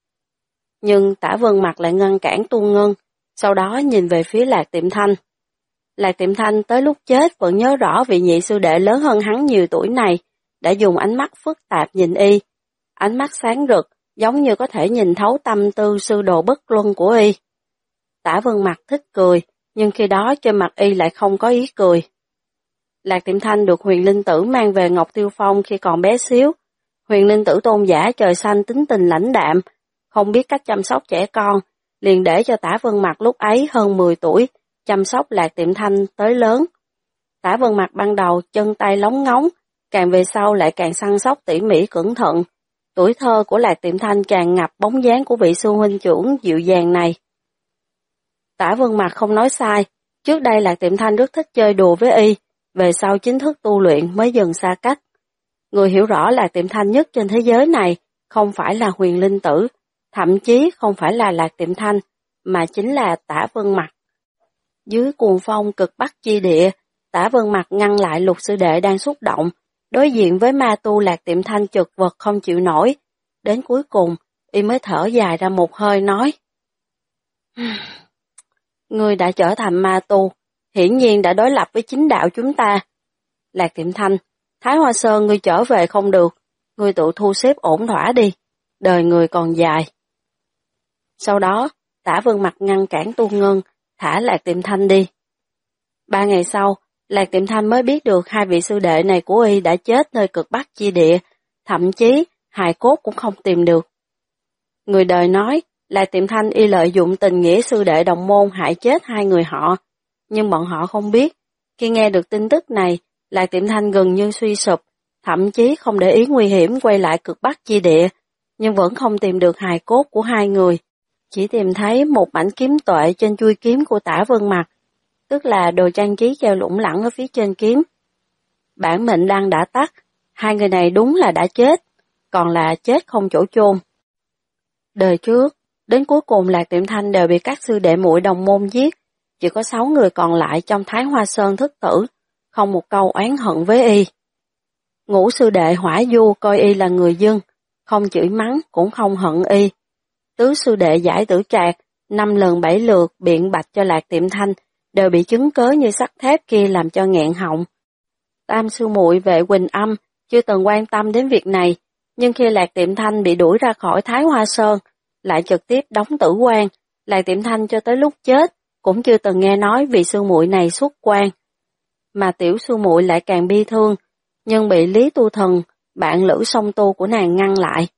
Nhưng Tả Vân Mặc lại ngăn cản Tu Ngân, sau đó nhìn về phía Lạc Tiệm Thanh. Lạc Tiệm Thanh tới lúc chết vẫn nhớ rõ vị nhị sư đệ lớn hơn hắn nhiều tuổi này, đã dùng ánh mắt phức tạp nhìn y. Ánh mắt sáng rực, giống như có thể nhìn thấu tâm tư sư đồ bất luân của y. Tả Vân Mặc thích cười, nhưng khi đó trên mặt y lại không có ý cười. Lạc Tiệm Thanh được Huyền Linh Tử mang về Ngọc Tiêu Phong khi còn bé xíu. Huyền Linh Tử tôn giả trời xanh tính tình lãnh đạm, không biết cách chăm sóc trẻ con, liền để cho Tả Vân Mặc lúc ấy hơn 10 tuổi, chăm sóc Lạc Tiệm Thanh tới lớn. Tả Vân Mặc ban đầu chân tay lóng ngóng, càng về sau lại càng săn sóc tỉ mỉ cẩn thận. Tuổi thơ của Lạc Tiệm Thanh tràn ngập bóng dáng của vị sư huynh trưởng dịu dàng này. Tả Vân Mặc không nói sai, trước đây Lạc Tiệm Thanh rất thích chơi đùa với y, về sau chính thức tu luyện mới dần xa cách. Người hiểu rõ Lạc Tiệm Thanh nhất trên thế giới này không phải là Huyền Linh Tử, thậm chí không phải là Lạc Tiệm Thanh, mà chính là Tả Vân Mặc. Dưới cuồng phong cực bắc chi địa, Tả Vân Mặc ngăn lại Lục sư đệ đang xúc động, đối diện với ma tu Lạc Tiệm Thanh chật vật không chịu nổi. Đến cuối cùng, y mới thở dài ra một hơi nói: Ngươi đã trở thành ma tu, hiển nhiên đã đối lập với chính đạo chúng ta. Lạc Tiệm Thanh, Thái Hoa Sơn ngươi trở về không được, ngươi tự thu xếp ổn thỏa đi, đời người còn dài. Sau đó, Tả Vân Mặc ngăn cản Tu Ngân, thả Lạc Tiệm Thanh đi. 3 ngày sau, Lạc Tiệm Thanh mới biết được 2 vị sư đệ này của y đã chết nơi cực bắc chi địa, thậm chí hài cốt cũng không tìm được. Người đời nói, Lạc Tiệm Thanh y lợi dụng tình nghĩa sư đệ đồng môn hại chết 2 người họ, nhưng bọn họ không biết, khi nghe được tin tức này, Lạc Tiệm Thanh gần như suy sụp, thậm chí không để ý nguy hiểm quay lại cực bắc chi địa, nhưng vẫn không tìm được hài cốt của 2 người, chỉ tìm thấy một mảnh kiếm tuệ trên chuôi kiếm của Tả Vân Mặc, tức là đồ trang trí treo lủng lẳng ở phía trên kiếm. Bản mệnh đăng đã tắt, 2 người này đúng là đã chết, còn là chết không chỗ chôn. Đời trước, đến cuối cùng Lạc Tiệm Thanh đều bị các sư đệ muội đồng môn giết, chỉ có 6 người còn lại trong Thái Hoa Sơn thất tử, không một câu oán hận với y. Ngũ sư đệ Hỏa Du coi y là người dân, không chửi mắng cũng không hận y. Tứ sư đệ Giải Tử Trạc, 5 lần 7 lượt biện bạch cho Lạc Tiệm Thanh, đều bị chứng cớ như sắt thép kia làm cho nghẹn họng. Tam sư muội Vệ Quỳnh Âm chưa từng quan tâm đến việc này, nhưng khi Lạc Tiệm Thanh bị đuổi ra khỏi Thái Hoa Sơn, lại trực tiếp đóng tử quan, Lạc Tiệm Thanh cho tới lúc chết cũng chưa từng nghe nói vị sư muội này xuất quan. Mà tiểu sư muội lại càng bi thương, nhưng bị Lý Tu Thần, bạn lữ song tu của nàng ngăn lại.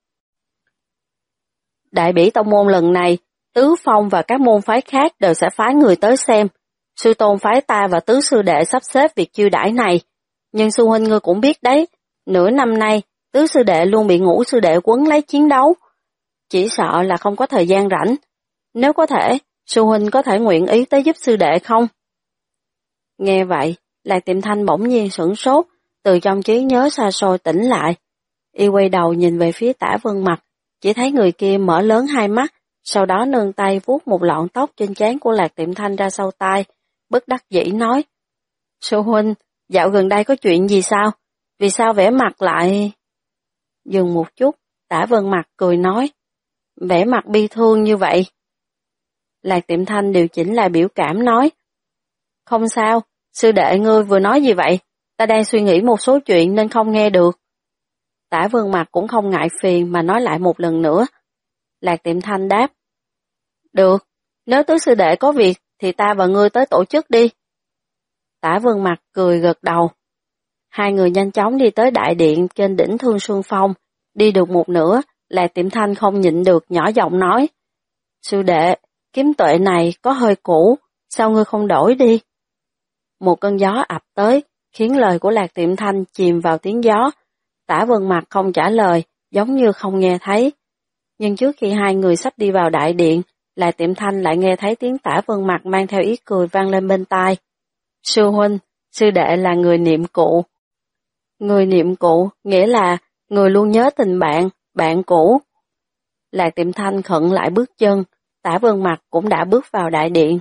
Đại bỉ tông môn lần này, Tứ Phong và các môn phái khác đều sẽ phái người tới xem. Sư tôn phái ta và tứ sư đệ sắp xếp việc chiêu đãi này. Nhưng sư huynh ngươi cũng biết đấy, nửa năm nay, tứ sư đệ luôn bị ngũ sư đệ quấn lấy chiến đấu. Chỉ sợ là không có thời gian rảnh. Nếu có thể, sư huynh có thể nguyện ý tới giúp sư đệ không? Nghe vậy, Lạc Tiệm Thanh bỗng nhiên sửng sốt, từ trong trí nhớ xa xôi tỉnh lại. Y quay đầu nhìn về phía Tả Vân Mặc, chỉ thấy người kia mở lớn hai mắt, sau đó nâng tay vuốt một lọn tóc trên trán của Lạc Tiệm Thanh ra sau tai, bất đắc dĩ nói: Sư huynh, dạo gần đây có chuyện gì sao? Vì sao vẻ mặt lại... Dừng một chút, Tả Vân Mặc cười nói: Vẻ mặt bi thương như vậy. Lạc Tiệm Thanh điều chỉnh lại biểu cảm nói: Không sao, sư đệ ngươi vừa nói gì vậy? Ta đang suy nghĩ một số chuyện nên không nghe được. Tả Vân Mặc cũng không ngại phiền mà nói lại một lần nữa. Lạc Tiệm Thanh đáp: Được, nếu tứ sư đệ có việc thì ta và ngươi tới tổ chức đi. Tả Vân Mặc cười gật đầu. Hai người nhanh chóng đi tới đại điện trên đỉnh Thương Xuân Phong. Đi được một nửa, Lạc Tiệm Thanh không nhịn được nhỏ giọng nói: Sư đệ, kiếm tuệ này có hơi cũ, sao ngươi không đổi đi? Một cơn gió ập tới, khiến lời của Lạc Tiệm Thanh chìm vào tiếng gió. Tả Vân Mặc không trả lời, giống như không nghe thấy. Nhưng trước khi hai người sắp đi vào đại điện, Lạc Tiệm Thanh lại nghe thấy tiếng Tả Vân Mặc mang theo ý cười vang lên bên tai. Sư huynh, sư đệ là người niệm cụ. Người niệm cụ nghĩa là người luôn nhớ tình bạn, bạn cũ. Lạc Tiệm Thanh khựng lại bước chân, Tả Vân Mặc cũng đã bước vào đại điện.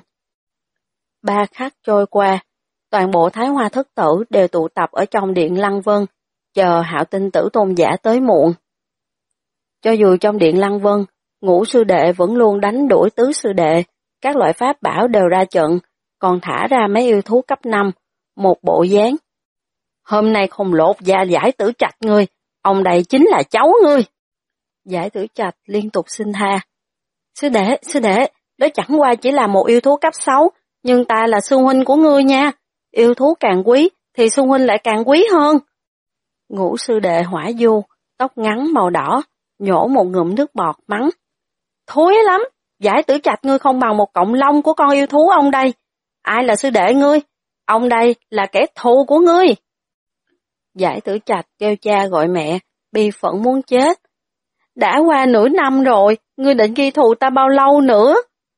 3 khắc trôi qua, toàn bộ Thái Hoa thất tử đều tụ tập ở trong điện Lăng Vân, chờ Hạo Tinh Tử tôn giả tới muộn. Cho dù trong điện Lăng Vân, ngũ sư đệ vẫn luôn đánh đuổi tứ sư đệ, các loại pháp bảo đều ra trận, còn thả ra mấy yêu thú cấp 5, một bộ dáng. Hôm nay không lột da Giải Tử Trạch ngươi, ông đây chính là cháu ngươi. Giải Tử Trạch liên tục xin tha. Sư đệ, đó chẳng qua chỉ là một yêu thú cấp 6, nhưng ta là sư huynh của ngươi nha, yêu thú càng quý thì sư huynh lại càng quý hơn. Ngũ sư đệ Hỏa Du, tóc ngắn màu đỏ, nhổ một ngụm nước bọt mắng. Thối lắm, Giải Tử Trạch ngươi không bằng một cọng lông của con yêu thú ông đây. Ai là sư đệ ngươi? Ông đây là kẻ thù của ngươi. Giải Tử Trạch kêu cha gọi mẹ, bi phẫn muốn chết. Đã qua nửa năm rồi, ngươi định ghi thù ta bao lâu nữa?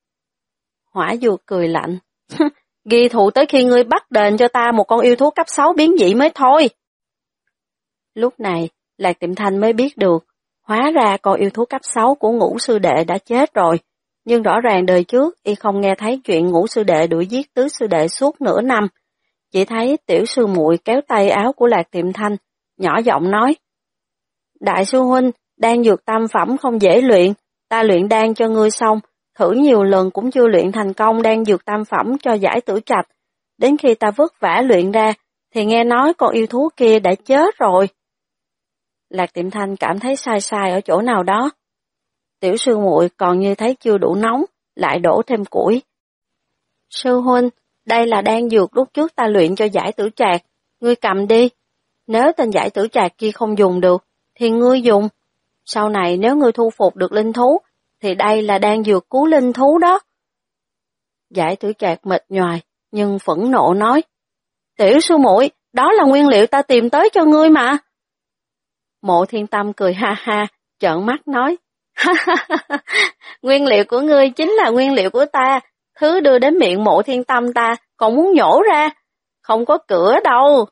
Hỏa Du cười lạnh. Ghi thù tới khi ngươi bắt đền cho ta một con yêu thú cấp 6 biến dị mới thôi. Lúc này, Lạc Tiệm Thanh mới biết được, Hóa ra con yêu thú cấp 6 của Ngũ sư đệ đã chết rồi, nhưng rõ ràng đời trước y không nghe thấy chuyện Ngũ sư đệ đuổi giết Tứ sư đệ suốt nửa năm. Chỉ thấy tiểu sư muội kéo tay áo của Lạc Tiệm Thanh, nhỏ giọng nói: Đại sư huynh, đan dược tam phẩm không dễ luyện, ta luyện đan cho ngươi xong, thử nhiều lần cũng chưa luyện thành công đan dược tam phẩm cho giải tử trạch. Đến khi ta vất vả luyện ra, thì nghe nói con yêu thú kia đã chết rồi. Lạc Tiệm Thanh cảm thấy sai sai ở chỗ nào đó. Tiểu sư muội còn như thấy chưa đủ nóng, lại đổ thêm củi. Sư huynh, đây là đan dược lúc trước ta luyện cho giải tử trạc, ngươi cầm đi. Nếu tên giải tử trạc kia không dùng được, thì ngươi dùng. Sau này nếu ngươi thu phục được linh thú, thì đây là đan dược cứu linh thú đó. Giải tử trạc mệt nhoài, nhưng phẫn nộ nói: Tiểu sư muội, đó là nguyên liệu ta tìm tới cho ngươi mà. Mộ Thiên Tâm cười ha ha, trợn mắt nói: Nguyên liệu của ngươi chính là nguyên liệu của ta, thứ đưa đến miệng Mộ Thiên Tâm ta còn muốn nhổ ra, không có cửa đâu.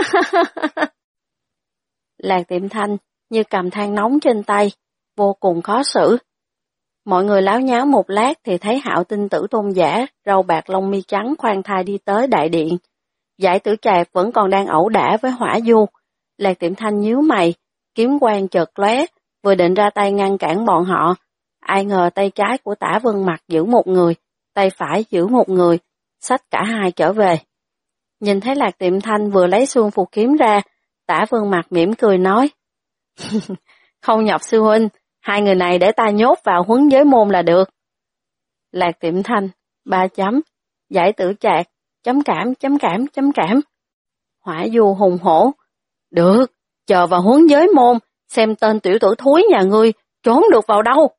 Lạc Tiệm Thanh như cầm than nóng trên tay, vô cùng khó xử. Mọi người láo nháo một lát thì thấy Hạo Tinh Tử Tôn giả, râu bạc lông mi trắng khoan thai đi tới đại điện. Giải Tử Trạc vẫn còn đang ẩu đả với Hỏa Du. Lạc Tiệm Thanh nhíu mày, kiếm quang chợt lóe, vừa định ra tay ngăn cản bọn họ. Ai ngờ tay trái của Tả Vân Mặc giữ một người, tay phải giữ một người, xách cả hai trở về. Nhìn thấy Lạc Tiệm Thanh vừa lấy xương phù kiếm ra, Tả Vân Mặc mỉm cười nói: Không nhọc sư huynh, hai người này để ta nhốt vào huấn giới môn là được. Lạc Tiệm Thanh, 3 chấm, Giải Tử Trạc, chấm cảm, chấm cảm, chấm cảm. Hỏa Du hùng hổ: Được, chờ vào huấn giới môn, xem tên tiểu tử thúi nhà ngươi trốn được vào đâu.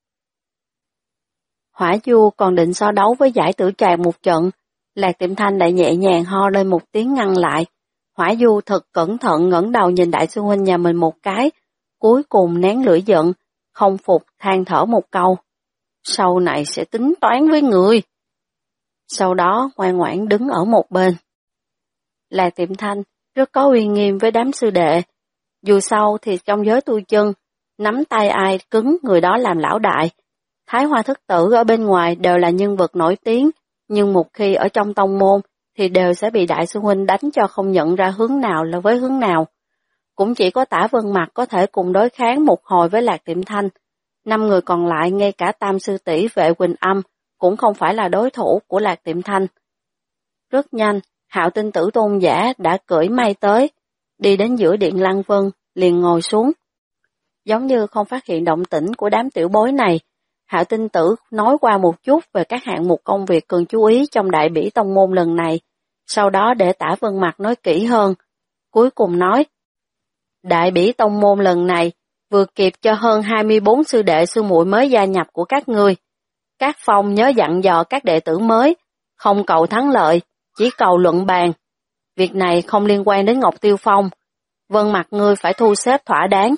Hỏa Du còn định so đấu với Giải Tử Trạc một trận, Lạc Tiệm Thanh lại nhẹ nhàng ho lên một tiếng ngăn lại. Hỏa Du thật cẩn thận ngẩng đầu nhìn đại sư huynh nhà mình một cái, cuối cùng nén lửa giận, không phục than thở một câu: Sau này sẽ tính toán với người. Sau đó ngoan ngoãn đứng ở một bên. Lạc Tiệm Thanh rất có uy nghiêm với đám sư đệ. Dù sao thì trong giới tu chân, nắm tay ai cứng người đó làm lão đại. Thái Hoa Thất Tử ở bên ngoài đều là nhân vật nổi tiếng, nhưng một khi ở trong tông môn thì đều sẽ bị đại sư huynh đánh cho không nhận ra hướng nào là với hướng nào. Cũng chỉ có Tả Vân Mặc có thể cùng đối kháng một hồi với Lạc Tiệm Thanh. 5 người còn lại ngay cả Tam sư tỷ Vệ Quỳnh Âm cũng không phải là đối thủ của Lạc Tiệm Thanh. Rất nhanh, Hạo Tinh Tử Tôn giả đã cưỡi mây tới, đi đến giữa điện Lăng Vân, liền ngồi xuống. Giống như không phát hiện động tĩnh của đám tiểu bối này, Hạo Tinh Tử nói qua một chút về các hạng mục công việc cần chú ý trong Đại Bỉ Tông Môn lần này, sau đó để Tả Vân Mặc nói kỹ hơn. Cuối cùng nói: Đại Bỉ Tông Môn lần này vừa kịp cho hơn 24 sư đệ sư muội mới gia nhập của các ngươi. Các phong nhớ dặn dò các đệ tử mới, không cầu thắng lợi, chỉ cầu luận bàn. Việc này không liên quan đến Ngọc Tiêu Phong. Vân Mặc ngươi phải thu xếp thỏa đáng.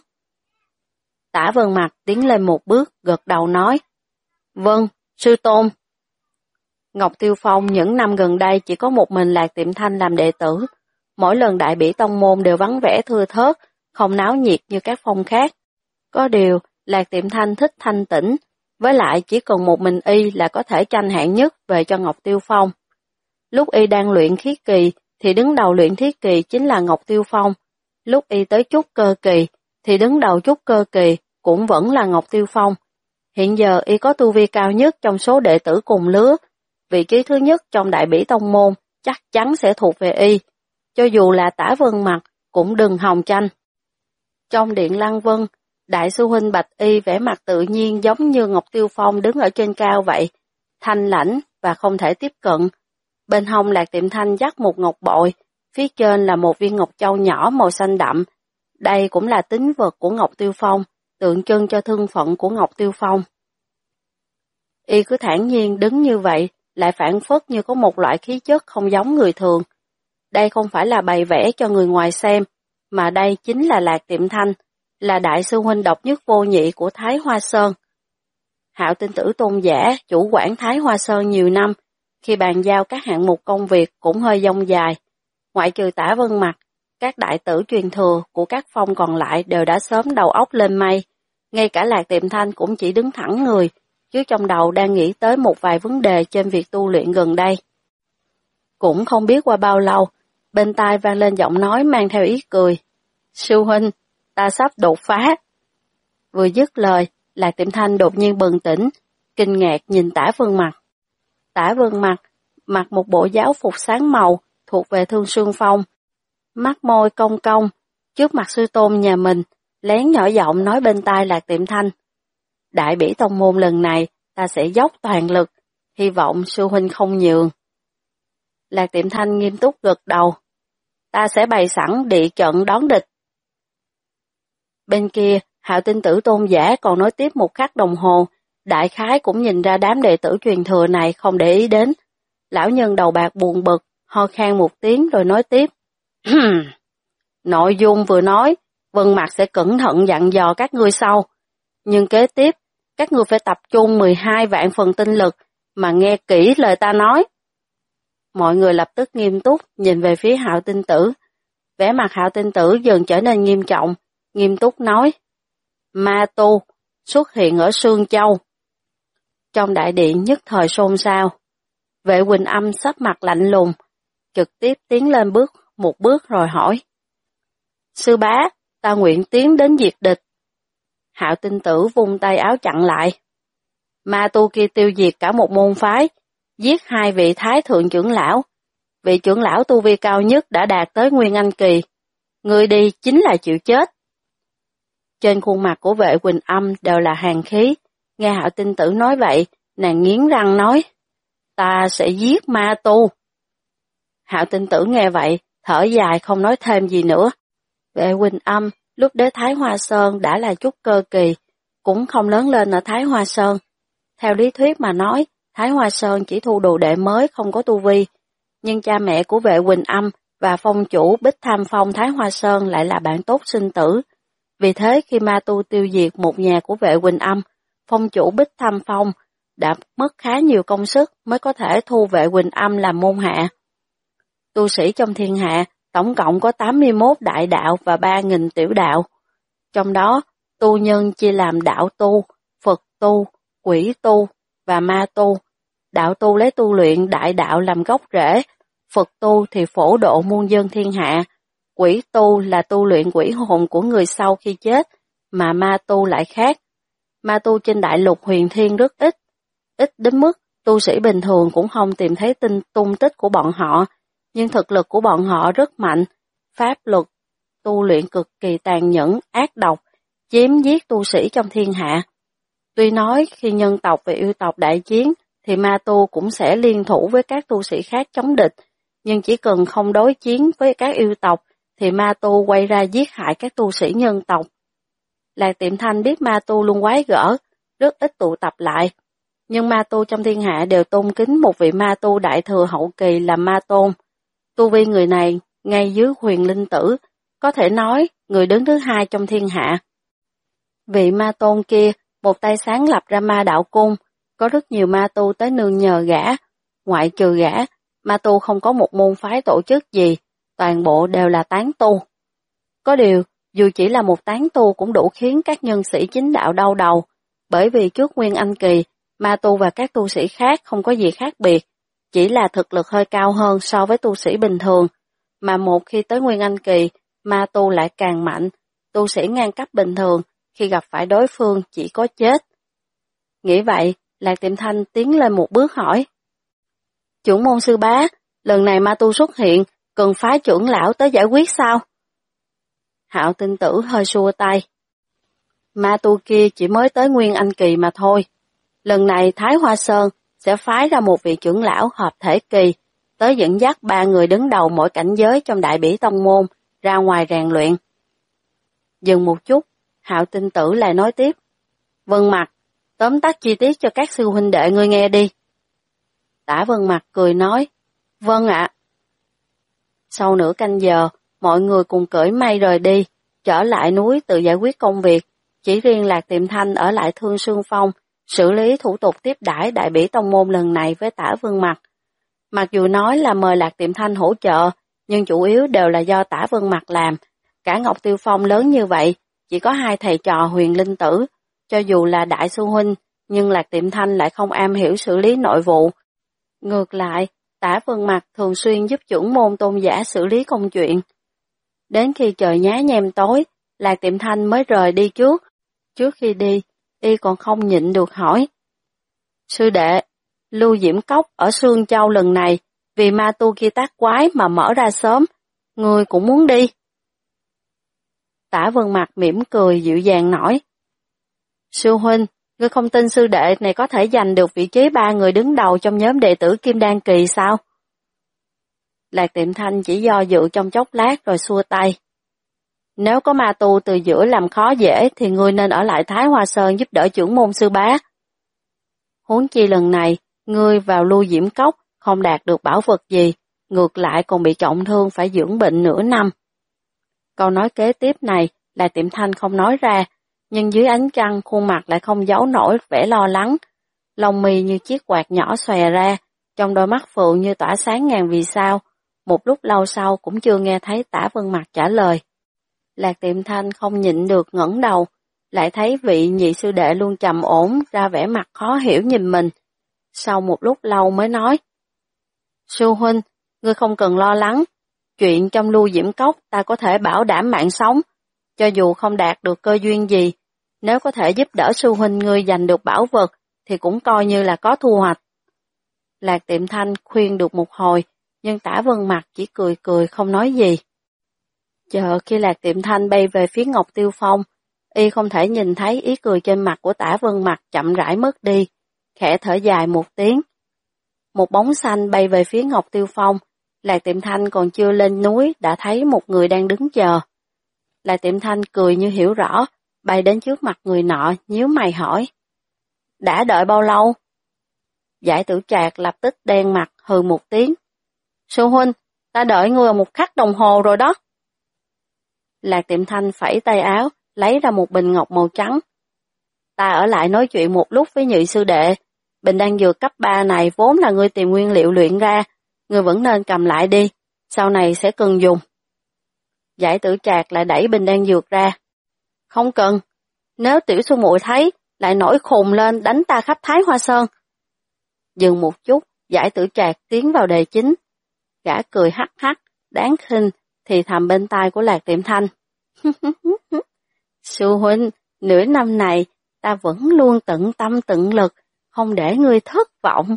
Tả Vân Mặc tiến lên một bước, gật đầu nói: Vâng, sư tôn. Ngọc Tiêu Phong những năm gần đây chỉ có một mình Lạc Tiệm Thanh làm đệ tử. Mỗi lần Đại Bỉ Tông Môn đều vắng vẻ thưa thớt, không náo nhiệt như các phong khác. Có điều, Lạc Tiệm Thanh thích thanh tĩnh, với lại chỉ cần một mình y là có thể tranh hạng nhất về cho Ngọc Tiêu Phong. Lúc y đang luyện khí kỳ, thì đứng đầu luyện khí kỳ chính là Ngọc Tiêu Phong. Lúc y tới trúc cơ kỳ, thì đứng đầu trúc cơ kỳ cũng vẫn là Ngọc Tiêu Phong. Hiện giờ y có tu vi cao nhất trong số đệ tử cùng lứa, vị trí thứ nhất trong Đại Bỉ Tông Môn chắc chắn sẽ thuộc về y, cho dù là Tả Vân Mặc cũng đừng hòng tranh. Trong điện Lăng Vân, đại sư huynh Bạch Y vẻ mặt tự nhiên giống như Ngọc Tiêu Phong đứng ở trên cao vậy, thanh lãnh và không thể tiếp cận. Bên hông Lạc Tiệm Thanh dắt một ngọc bội, phía trên là một viên ngọc châu nhỏ màu xanh đậm. Đây cũng là tín vật của Ngọc Tiêu Phong, tượng trưng cho thân phận của Ngọc Tiêu Phong. Y cứ thản nhiên đứng như vậy, lại phảng phất như có một loại khí chất không giống người thường. Đây không phải là bày vẽ cho người ngoài xem, mà đây chính là Lạc Tiệm Thanh, là đại sư huynh độc nhất vô nhị của Thái Hoa Sơn. Hạo Tinh Tử Tôn giả, chủ quản Thái Hoa Sơn nhiều năm, khi bàn giao các hạng mục công việc cũng hơi dông dài. Ngoại trừ Tả Vân Mặc, các đại tử truyền thừa của các phong còn lại đều đã sớm đầu óc lên mây, Ngay cả Lạc Tiệm Thanh cũng chỉ đứng thẳng người, chứ trong đầu đang nghĩ tới một vài vấn đề trên việc tu luyện gần đây. Cũng không biết qua bao lâu, bên tai vang lên giọng nói mang theo ý cười. Sư huynh, ta sắp đột phá. Vừa dứt lời, Lạc Tiệm Thanh đột nhiên bừng tỉnh, kinh ngạc nhìn Tả Vân Mặc. Tả Vân Mặc mặc một bộ giáo phục sáng màu thuộc về Thương Xương Phong, mắt môi cong cong, trước mặt sư tôn nhà mình, lén nhỏ giọng nói bên tai Lạc Tiệm Thanh. Đại bỉ tông môn lần này, ta sẽ dốc toàn lực, hy vọng sư huynh không nhường. Lạc Tiệm Thanh nghiêm túc gật đầu. Ta sẽ bày sẵn địa trận đón địch. Bên kia, Hạo Tinh Tử Tôn giả còn nói tiếp một khắc đồng hồ, đại khái cũng nhìn ra đám đệ tử truyền thừa này không để ý đến. Lão nhân đầu bạc buồn bực, ho khan một tiếng rồi nói tiếp. Nội dung vừa nói, Vân Mặc sẽ cẩn thận dặn dò các ngươi sau. Nhưng kế tiếp, các ngươi phải tập trung 12 vạn phần tinh lực mà nghe kỹ lời ta nói. Mọi người lập tức nghiêm túc nhìn về phía Hạo Tinh Tử. Vẻ mặt Hạo Tinh Tử dần trở nên nghiêm trọng, nghiêm túc nói. Ma tu xuất hiện ở Sương Châu. Trong đại điện nhất thời xôn xao. Vệ Quỳnh Âm sắc mặt lạnh lùng, trực tiếp tiến lên một bước rồi hỏi. Sư bá, ta nguyện tiến đến diệt địch. Hạo Tinh Tử vung tay áo chặn lại. Ma tu kia tiêu diệt cả một môn phái, giết 2 vị thái thượng trưởng lão. Vị trưởng lão tu vi cao nhất đã đạt tới Nguyên Anh kỳ. Người đi chính là chịu chết. Trên khuôn mặt của Vệ Quỳnh Âm đều là hàn khí. Nghe Hạo Tinh Tử nói vậy, nàng nghiến răng nói. Ta sẽ giết ma tu. Hạo Tinh Tử nghe vậy, thở dài không nói thêm gì nữa. Vệ Quỳnh Âm lúc đến Thái Hoa Sơn đã là trúc cơ kỳ, cũng không lớn lên ở Thái Hoa Sơn. Theo lý thuyết mà nói, Thái Hoa Sơn chỉ thu đồ đệ mới không có tu vi, nhưng cha mẹ của Vệ Quỳnh Âm và phong chủ Bích Tham Phong Thái Hoa Sơn lại là bạn tốt sinh tử. Vì thế khi ma tu tiêu diệt một nhà của Vệ Quỳnh Âm, phong chủ Bích Tham Phong đã mất khá nhiều công sức mới có thể thu Vệ Quỳnh Âm làm môn hạ. Tu sĩ trong thiên hạ tổng cộng có 81 đại đạo và 3.000 tiểu đạo. Trong đó, tu nhân chia làm đạo tu, Phật tu, quỷ tu và ma tu. Đạo tu lấy tu luyện đại đạo làm gốc rễ, Phật tu thì phổ độ muôn dân thiên hạ, quỷ tu là tu luyện quỷ hồn của người sau khi chết, mà ma tu lại khác. Ma tu trên đại lục huyền thiên rất ít, ít đến mức tu sĩ bình thường cũng không tìm thấy tung tích của bọn họ, nhưng thực lực của bọn họ rất mạnh, pháp luật, tu luyện cực kỳ tàn nhẫn, ác độc, chém giết tu sĩ trong thiên hạ. Tuy nói khi nhân tộc và yêu tộc đại chiến, thì ma tu cũng sẽ liên thủ với các tu sĩ khác chống địch, nhưng chỉ cần không đối chiến với các yêu tộc, thì ma tu quay ra giết hại các tu sĩ nhân tộc. Lạc Tiệm Thanh biết ma tu luôn quái gở, rất ít tụ tập lại, nhưng ma tu trong thiên hạ đều tôn kính một vị ma tu đại thừa hậu kỳ là Ma Tôn. Tu vi người này ngay dưới Huyền Linh Tử, có thể nói người đứng thứ 2 trong thiên hạ. Vị Ma Tôn kia một tay sáng lập ra Ma Đạo Cung, có rất nhiều ma tu tới nương nhờ gã. Ngoại trừ gã, ma tu không có một môn phái tổ chức gì, toàn bộ đều là tán tu. Có điều, dù chỉ là một tán tu cũng đủ khiến các nhân sĩ chính đạo đau đầu, bởi vì trước Nguyên Anh kỳ, ma tu và các tu sĩ khác không có gì khác biệt, chỉ là thực lực hơi cao hơn so với tu sĩ bình thường, mà một khi tới Nguyên Anh kỳ, ma tu lại càng mạnh, tu sĩ ngang cấp bình thường, khi gặp phải đối phương chỉ có chết. Nghĩ vậy, Lạc Tiệm Thanh tiến lên một bước hỏi. Trưởng môn sư bá, lần này ma tu xuất hiện, cần phái trưởng lão tới giải quyết sao? Hạo Tinh Tử hơi xua tay. Ma tu kia chỉ mới tới Nguyên Anh kỳ mà thôi. Lần này Thái Hoa Sơn sẽ phái ra một vị trưởng lão hợp thể kỳ, tới dẫn dắt 3 người đứng đầu mỗi cảnh giới trong Đại Bỉ Tông Môn ra ngoài rèn luyện. Dừng một chút, Hạo Tinh Tử lại nói tiếp. Vân Mặc, tóm tắt chi tiết cho các sư huynh đệ ngươi nghe đi. Tả Vân Mặc cười nói, vâng ạ. Sau nửa canh giờ, mọi người cùng cưỡi mây rời đi, trở lại núi tự giải quyết công việc, chỉ riêng Lạc Tiệm Thanh ở lại Thương Xương Phong, xử lý thủ tục tiếp đãi Đại Bỉ Tông Môn lần này với Tả Vân Mặc. Mặc dù nói là mời Lạc Tiệm Thanh hỗ trợ, nhưng chủ yếu đều là do Tả Vân Mặc làm. Cả Ngọc Tiêu Phong lớn như vậy, chỉ có 2 thầy trò Huyền Linh Tử, cho dù là đại sư huynh, nhưng Lạc Tiệm Thanh lại không am hiểu xử lý nội vụ. Ngược lại, Tả Vân Mặc thường xuyên giúp trưởng môn tôn giả xử lý công chuyện. Đến khi trời nhá nhem tối, Lạc Tiệm Thanh mới rời đi trước. Trước khi đi, y còn không nhịn được hỏi. Sư đệ, Lưu Diễm Cốc ở Sương Châu lần này, vì ma tu kia tác quái mà mở ra sớm, ngươi cũng muốn đi. Tả Vân Mặc mỉm cười dịu dàng nói. Sư huynh, ngươi không tin sư đệ này có thể giành được vị trí 3 người đứng đầu trong nhóm đệ tử Kim Đan Kỳ sao? Lạc Tiệm Thanh chỉ do dự trong chốc lát rồi xua tay. Nếu có ma tu từ giữa làm khó dễ thì ngươi nên ở lại Thái Hoa Sơn giúp đỡ trưởng môn sư bá. Huống chi lần này, ngươi vào Lưu Diễm Cốc không đạt được bảo vật gì, ngược lại còn bị trọng thương phải dưỡng bệnh nửa năm. Câu nói kế tiếp này là Tiệm Thanh không nói ra, nhưng dưới ánh trăng khuôn mặt lại không giấu nổi vẻ lo lắng. Lông mi như chiếc quạt nhỏ xòe ra, trong đôi mắt phượng như tỏa sáng ngàn vì sao. Một lúc lâu sau cũng chưa nghe thấy Tả Vân Mặc trả lời. Lạc Tiệm Thanh không nhịn được ngẩng đầu, lại thấy vị nhị sư đệ luôn trầm ổn ra vẻ mặt khó hiểu nhìn mình. Sau một lúc lâu mới nói. Sư huynh, ngươi không cần lo lắng. Chuyện trong Lưu Diễm Cốc ta có thể bảo đảm mạng sống. Cho dù không đạt được cơ duyên gì, nếu có thể giúp đỡ sư huynh ngươi giành được bảo vật, thì cũng coi như là có thu hoạch. Lạc Tiệm Thanh khuyên được một hồi, nhưng Tả Vân Mặc chỉ cười cười không nói gì. Chờ khi Lạc Tiệm Thanh bay về phía Ngọc Tiêu Phong, y không thể nhìn thấy ý cười trên mặt của Tả Vân Mặc chậm rãi mất đi, khẽ thở dài một tiếng. Một bóng xanh bay về phía Ngọc Tiêu Phong, Lạc Tiệm Thanh còn chưa lên núi đã thấy một người đang đứng chờ. Lạc Tiệm Thanh cười như hiểu rõ, bay đến trước mặt người nọ, nhíu mày hỏi. Đã đợi bao lâu? Giải Tử Trạc lập tức đen mặt hừ một tiếng. Sư huynh, ta đợi ngươi một khắc đồng hồ rồi đó. Lạc Tiệm Thanh phẩy tay áo, lấy ra một bình ngọc màu trắng. Ta ở lại nói chuyện một lúc với nhị sư đệ. Bình đan dược cấp 3 này vốn là ngươi tìm nguyên liệu luyện ra, ngươi vẫn nên cầm lại đi, sau này sẽ cần dùng. Giải Tử Trạc lại đẩy bình đan dược ra. Không cần, nếu tiểu sư muội thấy, lại nổi khùng lên đánh ta khắp Thái Hoa Sơn. Dừng một chút, Giải Tử Trạc tiến vào đề chính. Gã cười hắc hắc, đáng khinh, thì thầm bên tai của Lạc Tiệm Thanh. Sư huynh, nửa năm này, ta vẫn luôn tận tâm tận lực, không để ngươi thất vọng.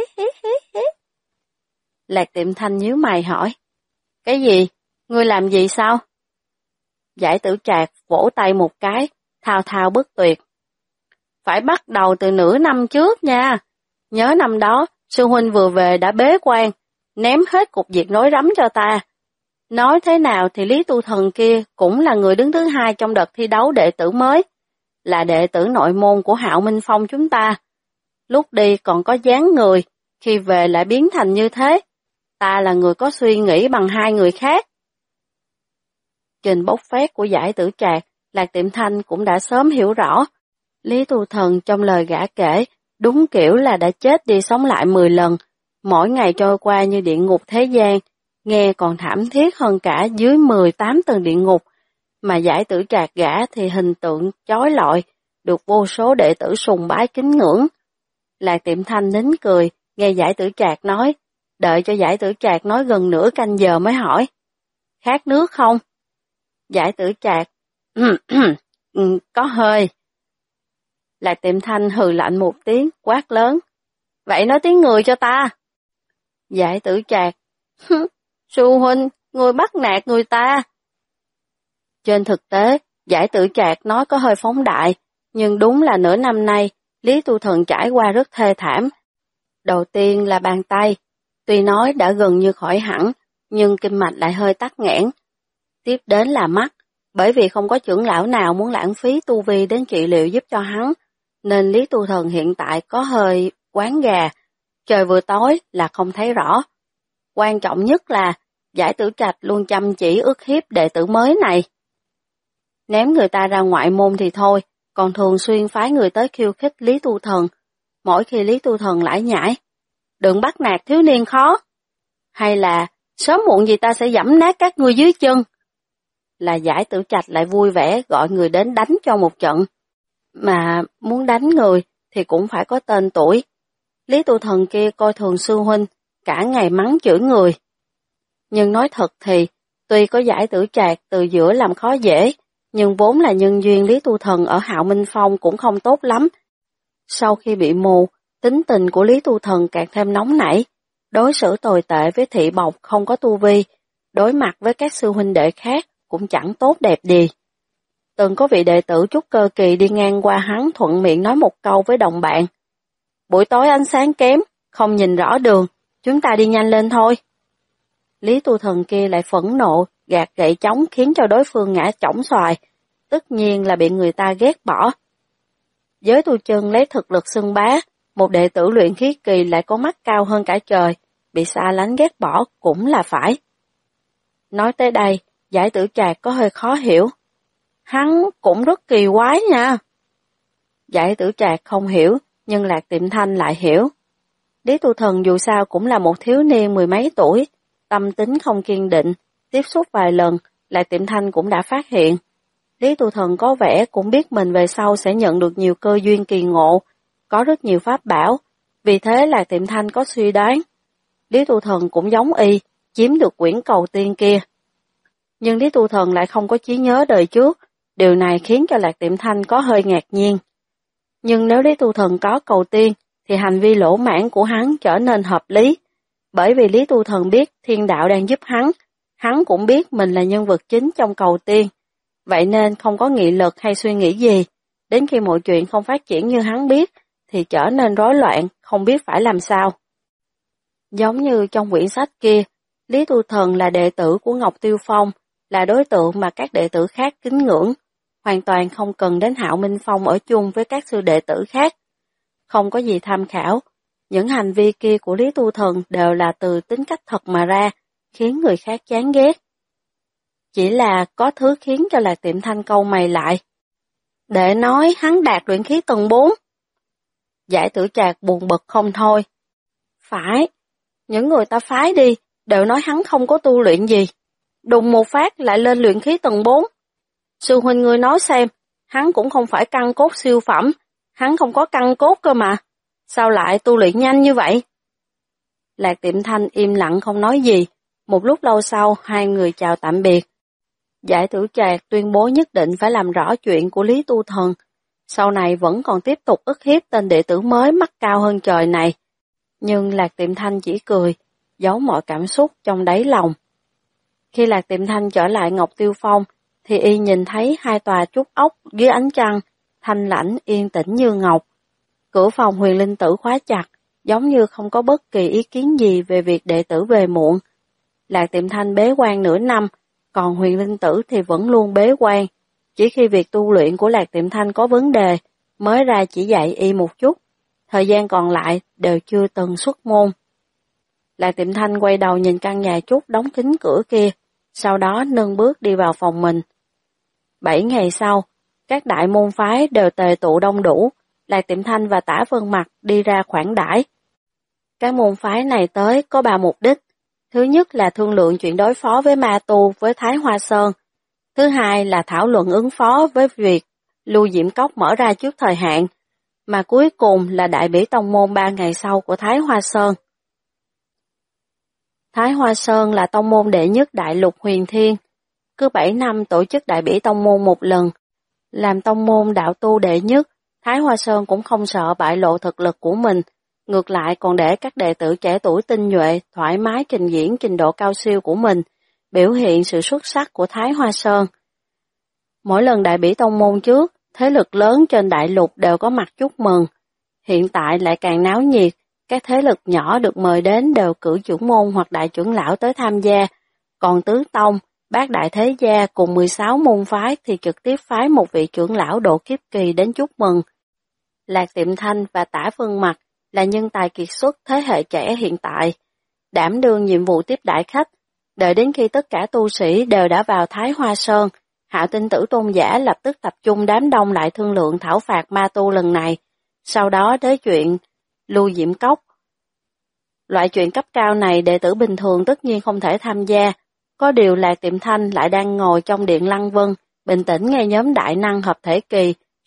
Lạc Tiệm Thanh nhíu mày hỏi. Cái gì? Ngươi làm gì sao? Giải Tử Trạc vỗ tay một cái, thao thao bất tuyệt. Phải bắt đầu từ nửa năm trước nha. Nhớ năm đó, sư huynh vừa về đã bế quan, ném hết cục việc rối rắm cho ta. Nói thế nào thì Lý Tu Thần kia cũng là người đứng thứ 2 trong đợt thi đấu đệ tử mới, là đệ tử nội môn của Hạo Minh Phong chúng ta. Lúc đi còn có dáng người, khi về lại biến thành như thế. Ta là người có suy nghĩ bằng 2 người khác. Trình bốc phét của Giải Tử Trạc, Lạc Tiệm Thanh cũng đã sớm hiểu rõ. Lý Tu Thần trong lời gã kể, đúng kiểu là đã chết đi sống lại 10 lần, mỗi ngày trôi qua như địa ngục thế gian, nghe còn thảm thiết hơn cả dưới 18 tầng địa ngục, mà Giải Tử Trạc gã thì hình tượng chói lọi, được vô số đệ tử sùng bái kính ngưỡng. Lạc Tiệm Thanh nín cười, nghe Giải Tử Trạc nói, đợi cho Giải Tử Trạc nói gần nửa canh giờ mới hỏi. Khát nước không? Giải Tử Trạc, có hơi. Lạc Tiệm Thanh hừ lạnh một tiếng, quát lớn. Vậy nói tiếng người cho ta. Giải Tử Trạc, sư huynh, ngươi bắt nạt người ta. Trên thực tế, Giải Tử Trạc nói có hơi phóng đại, nhưng đúng là nửa năm nay, Lý Tu Thần trải qua rất thê thảm. Đầu tiên là bàn tay, tuy nói đã gần như khỏi hẳn, nhưng kinh mạch lại hơi tắc nghẽn. Tiếp đến là mắt, bởi vì không có trưởng lão nào muốn lãng phí tu vi đến trị liệu giúp cho hắn, nên Lý Tu Thần hiện tại có hơi quán gà, trời vừa tối là không thấy rõ. Quan trọng nhất là Giải Tử Trạch luôn chăm chỉ ức hiếp đệ tử mới này. Ném người ta ra ngoại môn thì thôi, còn thường xuyên phái người tới khiêu khích Lý Tu Thần. Mỗi khi Lý Tu Thần lải nhải, đừng bắt nạt thiếu niên khó, hay là sớm muộn gì ta sẽ giẫm nát các ngươi dưới chân, là Giải Tử Trạch lại vui vẻ gọi người đến đánh cho một trận. Mà muốn đánh người thì cũng phải có tên tuổi. Lý Tu Thần kia coi thường sư huynh, cả ngày mắng chửi người. Nhưng nói thật thì, tuy có Giải Tử Trạc từ giữa làm khó dễ, nhưng vốn là nhân duyên Lý Tu Thần ở Hạo Minh Phong cũng không tốt lắm. Sau khi bị mù, tính tình của Lý Tu Thần càng thêm nóng nảy, đối xử tồi tệ với thị bộc không có tu vi, đối mặt với các sư huynh đệ khác cũng chẳng tốt đẹp gì. Từng có vị đệ tử trúc cơ kỳ đi ngang qua hắn thuận miệng nói một câu với đồng bạn. Buổi tối ánh sáng kém, không nhìn rõ đường, chúng ta đi nhanh lên thôi. Lý Tu Thần kia lại phẫn nộ, gạt gậy chống khiến cho đối phương ngã chỏng xoài, tất nhiên là bị người ta ghét bỏ. Giới tu chân lấy thực lực xưng bá, một đệ tử luyện khí kỳ lại có mắt cao hơn cả trời, bị xa lánh ghét bỏ cũng là phải. Nói tới đây, Giải Tử Trạc có hơi khó hiểu. Hắn cũng rất kỳ quái nha. Giải Tử Trạc không hiểu, nhưng Lạc Tiệm Thanh lại hiểu. Lý Tu Thần dù sao cũng là một thiếu niên mười mấy tuổi, tâm tính không kiên định, tiếp xúc vài lần, Lạc Tiệm Thanh cũng đã phát hiện. Lý Tu Thần có vẻ cũng biết mình về sau sẽ nhận được nhiều cơ duyên kỳ ngộ, có rất nhiều pháp bảo, vì thế Lạc Tiệm Thanh có suy đoán. Lý Tu Thần cũng giống y, chiếm được quyển cầu tiên kia. Nhưng Lý Tu Thần lại không có trí nhớ đời trước, điều này khiến cho Lạc Tiệm Thanh có hơi ngạc nhiên. Nhưng nếu Lý Tu Thần có cầu tiên, thì hành vi lỗ mãn của hắn trở nên hợp lý, bởi vì Lý Tu Thần biết thiên đạo đang giúp hắn cũng biết mình là nhân vật chính trong cầu tiên, vậy nên không có nghị lực hay suy nghĩ gì, đến khi mọi chuyện không phát triển như hắn biết, thì trở nên rối loạn, không biết phải làm sao. Giống như trong quyển sách kia, Lý Tu Thần là đệ tử của Ngọc Tiêu Phong, là đối tượng mà các đệ tử khác kính ngưỡng, hoàn toàn không cần đến Hạo Minh Phong ở chung với các sư đệ tử khác. Không có gì tham khảo, những hành vi kia của Lý Tu Thần đều là từ tính cách thật mà ra, khiến người khác chán ghét. Chỉ là có thứ khiến cho Lạc Tiệm Thanh cau mày lại. Để nói hắn đạt luyện khí tầng 4. Giải Tử Trạc buồn bực không thôi. Phải, những người ta phái đi, đều nói hắn không có tu luyện gì. Đùng một phát lại lên luyện khí tầng 4. Sư huynh ngươi nói xem, hắn cũng không phải căn cốt siêu phẩm, hắn không có căn cốt cơ mà. Sao lại tu luyện nhanh như vậy? Lạc Tiệm Thanh im lặng không nói gì, một lúc lâu sau hai người chào tạm biệt. Giải Tử Trạc tuyên bố nhất định phải làm rõ chuyện của Lý Tu Thần, sau này vẫn còn tiếp tục ức hiếp tên đệ tử mới mắt cao hơn trời này. Nhưng Lạc Tiệm Thanh chỉ cười, giấu mọi cảm xúc trong đáy lòng. Khi Lạc Tiệm Thanh trở lại Ngọc Tiêu Phong, thì y nhìn thấy hai tòa trúc ốc dưới ánh trăng, thanh lãnh yên tĩnh như ngọc. Cửa phòng Huyền Linh Tử khóa chặt, giống như không có bất kỳ ý kiến gì về việc đệ tử về muộn. Lạc Tiệm Thanh bế quan nửa năm, còn Huyền Linh Tử thì vẫn luôn bế quan. Chỉ khi việc tu luyện của Lạc Tiệm Thanh có vấn đề, mới ra chỉ dạy y một chút. Thời gian còn lại đều chưa từng xuất môn. Lạc Tiệm Thanh quay đầu nhìn căn nhà trúc đóng kín cửa kia, sau đó nâng bước đi vào phòng mình. 7 ngày sau, các đại môn phái đều tề tụ đông đủ, Lạc Tiệm Thanh và Tả Vân Mặc đi ra khoản đãi. Các môn phái này tới có 3 mục đích. Thứ nhất là thương lượng chuyện đối phó với ma tu với Thái Hoa Sơn. Thứ hai là thảo luận ứng phó với việc Lưu Diễm Cốc mở ra trước thời hạn. Mà cuối cùng là đại bỉ tông môn 3 ngày sau của Thái Hoa Sơn. Thái Hoa Sơn là tông môn đệ nhất đại lục huyền thiên. Cứ 7 năm tổ chức đại bỉ tông môn một lần. Làm tông môn đạo tu đệ nhất, Thái Hoa Sơn cũng không sợ bại lộ thực lực của mình. Ngược lại còn để các đệ tử trẻ tuổi tinh nhuệ thoải mái trình diễn trình độ cao siêu của mình, biểu hiện sự xuất sắc của Thái Hoa Sơn. Mỗi lần đại bỉ tông môn trước, thế lực lớn trên đại lục đều có mặt chúc mừng. Hiện tại lại càng náo nhiệt, các thế lực nhỏ được mời đến đều cử trưởng môn hoặc đại trưởng lão tới tham gia, còn tứ tông, bát đại thế gia cùng 16 môn phái thì trực tiếp phái một vị trưởng lão độ kiếp kỳ đến chúc mừng. Lạc Tiệm Thanh và Tả Vân Mặc là nhân tài kiệt xuất thế hệ trẻ hiện tại, đảm đương nhiệm vụ tiếp đãi khách. Đợi đến khi tất cả tu sĩ đều đã vào Thái Hoa Sơn, Hạo Tinh Tử tôn giả lập tức tập trung đám đông lại thương lượng thảo phạt ma tu lần này, sau đó tới chuyện Lưu Diễm Cốc. Loại chuyện cấp cao này đệ tử bình thường tất nhiên không thể tham gia, có điều Lạc Tiệm Thanh lại đang ngồi trong điện Lăng Vân, bình tĩnh nghe nhóm đại năng hợp thể kỳ,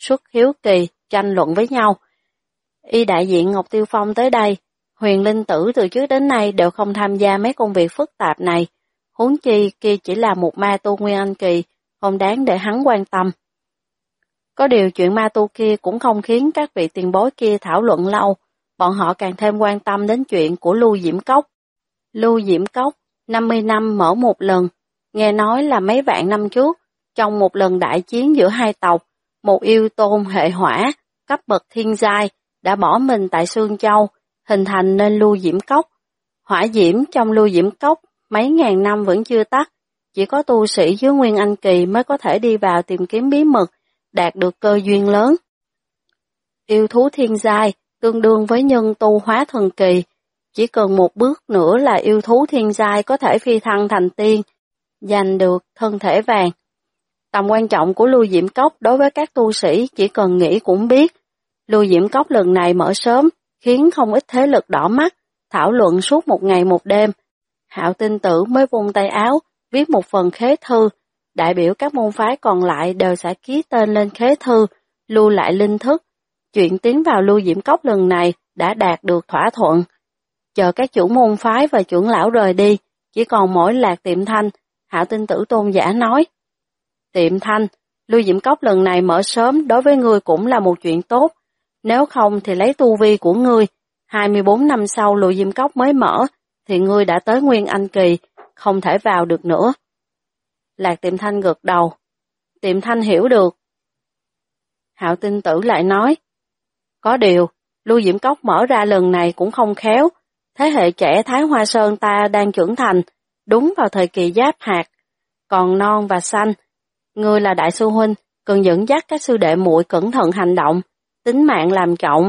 suất hiếu kỳ, tranh luận với nhau. Y đại diện Ngọc Tiêu Phong tới đây, Huyền Linh Tử từ trước đến nay đều không tham gia mấy công việc phức tạp này, huống chi kia chỉ là một ma tu Nguyên Anh Kỳ, không đáng để hắn quan tâm. Có điều chuyện ma tu kia cũng không khiến các vị tiền bối kia thảo luận lâu, bọn họ càng thêm quan tâm đến chuyện của Lưu Diễm Cốc. Lưu Diễm Cốc, 50 năm mở một lần, nghe nói là mấy vạn năm trước, trong một lần đại chiến giữa hai tộc, một yêu tôn hệ hỏa, cấp bậc thiên giai, đã bỏ mình tại Sương Châu, hình thành nên Lưu Diễm Cốc. Hỏa diễm trong Lưu Diễm Cốc mấy ngàn năm vẫn chưa tắt, chỉ có tu sĩ dưới Nguyên Anh Kỳ mới có thể đi vào tìm kiếm bí mật, đạt được cơ duyên lớn. Yêu thú thiên giai tương đương với nhân tu hóa thần kỳ, chỉ cần một bước nữa là yêu thú thiên giai có thể phi thăng thành tiên, giành được thân thể vàng. Tầm quan trọng của Lưu Diễm Cốc đối với các tu sĩ chỉ cần nghĩ cũng biết. Lưu Diễm Cốc lần này mở sớm, khiến không ít thế lực đỏ mắt, thảo luận suốt một ngày một đêm. Hạo Tinh Tử mới vung tay áo, viết một phần khế thư, đại biểu các môn phái còn lại đều sẽ ký tên lên khế thư, lưu lại linh thức. Chuyện tiến vào Lưu Diễm Cốc lần này đã đạt được thỏa thuận. Chờ các chủ môn phái và trưởng lão rời đi, chỉ còn mỗi Lạc Tiệm Thanh, Hạo Tinh Tử tôn giả nói. Tiệm Thanh, Lưu Diễm Cốc lần này mở sớm đối với ngươi cũng là một chuyện tốt, nếu không thì lấy tu vi của ngươi, 24 năm sau Lưu Diễm Cốc mới mở, thì ngươi đã tới Nguyên Anh Kỳ, không thể vào được nữa. Lạc Tiệm Thanh gật đầu. Tiệm Thanh hiểu được. Hạo Tinh Tử lại nói. Có điều, Lưu Diễm Cốc mở ra lần này cũng không khéo. Thế hệ trẻ Thái Hoa Sơn ta đang trưởng thành, đúng vào thời kỳ giáp hạt, còn non và xanh. Ngươi là đại sư huynh, cần dẫn dắt các sư đệ muội cẩn thận hành động, tính mạng làm trọng.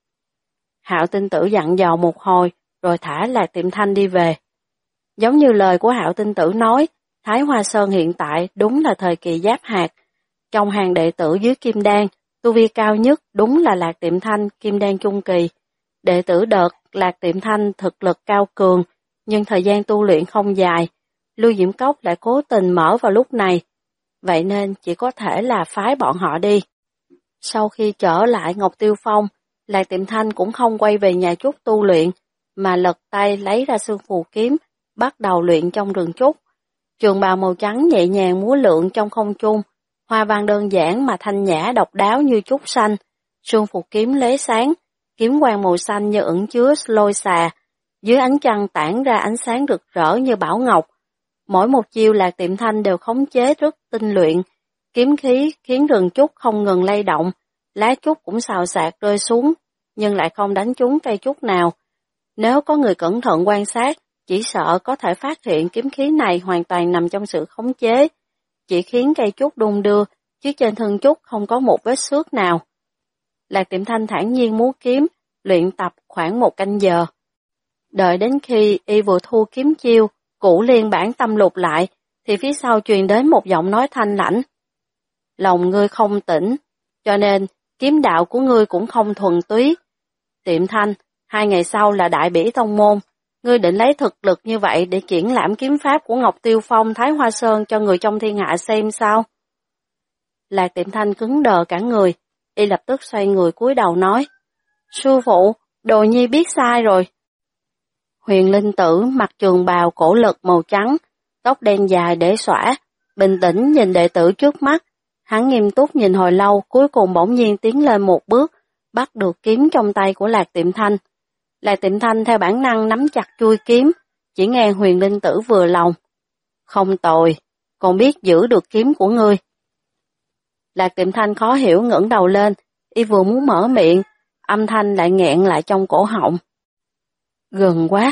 Hạo Tinh Tử dặn dò một hồi, rồi thả Lạc Tiệm Thanh đi về. Giống như lời của Hạo Tinh Tử nói, Thái Hoa Sơn hiện tại đúng là thời kỳ giáp hạt. Trong hàng đệ tử dưới Kim Đan, tu vi cao nhất đúng là Lạc Tiệm Thanh Kim Đan trung kỳ. Đệ tử đợt Lạc Tiệm Thanh thực lực cao cường, nhưng thời gian tu luyện không dài. Lưu Diễm Cốc lại cố tình mở vào lúc này, vậy nên chỉ có thể là phái bọn họ đi. Sau khi trở lại Ngọc Tiêu Phong, Lạc Tiệm Thanh cũng không quay về nhà Trúc tu luyện, mà lật tay lấy ra Sương Phù Kiếm, bắt đầu luyện trong rừng trúc. Trường bào màu trắng nhẹ nhàng múa lượn trong không trung, hoa văn đơn giản mà thanh nhã độc đáo như trúc xanh. Sương Phù Kiếm lóe sáng, kiếm quang màu xanh như ẩn chứa lôi xà, dưới ánh trăng tản ra ánh sáng rực rỡ như bảo ngọc. Mỗi một chiêu Lạc Tiệm Thanh đều khống chế rất tinh luyện, kiếm khí khiến rừng trúc không ngừng lay động, lá trúc cũng xào xạc rơi xuống, nhưng lại không đánh trúng cây trúc nào. Nếu có người cẩn thận quan sát, chỉ sợ có thể phát hiện kiếm khí này hoàn toàn nằm trong sự khống chế, chỉ khiến cây trúc đung đưa, chứ trên thân trúc không có một vết xước nào. Lạc Tiệm Thanh thản nhiên múa kiếm, luyện tập khoảng 1 canh giờ. Đợi đến khi y vừa thu kiếm chiêu, cũ liên bản tâm lục lại, thì phía sau truyền đến một giọng nói thanh lãnh. Lòng ngươi không tĩnh, cho nên kiếm đạo của ngươi cũng không thuần túy. Tiệm Thanh, 2 ngày sau là đại bỉ tông môn, ngươi định lấy thực lực như vậy để triển lãm kiếm pháp của Ngọc Tiêu Phong Thái Hoa Sơn cho người trong thiên hạ xem sao? Lạc Tiệm Thanh cứng đờ cả người, y lập tức xoay người cúi đầu nói. Sư phụ, đồ nhi biết sai rồi. Huyền Linh Tử mặc trường bào cổ lực màu trắng, tóc đen dài để xõa, bình tĩnh nhìn đệ tử trước mắt. Hắn nghiêm túc nhìn hồi lâu, cuối cùng bỗng nhiên tiến lên một bước, bắt được kiếm trong tay của Lạc Tiệm Thanh. Lạc Tiệm Thanh theo bản năng nắm chặt chuôi kiếm, chỉ nghe Huyền Linh Tử vừa lòng. Không tồi, còn biết giữ được kiếm của ngươi. Lạc Tiệm Thanh khó hiểu ngẩng đầu lên, y vừa muốn mở miệng, âm thanh lại nghẹn lại trong cổ họng. Gần quá.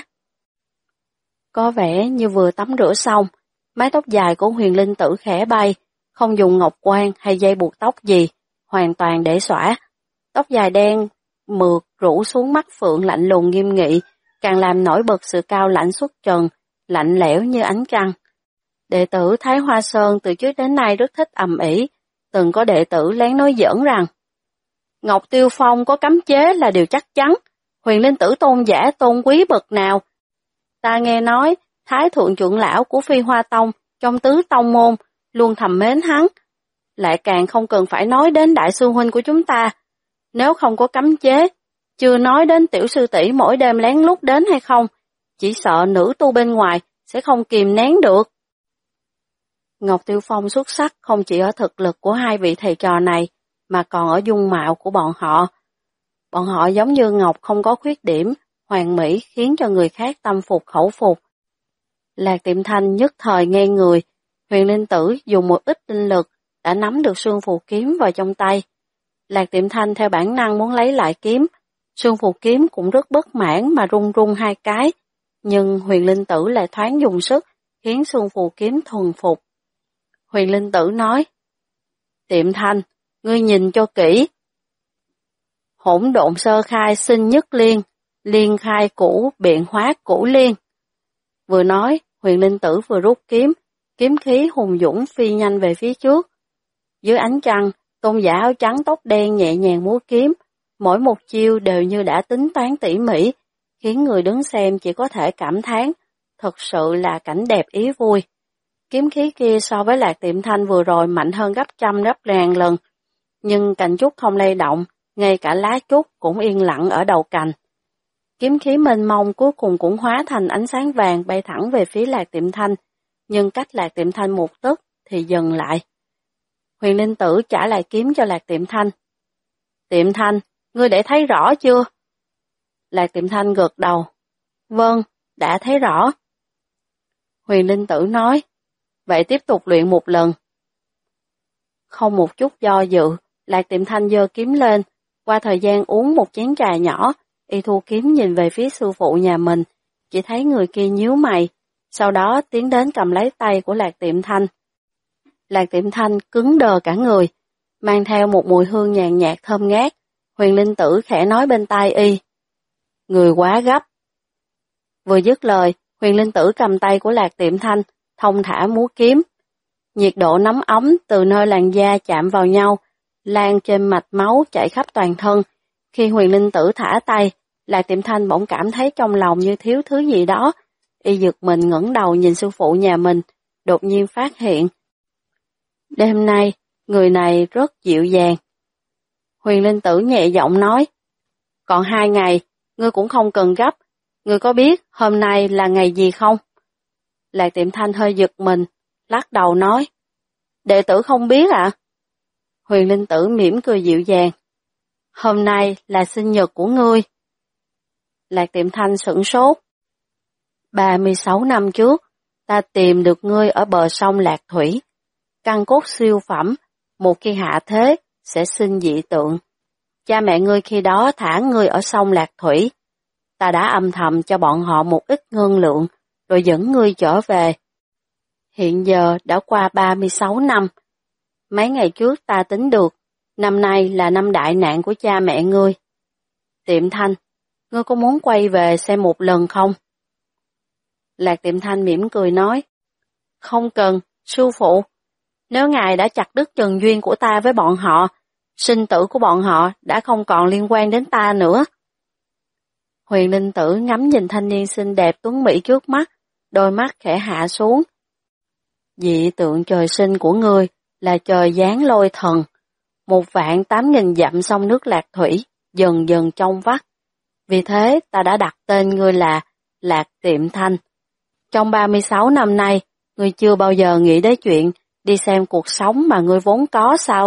Có vẻ như vừa tắm rửa xong, mái tóc dài của Huyền Linh Tử khẽ bay, không dùng ngọc quan hay dây buộc tóc gì, hoàn toàn để xõa. Tóc dài đen, mượt rủ xuống mắt phượng lạnh lùng nghiêm nghị, càng làm nổi bật sự cao lãnh xuất trần, lạnh lẽo như ánh trăng. Đệ tử Thái Hoa Sơn từ trước đến nay rất thích ầm ĩ, từng có đệ tử lén nói giỡn rằng Ngọc Tiêu Phong có cấm chế là điều chắc chắn, Huyền Linh Tử tôn giả tôn quý bậc nào. Ta nghe nói, Thái Thượng trưởng lão của Phi Hoa Tông trong tứ tông môn luôn thầm mến hắn. lại càng không cần phải nói đến đại sư huynh của chúng ta. Nếu không có cấm chế, chưa nói đến tiểu sư tỷ mỗi đêm lén lút đến hay không, chỉ sợ nữ tu bên ngoài sẽ không kìm nén được. Ngọc Tiêu Phong xuất sắc không chỉ ở thực lực của hai vị thầy trò này, mà còn ở dung mạo của bọn họ. Bọn họ giống như ngọc không có khuyết điểm, hoàn mỹ khiến cho người khác tâm phục khẩu phục. Lạc Tiệm Thanh nhất thời ngây người, Huyền Linh Tử dùng một ít tinh lực đã nắm được Sương Phù Kiếm vào trong tay. Lạc Tiệm Thanh theo bản năng muốn lấy lại kiếm, Sương Phù Kiếm cũng rất bất mãn mà rung rung hai cái, nhưng Huyền Linh Tử lại thoáng dùng sức, khiến Sương Phù Kiếm thuần phục. Huyền Linh Tử nói, Tiệm Thanh, ngươi nhìn cho kỹ. Hỗn độn sơ khai sinh nhất liên, liên khai cũ biện hóa cũ liên. Vừa nói, Huyền Linh Tử vừa rút kiếm, kiếm khí hùng dũng phi nhanh về phía trước. Dưới ánh trăng, tôn giả áo trắng tóc đen nhẹ nhàng múa kiếm, mỗi một chiêu đều như đã tính toán tỉ mỉ, khiến người đứng xem chỉ có thể cảm thán, thật sự là cảnh đẹp ý vui. Kiếm khí kia so với Lạc Tiệm Thanh vừa rồi mạnh hơn gấp trăm gấp ngàn lần, nhưng cành trúc không lay động, ngay cả lá trúc cũng yên lặng ở đầu cành. Kiếm khí mênh mông cuối cùng cũng hóa thành ánh sáng vàng bay thẳng về phía Lạc Tiệm Thanh, nhưng cách Lạc Tiệm Thanh một tấc thì dừng lại. Huyền Linh Tử trả lại kiếm cho Lạc Tiệm Thanh. Tiệm Thanh, ngươi để thấy rõ chưa? Lạc Tiệm Thanh gật đầu. Vâng, đã thấy rõ. Huyền Linh Tử nói, vậy tiếp tục luyện một lần. Không một chút do dự, Lạc Tiệm Thanh giơ kiếm lên, qua thời gian uống một chén trà nhỏ, y thu kiếm nhìn về phía sư phụ nhà mình, chỉ thấy người kia nhíu mày, sau đó tiến đến cầm lấy tay của Lạc Tiệm Thanh. Lạc Tiệm Thanh cứng đờ cả người, mang theo một mùi hương nhàn nhạt thơm ngát. Huyền Linh Tử khẽ nói bên tai y, người quá gấp. Vừa dứt lời, Huyền Linh Tử cầm tay của Lạc Tiệm Thanh, thông thả múa kiếm. Nhiệt độ nóng ấm từ nơi làn da chạm vào nhau, lan trên mạch máu chảy khắp toàn thân. Khi Huyền Linh Tử thả tay, Lạc Tiệm Thanh bỗng cảm thấy trong lòng như thiếu thứ gì đó. Y giật mình ngẩng đầu nhìn sư phụ nhà mình, đột nhiên phát hiện. Đêm nay, người này rất dịu dàng. Huyền Linh Tử nhẹ giọng nói, còn 2 ngày, ngươi cũng không cần gấp, ngươi có biết hôm nay là ngày gì không? Lạc Tiệm Thanh hơi giật mình, lắc đầu nói, đệ tử không biết ạ. Huyền Linh Tử mỉm cười dịu dàng, hôm nay là sinh nhật của ngươi. Lạc Tiệm Thanh sửng sốt. 36 năm trước, ta tìm được ngươi ở bờ sông Lạc Thủy. Căn cốt siêu phẩm, một khi hạ thế, sẽ sinh dị tượng. Cha mẹ ngươi khi đó thả ngươi ở sông Lạc Thủy. Ta đã âm thầm cho bọn họ một ít ngân lượng, rồi dẫn ngươi trở về. Hiện giờ đã qua 36 năm. Mấy ngày trước ta tính được, năm nay là năm đại nạn của cha mẹ ngươi. Tiệm Thanh, ngươi có muốn quay về xem một lần không? Lạc Tiệm Thanh mỉm cười nói, không cần, sư phụ. Nếu ngài đã chặt đứt trần duyên của ta với bọn họ, sinh tử của bọn họ đã không còn liên quan đến ta nữa. Huyền Linh Tử ngắm nhìn thanh niên xinh đẹp tuấn mỹ trước mắt, đôi mắt khẽ hạ xuống. Dị tượng trời sinh của ngươi là trời giáng lôi thần, 18000 dặm sông nước Lạc Thủy, dần dần trong vắt. Vì thế ta đã đặt tên ngươi là Lạc Tiệm Thanh. Trong 36 năm nay, ngươi chưa bao giờ nghĩ đến chuyện đi xem cuộc sống mà ngươi vốn có sao?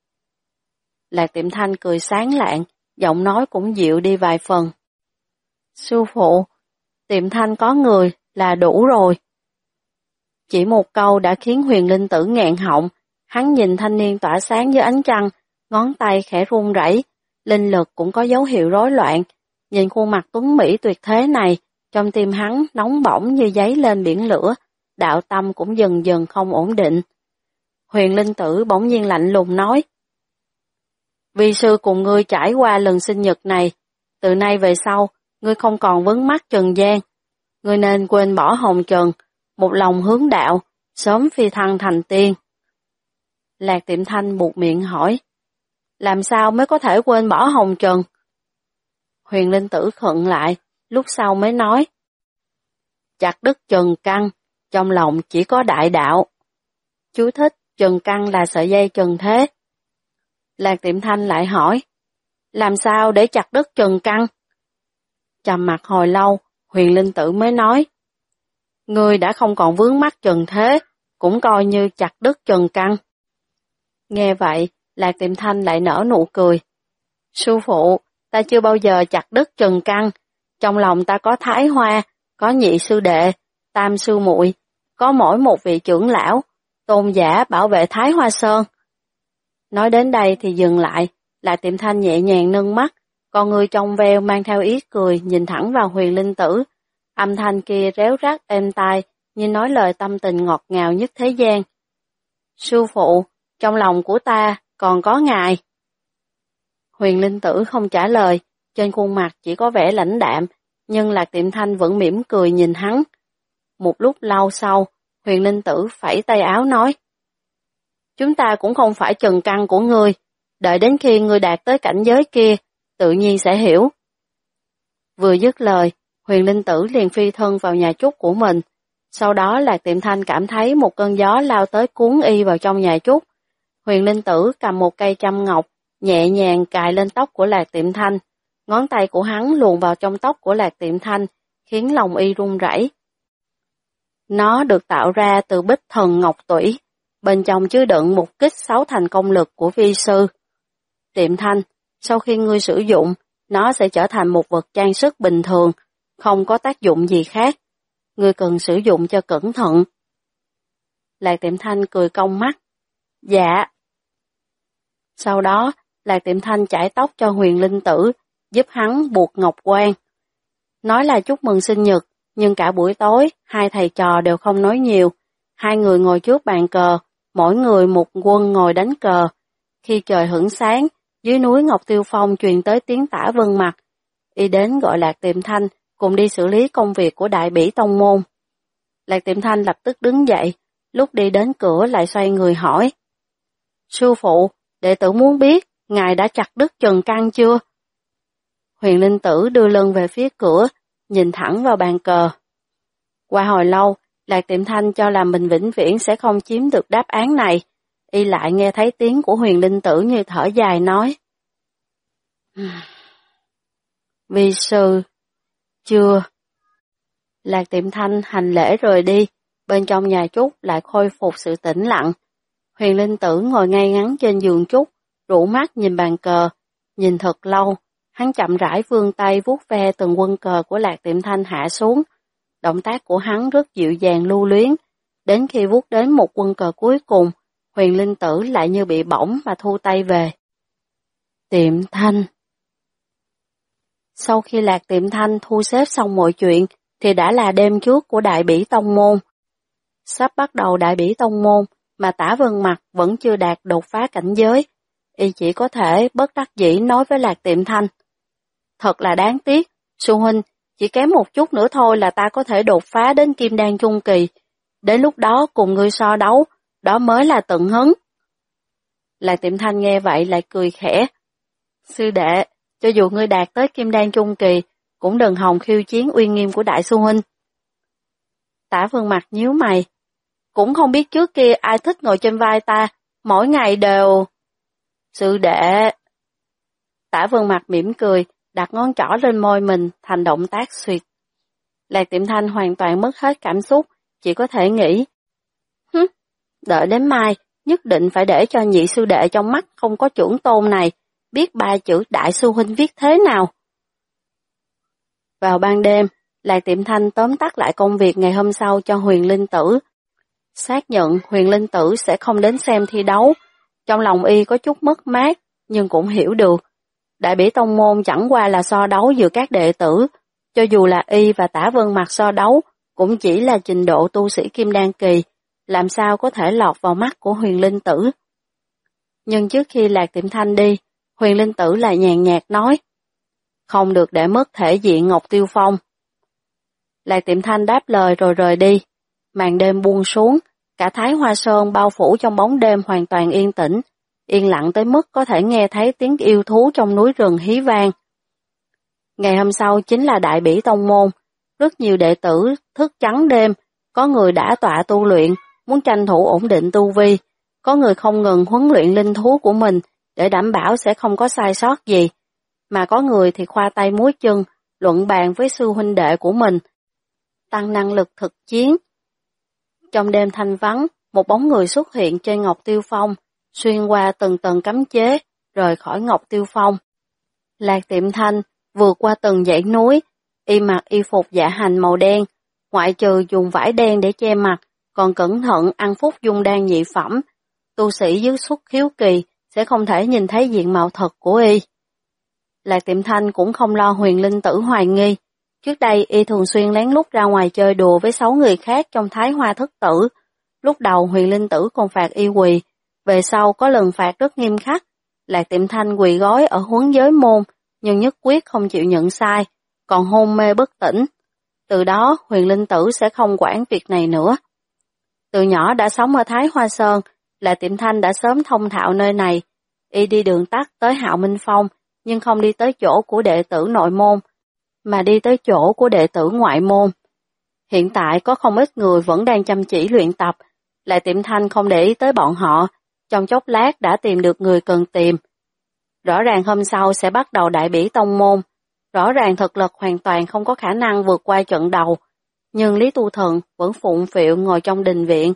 Lạc Tiệm Thanh cười sáng lạng, giọng nói cũng dịu đi vài phần. Sư phụ, Tiệm Thanh có người là đủ rồi. Chỉ một câu đã khiến Huyền Linh Tử nghẹn họng, hắn nhìn thanh niên tỏa sáng dưới ánh trăng, ngón tay khẽ run rẩy, linh lực cũng có dấu hiệu rối loạn. Nhìn khuôn mặt tuấn mỹ tuyệt thế này, trong tim hắn nóng bỏng như giấy lên biển lửa, đạo tâm cũng dần dần không ổn định. Huyền Linh Tử bỗng nhiên lạnh lùng nói, vi sư cùng ngươi trải qua lần sinh nhật này, từ nay về sau, ngươi không còn vướng mắc trần gian. Ngươi nên quên bỏ hồng trần, một lòng hướng đạo, sớm phi thăng thành tiên. Lạc Tiệm Thanh buột miệng hỏi, làm sao mới có thể quên bỏ hồng trần? Huyền Linh Tử khựng lại, lúc sau mới nói, chặt đứt trần căn, trong lòng chỉ có đại đạo. Chú thích, Trần căn là sợi dây trần thế. Lạc Tiệm Thanh lại hỏi, làm sao để chặt đứt trần căn? Trầm mặc hồi lâu, Huyền Linh Tử mới nói, ngươi đã không còn vướng mắc trần thế, cũng coi như chặt đứt trần căn. Nghe vậy, Lạc Tiệm Thanh lại nở nụ cười. Sư phụ, ta chưa bao giờ chặt đứt trần căn, trong lòng ta có Thái Hoa, có nhị sư đệ, tam sư muội, có mỗi một vị trưởng lão, tôn giả bảo vệ Thái Hoa Sơn. Nói đến đây thì dừng lại, Lạc Tiệm Thanh nhẹ nhàng nâng mắt, con người trong veo mang theo ý cười nhìn thẳng vào Huyền Linh Tử. Âm thanh kia réo rắt êm tai, như nói lời tâm tình ngọt ngào nhất thế gian. Sư phụ, trong lòng của ta còn có ngài. Huyền Linh Tử không trả lời, trên khuôn mặt chỉ có vẻ lãnh đạm, nhưng Lạc Tiệm Thanh vẫn mỉm cười nhìn hắn. Một lúc lâu sau, Huyền Linh Tử phẩy tay áo nói, chúng ta cũng không phải trần căn của ngươi, đợi đến khi ngươi đạt tới cảnh giới kia, tự nhiên sẽ hiểu. Vừa dứt lời, Huyền Linh Tử liền phi thân vào nhà trúc của mình, sau đó Lạc Tiệm Thanh cảm thấy một cơn gió lao tới cuốn y vào trong nhà trúc. Huyền Linh Tử cầm một cây châm ngọc, nhẹ nhàng cài lên tóc của Lạc Tiệm Thanh, ngón tay của hắn luồn vào trong tóc của Lạc Tiệm Thanh, khiến lòng y run rẩy. Nó được tạo ra từ bích thần ngọc tủy, bên trong chứa đựng một kích 6 thành công lực của vi sư. Tiệm Thanh, sau khi ngươi sử dụng, nó sẽ trở thành một vật trang sức bình thường, không có tác dụng gì khác. Ngươi cần sử dụng cho cẩn thận. Lạc Tiệm Thanh cười cong mắt. Dạ. Sau đó, Lạc Tiệm Thanh chải tóc cho Huyền Linh Tử, giúp hắn buộc ngọc quan. Nói là chúc mừng sinh nhật, nhưng cả buổi tối, hai thầy trò đều không nói nhiều. Hai người ngồi trước bàn cờ, mỗi người một quân ngồi đánh cờ. Khi trời hửng sáng, dưới núi Ngọc Tiêu Phong truyền tới tiếng Tả Vân Mặc. Y đến gọi Lạc Tiệm Thanh cùng đi xử lý công việc của Đại Bỉ Tông Môn. Lạc Tiệm Thanh lập tức đứng dậy, lúc đi đến cửa lại xoay người hỏi. Sư phụ, đệ tử muốn biết, ngài đã chặt đứt trần căn chưa? Huyền Linh Tử đưa lưng về phía cửa, nhìn thẳng vào bàn cờ. Qua hồi lâu, Lạc Tiệm Thanh cho là mình vĩnh viễn sẽ không chiếm được đáp án này. Y lại nghe thấy tiếng của Huyền Linh Tử như thở dài nói. Vi sư, chưa. Lạc Tiệm Thanh hành lễ rời đi, bên trong nhà trúc lại khôi phục sự tĩnh lặng. Huyền Linh Tử ngồi ngay ngắn trên giường trúc, rũ mắt nhìn bàn cờ, nhìn thật lâu, hắn chậm rãi vươn tay vuốt ve từng quân cờ của Lạc Tiệm Thanh hạ xuống. Động tác của hắn rất dịu dàng lưu luyến, đến khi vuốt đến một quân cờ cuối cùng, Huyền Linh Tử lại như bị bỏng mà thu tay về. Tiệm Thanh. Sau khi Lạc Tiệm Thanh thu xếp xong mọi chuyện, thì đã là đêm trước của Đại Bỉ Tông Môn. Sắp bắt đầu Đại Bỉ Tông Môn, mà Tả Vân Mặc vẫn chưa đạt đột phá cảnh giới, y chỉ có thể bất đắc dĩ nói với Lạc Tiệm Thanh. Thật là đáng tiếc, sư huynh, chỉ kém một chút nữa thôi là ta có thể đột phá đến Kim Đan Trung Kỳ. Đến lúc đó cùng ngươi so đấu, đó mới là tận hứng. Lạc Tiệm Thanh nghe vậy lại cười khẽ. Sư đệ, cho dù ngươi đạt tới Kim Đan Trung Kỳ, cũng đừng hòng khiêu chiến uy nghiêm của đại sư huynh. Tả Vân Mặc nhíu mày. Cũng không biết trước kia ai thích ngồi trên vai ta, mỗi ngày đều... Sư đệ... Tả Vân Mặc mỉm cười, đặt ngón trỏ lên môi mình thành động tác xuyệt. Lạc Tiệm Thanh hoàn toàn mất hết cảm xúc, chỉ có thể nghĩ. Đợi đến mai, nhất định phải để cho nhị sư đệ trong mắt không có chưởng tôn này, biết ba chữ đại sư huynh viết thế nào. Vào ban đêm, Lạc Tiệm Thanh tóm tắt lại công việc ngày hôm sau cho Huyền Linh Tử. Xác nhận Huyền Linh Tử sẽ không đến xem thi đấu. Trong lòng y có chút mất mát, nhưng cũng hiểu được. Đại Bỉ Tông Môn chẳng qua là so đấu giữa các đệ tử. Cho dù là y và Tả Vân Mặc so đấu, cũng chỉ là trình độ tu sĩ Kim Đan Kỳ, làm sao có thể lọt vào mắt của Huyền Linh Tử. Nhưng trước khi Lạc Tiệm Thanh đi, Huyền Linh Tử lại nhàn nhạt nói, không được để mất thể diện Ngọc Tiêu Phong. Lạc Tiệm Thanh đáp lời rồi rời đi. Màn đêm buông xuống, cả Thái Hoa Sơn bao phủ trong bóng đêm hoàn toàn yên tĩnh, yên lặng tới mức có thể nghe thấy tiếng yêu thú trong núi rừng hí vang. Ngày hôm sau chính là Đại Bỉ Tông Môn, rất nhiều đệ tử thức trắng đêm, có người đã tọa tu luyện, muốn tranh thủ ổn định tu vi, có người không ngừng huấn luyện linh thú của mình để đảm bảo sẽ không có sai sót gì, mà có người thì khoa tay múa chân, luận bàn với sư huynh đệ của mình, tăng năng lực thực chiến. Trong đêm thanh vắng, một bóng người xuất hiện trên Ngọc Tiêu Phong, xuyên qua từng tầng cấm chế, rời khỏi Ngọc Tiêu Phong. Lạc Tiệm Thanh vượt qua từng dãy núi, y mặc y phục dạ hành màu đen, ngoại trừ dùng vải đen để che mặt, còn cẩn thận ăn phúc dung đan nhị phẩm. Tu sĩ dưới xuất khiếu kỳ sẽ không thể nhìn thấy diện mạo thật của y. Lạc Tiệm Thanh cũng không lo Huyền Linh Tử hoài nghi. Trước đây y thường xuyên lén lút ra ngoài chơi đùa với 6 người khác trong Thái Hoa Thất Tử. Lúc đầu Huyền Linh Tử còn phạt y quỳ, về sau có lần phạt rất nghiêm khắc. Lạc Tiệm Thanh quỳ gói ở Huấn Giới Môn, nhưng nhất quyết không chịu nhận sai, còn hôn mê bất tỉnh. Từ đó Huyền Linh Tử sẽ không quản việc này nữa. Từ nhỏ đã sống ở Thái Hoa Sơn, Lạc Tiệm Thanh đã sớm thông thạo nơi này. Y đi đường tắt tới Hạo Minh Phong, nhưng không đi tới chỗ của đệ tử nội môn, mà đi tới chỗ của đệ tử ngoại môn. Hiện tại có không ít người vẫn đang chăm chỉ luyện tập, Lạc Tiệm Thanh không để ý tới bọn họ, trong chốc lát đã tìm được người cần tìm. Rõ ràng hôm sau sẽ bắt đầu đại bỉ tông môn, rõ ràng thực lực hoàn toàn không có khả năng vượt qua trận đầu, nhưng Lý Tu Thần vẫn phụng phịu ngồi trong đình viện.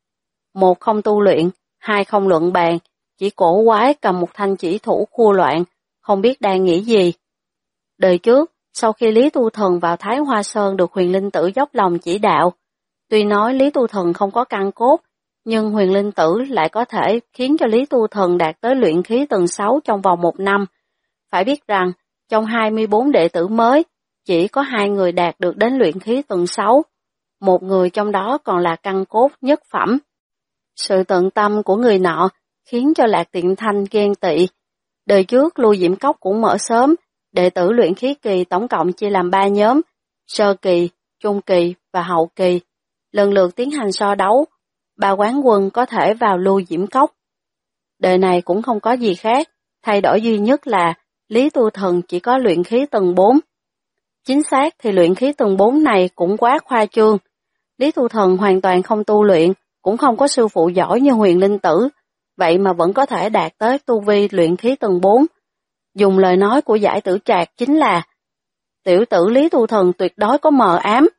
Một không tu luyện, hai không luận bàn, chỉ cổ quái cầm một thanh chỉ thủ khua loạn, không biết đang nghĩ gì. Đời trước, sau khi Lý Tu Thần vào Thái Hoa Sơn được Huyền Linh Tử dốc lòng chỉ đạo, tuy nói Lý Tu Thần không có căn cốt, nhưng Huyền Linh Tử lại có thể khiến cho Lý Tu Thần đạt tới luyện khí tầng 6 trong vòng 1 năm. Phải biết rằng, trong 24 đệ tử mới, chỉ có 2 người đạt được đến luyện khí tầng 6, một người trong đó còn là căn cốt nhất phẩm. Sự tận tâm của người nọ khiến cho Lạc Tiệm Thanh ghen tị. Đời trước Lưu Diễm Cốc cũng mở sớm, đệ tử luyện khí kỳ tổng cộng chia làm 3 nhóm, sơ kỳ, trung kỳ và hậu kỳ, lần lượt tiến hành so đấu. 3 quán quân có thể vào Lưu Diễm Cốc. Đời này cũng không có gì khác, thay đổi duy nhất là Lý Tu Thần chỉ có luyện khí tầng 4. Chính xác thì luyện khí tầng 4 này cũng quá khoa trương. Lý Tu Thần hoàn toàn không tu luyện, cũng không có sư phụ giỏi như Huyền Linh Tử, vậy mà vẫn có thể đạt tới tu vi luyện khí tầng 4. Dùng lời nói của Giải Tử Trạc chính là tiểu tử Lý Tu Thần tuyệt đối có mờ ám.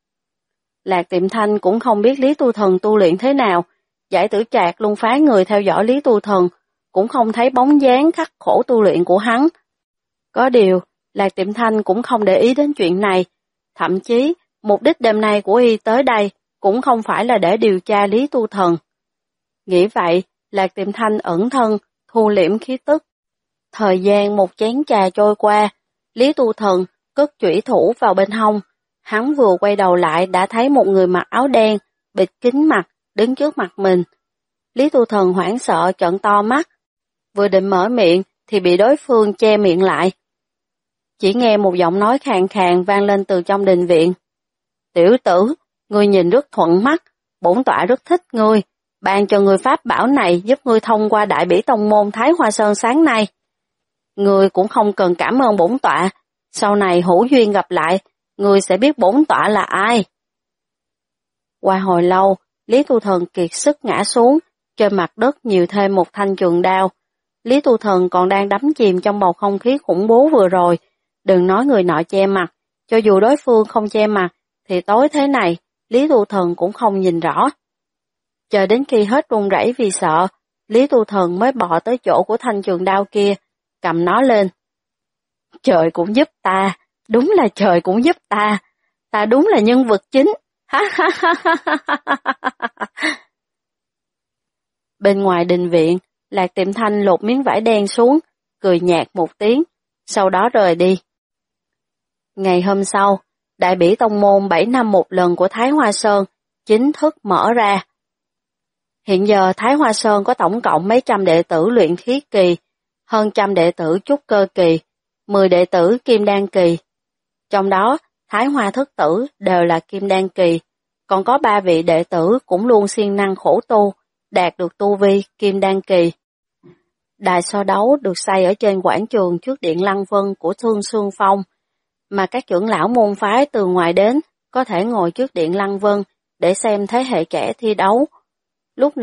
Lạc Tiệm Thanh cũng không biết Lý Tu Thần tu luyện thế nào, Giải Tử Trạc luôn phái người theo dõi Lý Tu Thần, cũng không thấy bóng dáng khắc khổ tu luyện của hắn. Có điều, Lạc Tiệm Thanh cũng không để ý đến chuyện này, thậm chí mục đích đêm nay của y tới đây cũng không phải là để điều tra Lý Tu Thần. Nghĩ vậy, Lạc Tiệm Thanh ẩn thân, thu liễm khí tức. Thời gian một chén trà trôi qua, Lý Tu Thần cất chủy thủ vào bên hông. Hắn vừa quay đầu lại đã thấy một người mặc áo đen, bịt kín mặt, đứng trước mặt mình. Lý Tu Thần hoảng sợ trợn to mắt. Vừa định mở miệng thì bị đối phương che miệng lại. Chỉ nghe một giọng nói khàn khàn vang lên từ trong đình viện. Tiểu tử, ngươi nhìn rất thuận mắt, bổn tọa rất thích ngươi, ban cho ngươi pháp bảo này giúp ngươi thông qua đại bỉ tông môn Thái Hoa Sơn sáng nay. Ngươi cũng không cần cảm ơn bổn tọa, sau này hữu duyên gặp lại, ngươi sẽ biết bổn tọa là ai. Qua hồi lâu, Lý Tu Thần kiệt sức ngã xuống, trên mặt đất nhiều thêm một thanh trường đao. Lý Tu Thần còn đang đắm chìm trong bầu không khí khủng bố vừa rồi, đừng nói người nọ che mặt, cho dù đối phương không che mặt, thì tối thế này, Lý Tu Thần cũng không nhìn rõ. Chờ đến khi hết run rẩy vì sợ, Lý Tu Thần mới bò tới chỗ của thanh trường đao kia, cầm nó lên. Trời cũng giúp ta, đúng là trời cũng giúp ta đúng là nhân vật chính. Ha ha ha ha ha ha. Bên ngoài đình viện, Lạc Tiệm Thanh lột miếng vải đen xuống, cười nhạt một tiếng, sau đó rời đi. Ngày hôm sau, đại bỉ tông môn 7 năm một lần của Thái Hoa Sơn chính thức mở ra. Hiện giờ Thái Hoa Sơn có tổng cộng mấy trăm đệ tử luyện khí kỳ, hơn 100 đệ tử trúc cơ kỳ, 10 đệ tử kim đan kỳ. Trong đó, Thái Hoa Thất Tử đều là kim đan kỳ, còn có 3 vị đệ tử cũng luôn siêng năng khổ tu, đạt được tu vi kim đan kỳ. Đài so đấu được xây ở trên quảng trường trước điện Lăng Vân của Thương Xương Phong, mà các trưởng lão môn phái từ ngoài đến có thể ngồi trước điện Lăng Vân để xem thế hệ trẻ thi đấu. Lúc này,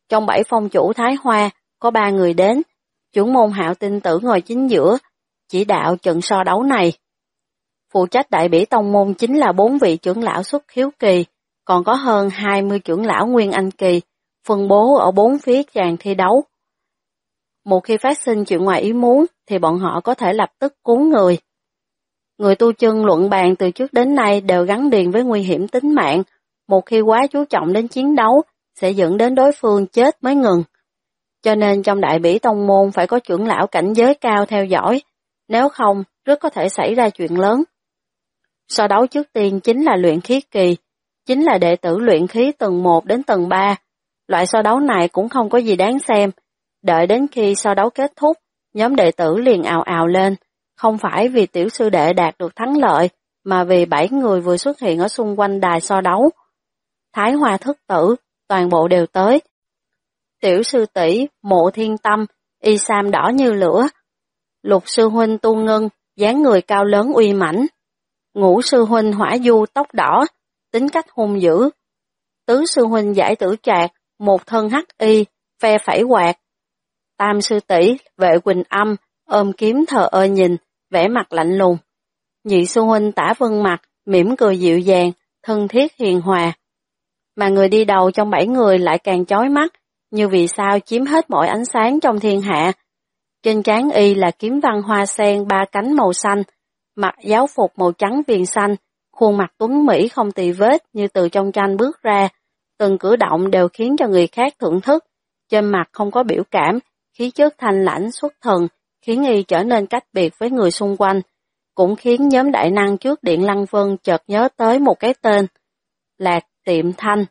Trong 7 phong chủ Thái Hoa, có 3 người đến, trưởng môn Hạo Tinh Tử ngồi chính giữa, chỉ đạo trận so đấu này. Phụ trách đại bỉ tông môn chính là 4 vị trưởng lão xuất khiếu kỳ, còn có hơn 20 trưởng lão nguyên anh kỳ, phân bố ở 4 phía tràng thi đấu. Một khi phát sinh chuyện ngoài ý muốn, thì bọn họ có thể lập tức cứu người. Người tu chân luận bàn từ trước đến nay đều gắn liền với nguy hiểm tính mạng, một khi quá chú trọng đến chiến đấu, sẽ dẫn đến đối phương chết mới ngừng. Cho nên trong đại bỉ tông môn phải có trưởng lão cảnh giới cao theo dõi, nếu không rất có thể xảy ra chuyện lớn. So đấu trước tiên chính là luyện khí kỳ, chính là đệ tử luyện khí tầng 1 đến tầng 3. Loại so đấu này cũng không có gì đáng xem. Đợi đến khi so đấu kết thúc, nhóm đệ tử liền ào ào lên, không phải vì tiểu sư đệ đạt được thắng lợi, mà vì 7 người vừa xuất hiện ở xung quanh đài so đấu. Thái Hoa Thất Tử, toàn bộ đều tới. Tiểu sư tỷ Mộ Thiên Tâm, y sam đỏ như lửa. Lục sư huynh Tu Ngân, dáng người cao lớn uy mãnh. Ngũ sư huynh Hỏa Du tóc đỏ, tính cách hung dữ. Tứ sư huynh Giải Tử Trạc, một thân hắc y, phe phẩy quạt. Tam sư tỷ Vệ Quỳnh Âm, ôm kiếm thờ ơ nhìn, vẻ mặt lạnh lùng. Nhị sư huynh Tả Vân Mặc, mỉm cười dịu dàng, thân thiết hiền hòa. Mà người đi đầu trong 7 người lại càng chói mắt, như vì sao chiếm hết mọi ánh sáng trong thiên hạ. Trên trán y là kiếm văn hoa sen 3 cánh màu xanh, mặc giáo phục màu trắng viền xanh, khuôn mặt tuấn mỹ không tì vết như từ trong tranh bước ra, từng cử động đều khiến cho người khác thưởng thức, trên mặt không có biểu cảm, khí chất thanh lãnh xuất thần, khiến y trở nên cách biệt với người xung quanh, cũng khiến nhóm đại năng trước Điện Lăng Vân chợt nhớ tới một cái tên, Lạc Tiệm Thanh.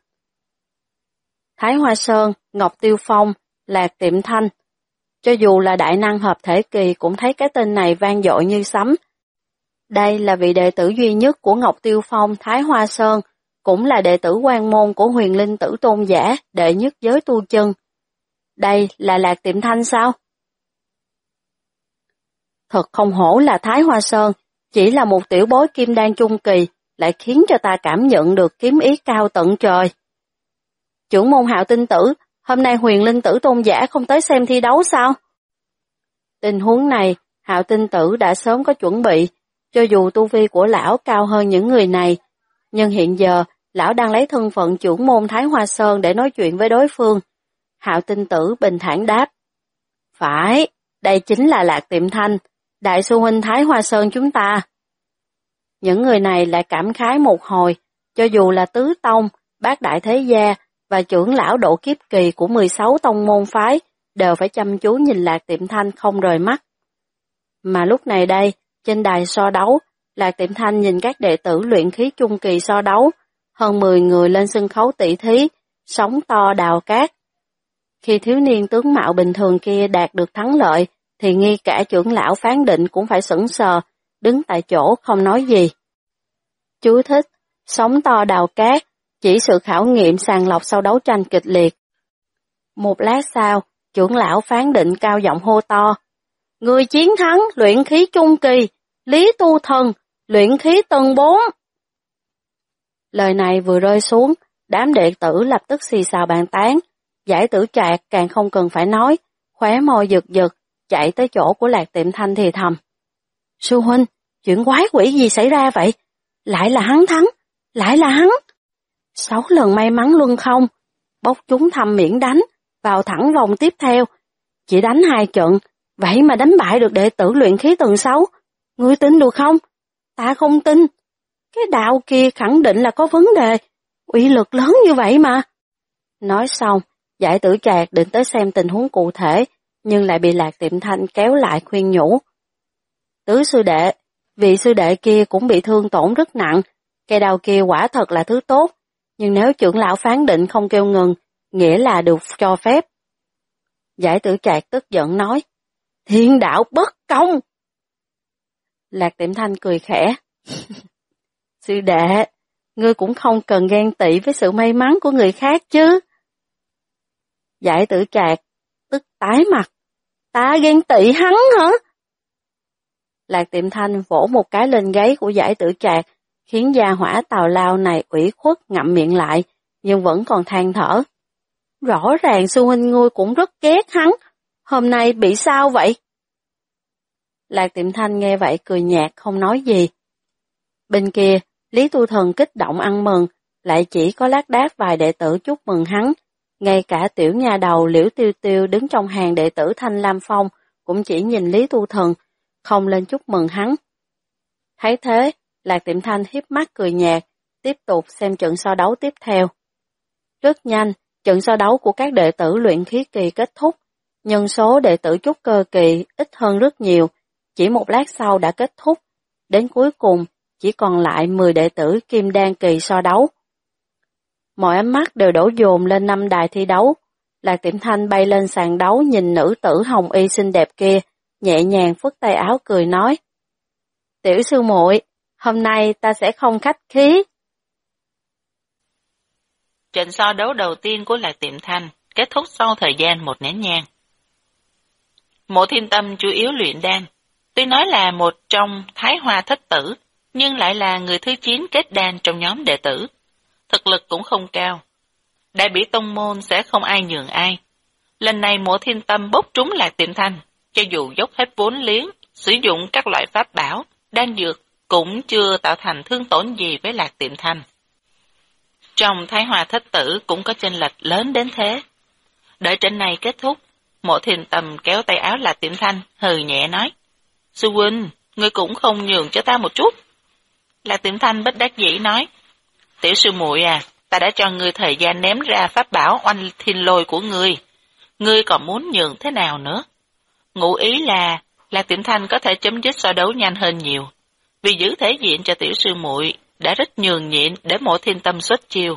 Thái Hoa Sơn, Ngọc Tiêu Phong, Lạc Tiệm Thanh. Cho dù là đại năng hợp thể kỳ cũng thấy cái tên này vang dội như sấm. Đây là vị đệ tử duy nhất của Ngọc Tiêu Phong Thái Hoa Sơn, cũng là đệ tử quan môn của Huyền Linh Tử Tôn giả, đệ nhất giới tu chân. Đây là Lạc Tiệm Thanh sao? Thật không hổ là Thái Hoa Sơn, chỉ là một tiểu bối kim đan trung kỳ, lại khiến cho ta cảm nhận được kiếm ý cao tận trời. Trưởng môn Hạo Tinh Tử, hôm nay Huyền Linh Tử Tôn giả không tới xem thi đấu sao? Tình huống này, Hạo Tinh Tử đã sớm có chuẩn bị, cho dù tu vi của lão cao hơn những người này, nhưng hiện giờ, lão đang lấy thân phận trưởng môn Thái Hoa Sơn để nói chuyện với đối phương. Hạo Tinh Tử bình thản đáp. Phải, đây chính là Lạc Tiệm Thanh, đại sư huynh Thái Hoa Sơn chúng ta. Những người này lại cảm khái một hồi, cho dù là tứ tông, bát đại thế gia và trưởng lão độ kiếp kỳ của 16 tông môn phái đều phải chăm chú nhìn Lạc Tiệm Thanh không rời mắt. Mà lúc này đây, trên đài so đấu, Lạc Tiệm Thanh nhìn các đệ tử luyện khí trung kỳ so đấu, hơn 10 người lên sân khấu tỷ thí, sóng to đào cát. Khi thiếu niên tướng mạo bình thường kia đạt được thắng lợi, thì ngay cả trưởng lão phán định cũng phải sững sờ, đứng tại chỗ không nói gì. Chú thích, sóng to đào cát, chỉ sự khảo nghiệm sàng lọc sau đấu tranh kịch liệt. Một lát sau, trưởng lão phán định cao giọng hô to. Người chiến thắng luyện khí trung kỳ, Lý Tu Thần, luyện khí tầng 4. Lời này vừa rơi xuống, đám đệ tử lập tức xì xào bàn tán. Giải Tử Trạc càng không cần phải nói, khóe môi giật giật, chạy tới chỗ của Lạc Tiệm Thanh thì thầm. Sư huynh, chuyện quái quỷ gì xảy ra vậy? Lại là hắn thắng, lại là hắn. 6 lần may mắn luân không, bốc chúng thầm miễn đánh, vào thẳng vòng tiếp theo. Chỉ đánh 2 trận, vậy mà đánh bại được đệ tử luyện khí tầng 6. Ngươi tin được không? Ta không tin. Cái đạo kia khẳng định là có vấn đề, uy lực lớn như vậy mà. Nói xong, Giải Tử Trạc định tới xem tình huống cụ thể, nhưng lại bị Lạc Tiệm Thanh kéo lại khuyên nhủ. Tứ sư đệ, vị sư đệ kia cũng bị thương tổn rất nặng, cây đao kia quả thật là thứ tốt, nhưng nếu trưởng lão phán định không kêu ngừng, nghĩa là được cho phép. Giải Tử Trạc tức giận nói, thiên đạo bất công. Lạc Tiệm Thanh cười khẽ. Sư đệ, ngươi cũng không cần ghen tị với sự may mắn của người khác chứ. Giải Tử Trạc tức tái mặt. Ta ghen tị hắn hả? Lạc Tiệm Thanh vỗ một cái lên gáy của Giải Tử Trạc, khiến gia hỏa tào lao này ủy khuất ngậm miệng lại, nhưng vẫn còn than thở. Rõ ràng sư huynh ngươi cũng rất ghét hắn, hôm nay bị sao vậy? Lạc Tiệm Thanh nghe vậy cười nhạt không nói gì. Bên kia, Lý Tu Thần kích động ăn mừng, lại chỉ có lác đác vài đệ tử chúc mừng hắn. Ngay cả tiểu nha đầu Liễu Tiêu Tiêu đứng trong hàng đệ tử Thanh Lam Phong cũng chỉ nhìn Lý Tu Thần, không lên chúc mừng hắn. Thấy thế, Lạc Tiệm Thanh hiếp mắt cười nhạt, tiếp tục xem trận so đấu tiếp theo. Rất nhanh, trận so đấu của các đệ tử luyện khí kỳ kết thúc. Nhân số đệ tử trúc cơ kỳ ít hơn rất nhiều, chỉ một lát sau đã kết thúc. Đến cuối cùng, chỉ còn lại 10 đệ tử kim đan kỳ so đấu. Mọi ánh mắt đều đổ dồn lên 5 đài thi đấu. Lạc Tiệm Thanh bay lên sàn đấu nhìn nữ tử hồng y xinh đẹp kia, nhẹ nhàng phất tay áo cười nói. Tiểu sư muội, hôm nay ta sẽ không khách khí. Trận so đấu đầu tiên của Lạc Tiệm Thanh kết thúc sau thời gian 1 nén nhang. Mộ Thiên Tâm chủ yếu luyện đan, tuy nói là một trong Thái Hoa thất tử, nhưng lại là người thứ 9 kết đan trong nhóm đệ tử. Thực lực cũng không cao. Đại biểu tông môn sẽ không ai nhường ai. Lần này Mộ Thiên Tâm bốc trúng Lạc Tiệm Thanh, cho dù dốc hết vốn liếng, sử dụng các loại pháp bảo, đan dược, cũng chưa tạo thành thương tổn gì với Lạc Tiệm Thanh. Trong Thái Hòa thất tử cũng có chênh lệch lớn đến thế. Đợi trận này kết thúc, Mộ Thiên Tâm kéo tay áo Lạc Tiệm Thanh, hừ nhẹ nói. Sư huynh, ngươi cũng không nhường cho ta một chút. Lạc Tiệm Thanh bất đắc dĩ nói. Tiểu sư muội à, ta đã cho ngươi thời gian ném ra pháp bảo oanh thiên lôi của ngươi. Ngươi còn muốn nhường thế nào nữa? Ngụ ý là Lạc Tiệm Thanh có thể chấm dứt so đấu nhanh hơn nhiều. Vì giữ thể diện cho tiểu sư muội đã rất nhường nhịn để Mộ Thiên Tâm xuất chiêu.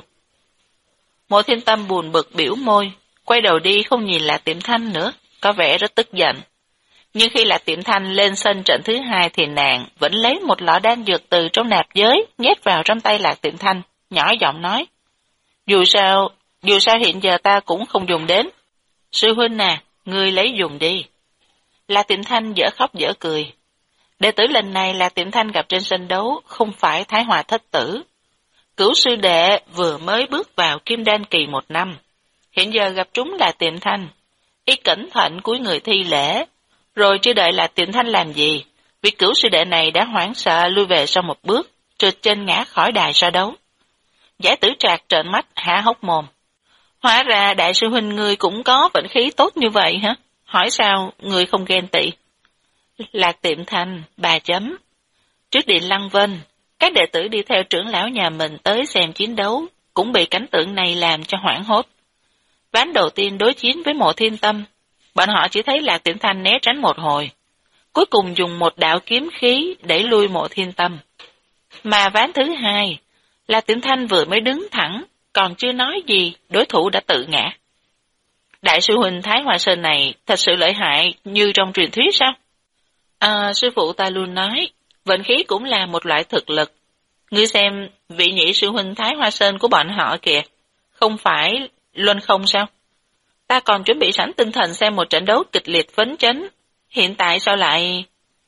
Mộ Thiên Tâm buồn bực biểu môi, quay đầu đi không nhìn Lạc Tiệm Thanh nữa, có vẻ rất tức giận. Nhưng khi Lạc Tiệm Thanh lên sân trận thứ 2 thì nàng vẫn lấy một lọ đan dược từ trong nạp giới nhét vào trong tay Lạc Tiệm Thanh, nhỏ giọng nói. Dù sao hiện giờ ta cũng không dùng đến. Sư huynh à, ngươi lấy dùng đi. Lạc Tiệm Thanh dở khóc dở cười. Đệ tử lần này Lạc Tiệm Thanh gặp trên sân đấu không phải Thái Hòa thất tử. Cửu sư đệ vừa mới bước vào kim đan kỳ 1 năm. Hiện giờ gặp trúng Lạc Tiệm Thanh. Y cẩn thận cúi người thi lễ. Rồi chưa đợi Lạc Tiệm Thanh làm gì, vị cửu sư đệ này đã hoảng sợ lui về sau một bước, trượt chân ngã khỏi đài so đấu. Giải Tử Trạc trợn mắt há hốc mồm. Hóa ra đại sư huynh ngươi cũng có vận khí tốt như vậy hả? Hỏi sao ngươi không ghen tị? Lạc Tiệm Thanh, 3 chấm. Trước Điện Lăng Vân, các đệ tử đi theo trưởng lão nhà mình tới xem chiến đấu, cũng bị cảnh tượng này làm cho hoảng hốt. Ván đầu tiên đối chiến với Mộ Thiên Tâm, bọn họ chỉ thấy Lạc Tiệm Thanh né tránh một hồi, cuối cùng dùng một đạo kiếm khí đẩy lui Mộ Thiên Tâm. Mà ván thứ 2, Lạc Tiệm Thanh vừa mới đứng thẳng, còn chưa nói gì, đối thủ đã tự ngã. Đại sư huynh Thái Hoa Sơn này thật sự lợi hại như trong truyền thuyết sao? Sư phụ ta luôn nói, vận khí cũng là một loại thực lực. Ngươi xem, vị nhị sư huynh Thái Hoa Sơn của bọn họ kìa, không phải luân không sao? Ta còn chuẩn bị sẵn tinh thần xem một trận đấu kịch liệt phấn chấn. Hiện tại sao lại...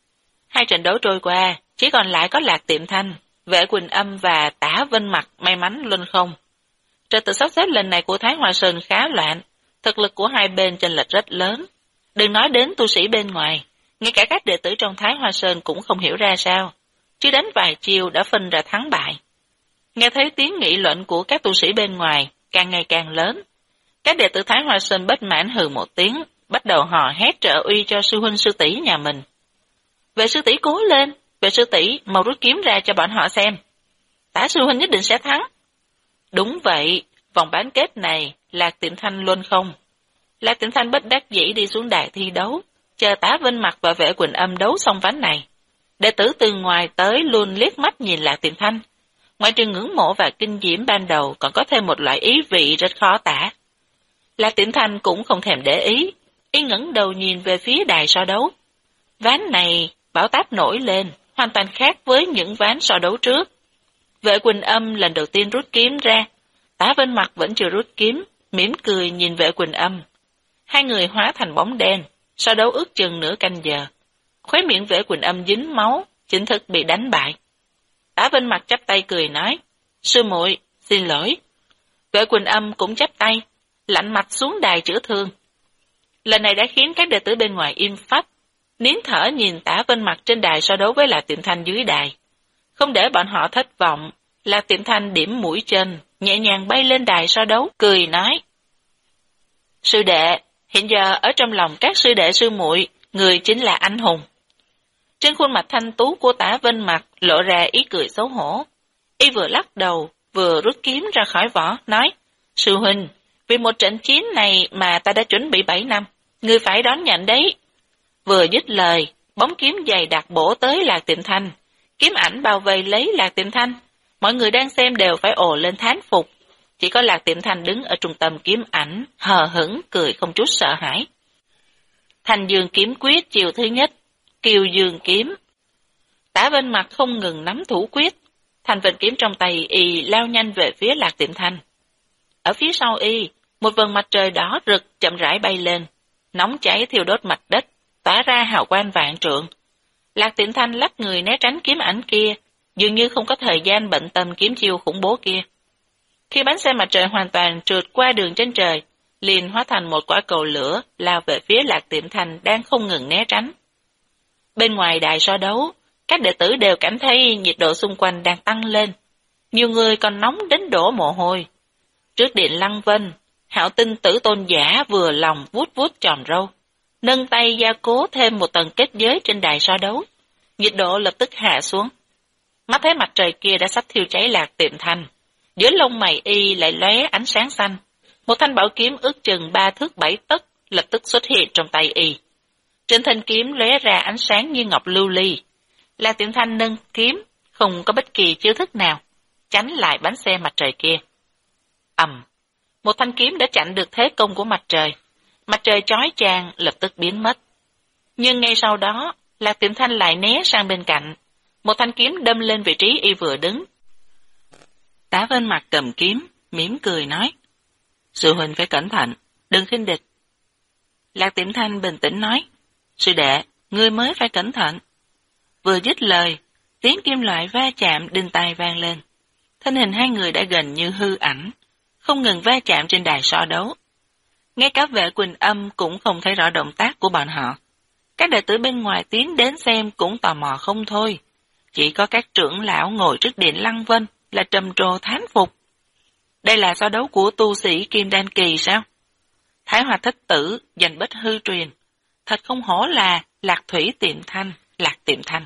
2 trận đấu trôi qua, chỉ còn lại có Lạc Tiệm Thanh, Vệ Quỳnh Âm và Tả Vân Mặc may mắn luân không. Trật tự sắp xếp lần này của Thái Hoa Sơn khá loạn, thực lực của hai bên chênh lệch rất lớn. Đừng nói đến tu sĩ bên ngoài, ngay cả các đệ tử trong Thái Hoa Sơn cũng không hiểu ra sao, chứ đánh vài chiêu đã phân ra thắng bại. Nghe thấy tiếng nghị luận của các tu sĩ bên ngoài càng ngày càng lớn, các đệ tử Thái Hoa Sơn bất mãn hừ một tiếng, bắt đầu hò hét trợ uy cho sư huynh sư tỷ nhà mình. Vệ sư tỷ cố lên, vệ sư tỷ mau rút kiếm ra cho bọn họ xem. Tả sư huynh nhất định sẽ thắng. Đúng vậy, vòng bán kết này Lạc Tiệm Thanh luân không. Lạc Tiệm Thanh bất đắc dĩ đi xuống đài thi đấu, chờ Tả Vân Mặc và Vệ Quỳnh Âm đấu xong ván này. Đệ tử từ ngoài tới luôn liếc mắt nhìn Lạc Tiệm Thanh. Ngoài trừ ngưỡng mộ và kinh diễm ban đầu còn có thêm một loại ý vị rất khó tả. Lạc Tiệm Thanh cũng không thèm để ý, y ngẩng đầu nhìn về phía đài so đấu. Ván này bão táp nổi lên, hoàn toàn khác với những ván so đấu trước. Vệ Quỳnh Âm lần đầu tiên rút kiếm ra, Tả Vân Mặc vẫn chưa rút kiếm, mỉm cười nhìn Vệ Quỳnh Âm. Hai người hóa thành bóng đen, so đấu ước chừng nửa canh giờ. Khóe miệng Vệ Quỳnh Âm dính máu, chính thức bị đánh bại. Tả Vân Mặc chắp tay cười nói, sư muội, xin lỗi. Vệ Quỳnh Âm cũng chắp tay, lạnh mặt xuống đài chữa thương. Lần này đã khiến các đệ tử bên ngoài im phắt, nín thở nhìn Tả Vân Mặc trên đài so đấu với Lạc Tiệm Thanh dưới đài. Không để bọn họ thất vọng, Lạc Tiệm Thanh điểm mũi chân, nhẹ nhàng bay lên đài so đấu, cười nói: Sư đệ, hiện giờ ở trong lòng các sư đệ sư muội, người chính là anh hùng. Trên khuôn mặt thanh tú của Tả Vân Mặc lộ ra ý cười xấu hổ. Y vừa lắc đầu, vừa rút kiếm ra khỏi vỏ, nói: Sư huynh, vì một trận chiến này mà ta đã chuẩn bị 7 năm, ngươi phải đón nhận đấy. Vừa dứt lời, bóng kiếm dày đặc bổ tới Lạc Tiệm Thanh, kiếm ảnh bao vây lấy Lạc Tiệm Thanh. Mọi người đang xem đều phải ồ lên thán phục. Chỉ có Lạc Tiệm Thanh đứng ở trung tâm kiếm ảnh, hờ hững cười không chút sợ hãi. Thanh Dương kiếm quyết chiều thứ nhất, Kiều Dương kiếm. Tả Vân Mặc không ngừng nắm thủ quyết, thanh vân kiếm trong tay y lao nhanh về phía Lạc Tiệm Thanh. Ở phía sau y, một vầng mặt trời đỏ rực chậm rãi bay lên, nóng cháy thiêu đốt mặt đất, tỏa ra hào quang vạn trượng. Lạc Tiệm Thanh lách người né tránh kiếm ảnh kia, dường như không có thời gian bận tâm kiếm chiêu khủng bố kia. Khi bánh xe mặt trời hoàn toàn trượt qua đường trên trời, liền hóa thành một quả cầu lửa lao về phía Lạc Tiệm Thanh đang không ngừng né tránh. Bên ngoài đài so đấu, các đệ tử đều cảm thấy nhiệt độ xung quanh đang tăng lên. Nhiều người còn nóng đến đổ mồ hôi. Trước điện lăng vân, Hạo Tinh Tử Tôn giả vừa lòng vuốt vuốt chòm râu, nâng tay gia cố thêm một tầng kết giới trên đài so đấu. Nhiệt độ lập tức hạ xuống. Mắt thấy mặt trời kia đã sắp thiêu cháy Lạc Tiệm Thanh. Dưới lông mày y lại lóe ánh sáng xanh. Một thanh bảo kiếm ước chừng 3 thước 7 tấc lập tức xuất hiện trong tay y. Trên thanh kiếm lóe ra ánh sáng như ngọc lưu ly. Lạc Tiệm Thanh nâng kiếm, không có bất kỳ chiêu thức nào, tránh lại bánh xe mặt trời kia. Ầm, một thanh kiếm đã chặn được thế công của mặt trời. Mặt trời chói chang lập tức biến mất. Nhưng ngay sau đó, Lạc Tiệm Thanh lại né sang bên cạnh. Một thanh kiếm đâm lên vị trí y vừa đứng. Tả Vân Mặc cầm kiếm, mỉm cười nói: Sư huynh phải cẩn thận, đừng khinh địch. Lạc Tiệm Thanh bình tĩnh nói: Sư đệ, ngươi mới phải cẩn thận. Vừa dứt lời, tiếng kim loại va chạm đinh tai vang lên. Thân hình hai người đã gần như hư ảnh, không ngừng va chạm trên đài so đấu. Ngay cả Vệ Quỳnh Âm cũng không thấy rõ động tác của bọn họ. Các đệ tử bên ngoài tiến đến xem cũng tò mò không thôi. Chỉ có các trưởng lão ngồi trước điện lăng vân là trầm trồ thán phục. Đây là so đấu của tu sĩ Kim Đan Kỳ sao? Thái Hòa Thất Tử giành bích hư truyền. Thật không hổ là Lạc Thủy Tiệm Thanh, Lạc Tiệm Thanh.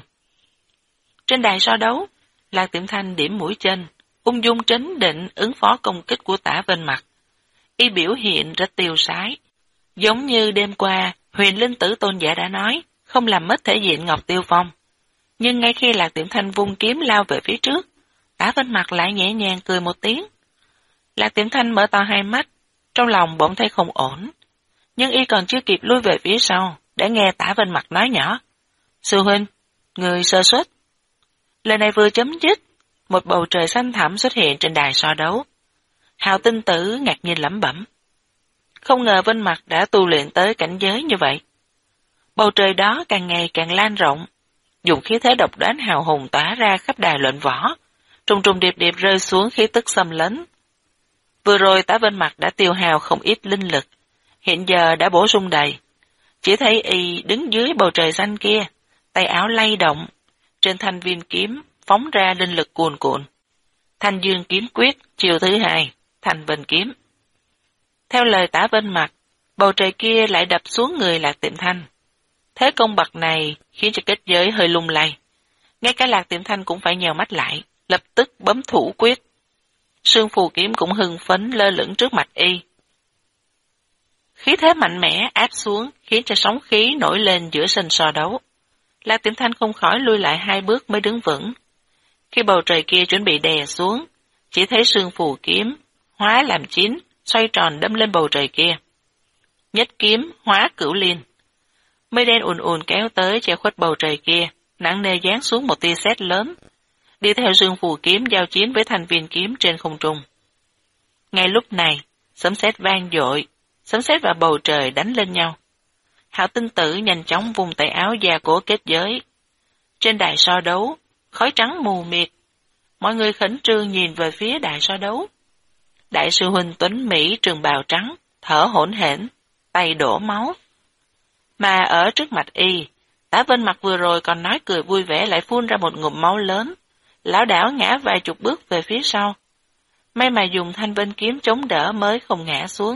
Trên đài so đấu, Lạc Tiệm Thanh điểm mũi chân, ung dung trấn định ứng phó công kích của Tả Vân Mặc. Y biểu hiện rất tiêu sái. Giống như đêm qua, Huyền Linh Tử Tôn giả đã nói, không làm mất thể diện Ngọc Tiêu Phong. Nhưng ngay khi Lạc Tiệm Thanh vung kiếm lao về phía trước, Tả Vân Mặc lại nhẹ nhàng cười một tiếng. Lạc Tiệm Thanh mở to hai mắt, trong lòng bỗng thấy không ổn. Nhưng y còn chưa kịp lui về phía sau, đã nghe Tả Vân Mặc nói nhỏ: Sư huynh, người sơ suất. Lời này vừa chấm dứt, một bầu trời xanh thẳm xuất hiện trên đài so đấu. Hạo Tinh Tử ngạc nhiên lẩm bẩm. Không ngờ Vân Mặc đã tu luyện tới cảnh giới như vậy. Bầu trời đó càng ngày càng lan rộng, dùng khí thế độc đoán hào hùng tỏa ra khắp đài luận võ, trùng trùng điệp điệp rơi xuống khí tức xâm lấn. Vừa rồi Tả Vân Mặc đã tiêu hao không ít linh lực, hiện giờ đã bổ sung đầy. Chỉ thấy y đứng dưới bầu trời xanh kia, tay áo lay động, trên thanh viên kiếm phóng ra linh lực cuồn cuộn. Thanh Dương kiếm quyết chiều thứ hai, Thanh Vân kiếm. Theo lời Tả Vân Mặc, bầu trời kia lại đập xuống người Lạc Tiệm Thanh. Thế công bậc này khiến cho kết giới hơi lung lay. Ngay cả Lạc Tiệm Thanh cũng phải nhèo mắt lại, lập tức bấm thủ quyết. Sương phù kiếm cũng hưng phấn lơ lửng trước mặt y. Khí thế mạnh mẽ áp xuống khiến cho sóng khí nổi lên giữa sân so đấu. Lạc Tiệm Thanh không khỏi lui lại 2 bước mới đứng vững. Khi bầu trời kia chuẩn bị đè xuống, chỉ thấy sương phù kiếm hóa làm 9, xoay tròn đâm lên bầu trời kia. Nhất kiếm hóa cửu liên. Mây đen ùn ùn kéo tới che khuất bầu trời kia, nặng nề giáng xuống một tia sét lớn, đi theo sương phù kiếm giao chiến với thanh viên kiếm trên không trung. Ngay lúc này, sấm sét vang dội, sấm sét và bầu trời đánh lên nhau. Hạo Tinh Tử nhanh chóng vùng tay áo gia cố kết giới. Trên đài so đấu, khói trắng mù mịt. Mọi người khẩn trương nhìn về phía đài so đấu. Đại sư huynh tuấn Mỹ trường bào trắng, thở hổn hển, tay đổ máu. Mà ở trước mặt y, Tả Vân Mặc vừa rồi còn nói cười vui vẻ lại phun ra một ngụm máu lớn, lảo đảo ngã vài chục bước về phía sau. May mà dùng thanh vân kiếm chống đỡ mới không ngã xuống.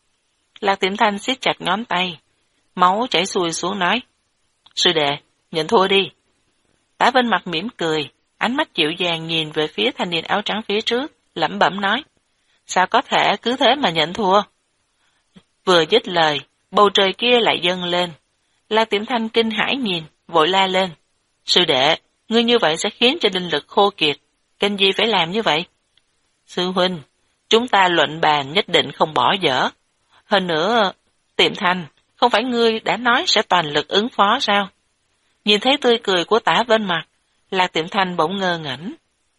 Lạc Tiệm Thanh siết chặt ngón tay, máu chảy xuôi xuống nói, sư đệ, nhận thua đi. Tả Vân Mặc mỉm cười, ánh mắt dịu dàng nhìn về phía thanh niên áo trắng phía trước, lẩm bẩm nói, sao có thể cứ thế mà nhận thua? Vừa dứt lời, bầu trời kia lại dâng lên. Lạc Tiệm Thanh kinh hãi nhìn, vội la lên, sư đệ, ngươi như vậy sẽ khiến cho linh lực khô kiệt, cần gì phải làm như vậy? Sư huynh, chúng ta luận bàn nhất định không bỏ dở. Hơn nữa, Tiệm Thanh, không phải ngươi đã nói sẽ toàn lực ứng phó sao? Nhìn thấy tươi cười của Tả Vân Mặc, Lạc Tiệm Thanh bỗng ngơ ngẩn.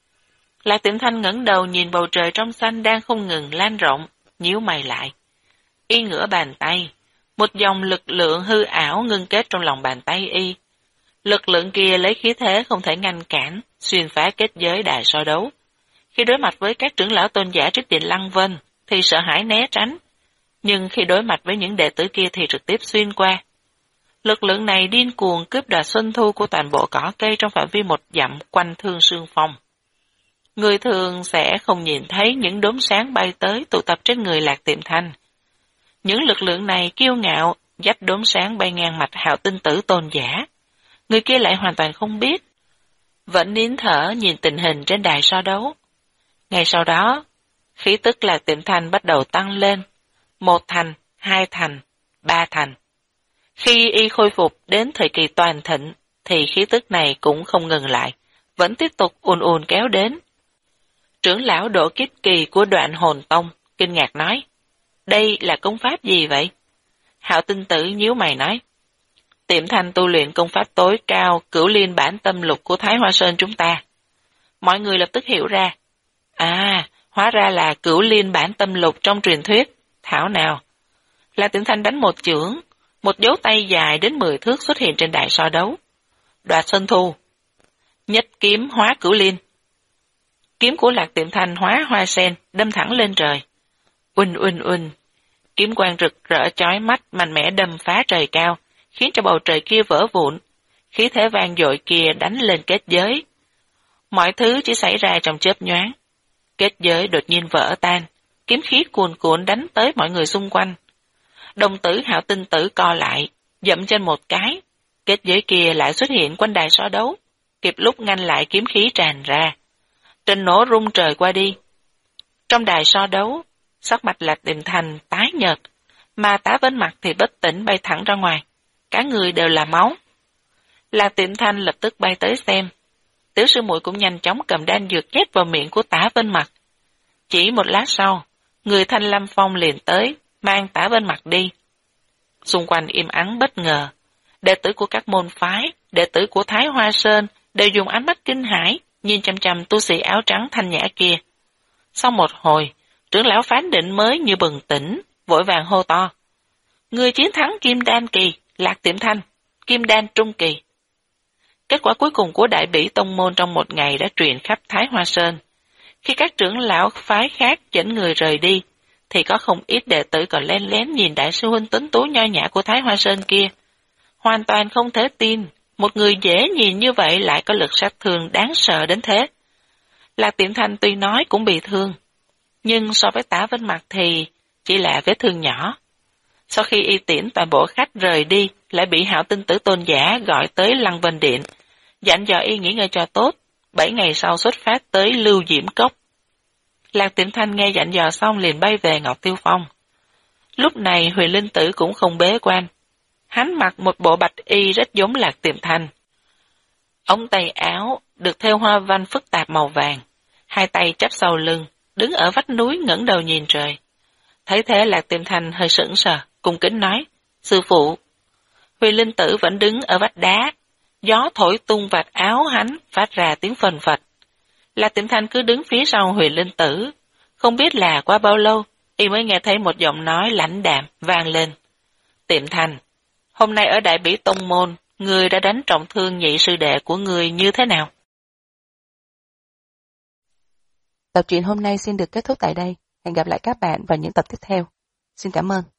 Lạc Tiệm Thanh ngẩng đầu nhìn bầu trời trong xanh đang không ngừng lan rộng, nhíu mày lại. Y ngửa bàn tay, một dòng lực lượng hư ảo ngưng kết trong lòng bàn tay y. Lực lượng kia lấy khí thế không thể ngăn cản, xuyên phá kết giới đài so đấu. Khi đối mặt với các trưởng lão tôn giả trước điện Lăng Vân, thì sợ hãi né tránh. Nhưng khi đối mặt với những đệ tử kia thì trực tiếp xuyên qua. Lực lượng này điên cuồng cướp đoạt xuân thu của toàn bộ cỏ cây trong phạm vi 1 dặm quanh Thương Sương Phong. Người thường sẽ không nhìn thấy những đốm sáng bay tới tụ tập trên người Lạc Tiệm Thanh. Những lực lượng này kiêu ngạo, dắt đốm sáng bay ngang mạch Hạo Tinh Tử tôn giả. Người kia lại hoàn toàn không biết. Vẫn nín thở nhìn tình hình trên đài so đấu. Ngay sau đó, khí tức Lạc Tiệm Thanh bắt đầu tăng lên. 1 thành, 2 thành, 3 thành. Khi y khôi phục đến thời kỳ toàn thịnh, thì khí tức này cũng không ngừng lại, vẫn tiếp tục ùn ùn kéo đến. Trưởng lão Đỗ Kiếp Kỳ của Đoạn Hồn Tông kinh ngạc nói, đây là công pháp gì vậy? Hạo Tinh Tử nhíu mày nói, Tiệm Thanh tu luyện công pháp tối cao Cửu Liên Bản Tâm Lục của Thái Hoa Sơn chúng ta. Mọi người lập tức hiểu ra, hóa ra là Cửu Liên Bản Tâm Lục trong truyền thuyết, thảo nào. Là Tiệm Thanh đánh một chưởng, một dấu tay dài đến 10 thước xuất hiện trên đài so đấu. Đoạt xuân thu. Nhất kiếm hóa Cửu Liên. Kiếm của Lạc Tiệm Thanh hóa hoa sen, đâm thẳng lên trời. Uỳnh uỳnh uỳnh. Kiếm quang rực rỡ chói mắt, mạnh mẽ đâm phá trời cao, khiến cho bầu trời kia vỡ vụn. Khí thế vang dội kia đánh lên kết giới. Mọi thứ chỉ xảy ra trong chớp nhoáng. Kết giới đột nhiên vỡ tan, kiếm khí cuồn cuộn đánh tới mọi người xung quanh. Đồng tử Hạo Tinh Tử co lại, dậm trên một cái. Kết giới kia lại xuất hiện quanh đài so đấu, kịp lúc ngăn lại kiếm khí tràn ra. Trình nổ rung trời qua đi. Trong đài so đấu, sắc mặt Lạc Tiệm Thanh tái nhợt, mà Tả Vân Mặc thì bất tỉnh bay thẳng ra ngoài. Cả người đều là máu. Lạc Tiệm Thanh lập tức bay tới xem. Tiểu sư muội cũng nhanh chóng cầm đan dược nhét vào miệng của Tả Vân Mặc. Chỉ một lát sau, người Thanh Lâm Phong liền tới, mang Tả Vân Mặc đi. Xung quanh im ắng bất ngờ. Đệ tử của các môn phái, đệ tử của Thái Hoa Sơn đều dùng ánh mắt kinh hãi nhìn chằm chằm tu sĩ áo trắng thanh nhã kia. Sau một hồi, trưởng lão Phán Định mới như bừng tỉnh, vội vàng hô to. Người chiến thắng Kim Đan Kỳ, Lạc Tiệm Thanh, Kim Đan Trung Kỳ. Kết quả cuối cùng của Đại Bỉ Tông Môn trong một ngày đã truyền khắp Thái Hoa Sơn. Khi các trưởng lão phái khác dẫn người rời đi, thì có không ít đệ tử còn len lén nhìn đại sư huynh tuấn tú nho nhã của Thái Hoa Sơn kia. Hoàn toàn không thể tin, một người dễ nhìn như vậy lại có lực sát thương đáng sợ đến thế. Lạc Tiệm Thanh tuy nói cũng bị thương, nhưng so với Tả Vân Mặc thì chỉ là vết thương nhỏ. Sau khi y tiễn toàn bộ khách rời đi, lại bị Hạo Tinh Tử tôn giả gọi tới Lăng Vân Điện, dặn dò y nghỉ ngơi cho tốt, 7 ngày sau xuất phát tới Lưu Diễm Cốc. Lạc Tiệm Thanh nghe dặn dò xong liền bay về Ngọc Tiêu Phong. Lúc này Huyền Linh Tử cũng không bế quan. Hắn mặc một bộ bạch y rất giống Lạc Tiệm Thanh. Ống tay áo được thêu hoa văn phức tạp màu vàng, hai tay chắp sau lưng, đứng ở vách núi ngẩng đầu nhìn trời. Thấy thế Lạc Tiệm Thanh hơi sững sờ, cung kính nói, sư phụ. Huyền Linh Tử vẫn đứng ở vách đá, gió thổi tung vạt áo hắn phát ra tiếng phần phật. Lạc Tiệm Thanh cứ đứng phía sau Huyền Linh Tử, không biết là qua bao lâu, y mới nghe thấy một giọng nói lãnh đạm vang lên. Tiệm Thanh, hôm nay ở Đại Bỉ Tông Môn, ngươi đã đánh trọng thương nhị sư đệ của ngươi như thế nào? Tập truyện hôm nay xin được kết thúc tại đây. Hẹn gặp lại các bạn vào những tập tiếp theo. Xin cảm ơn.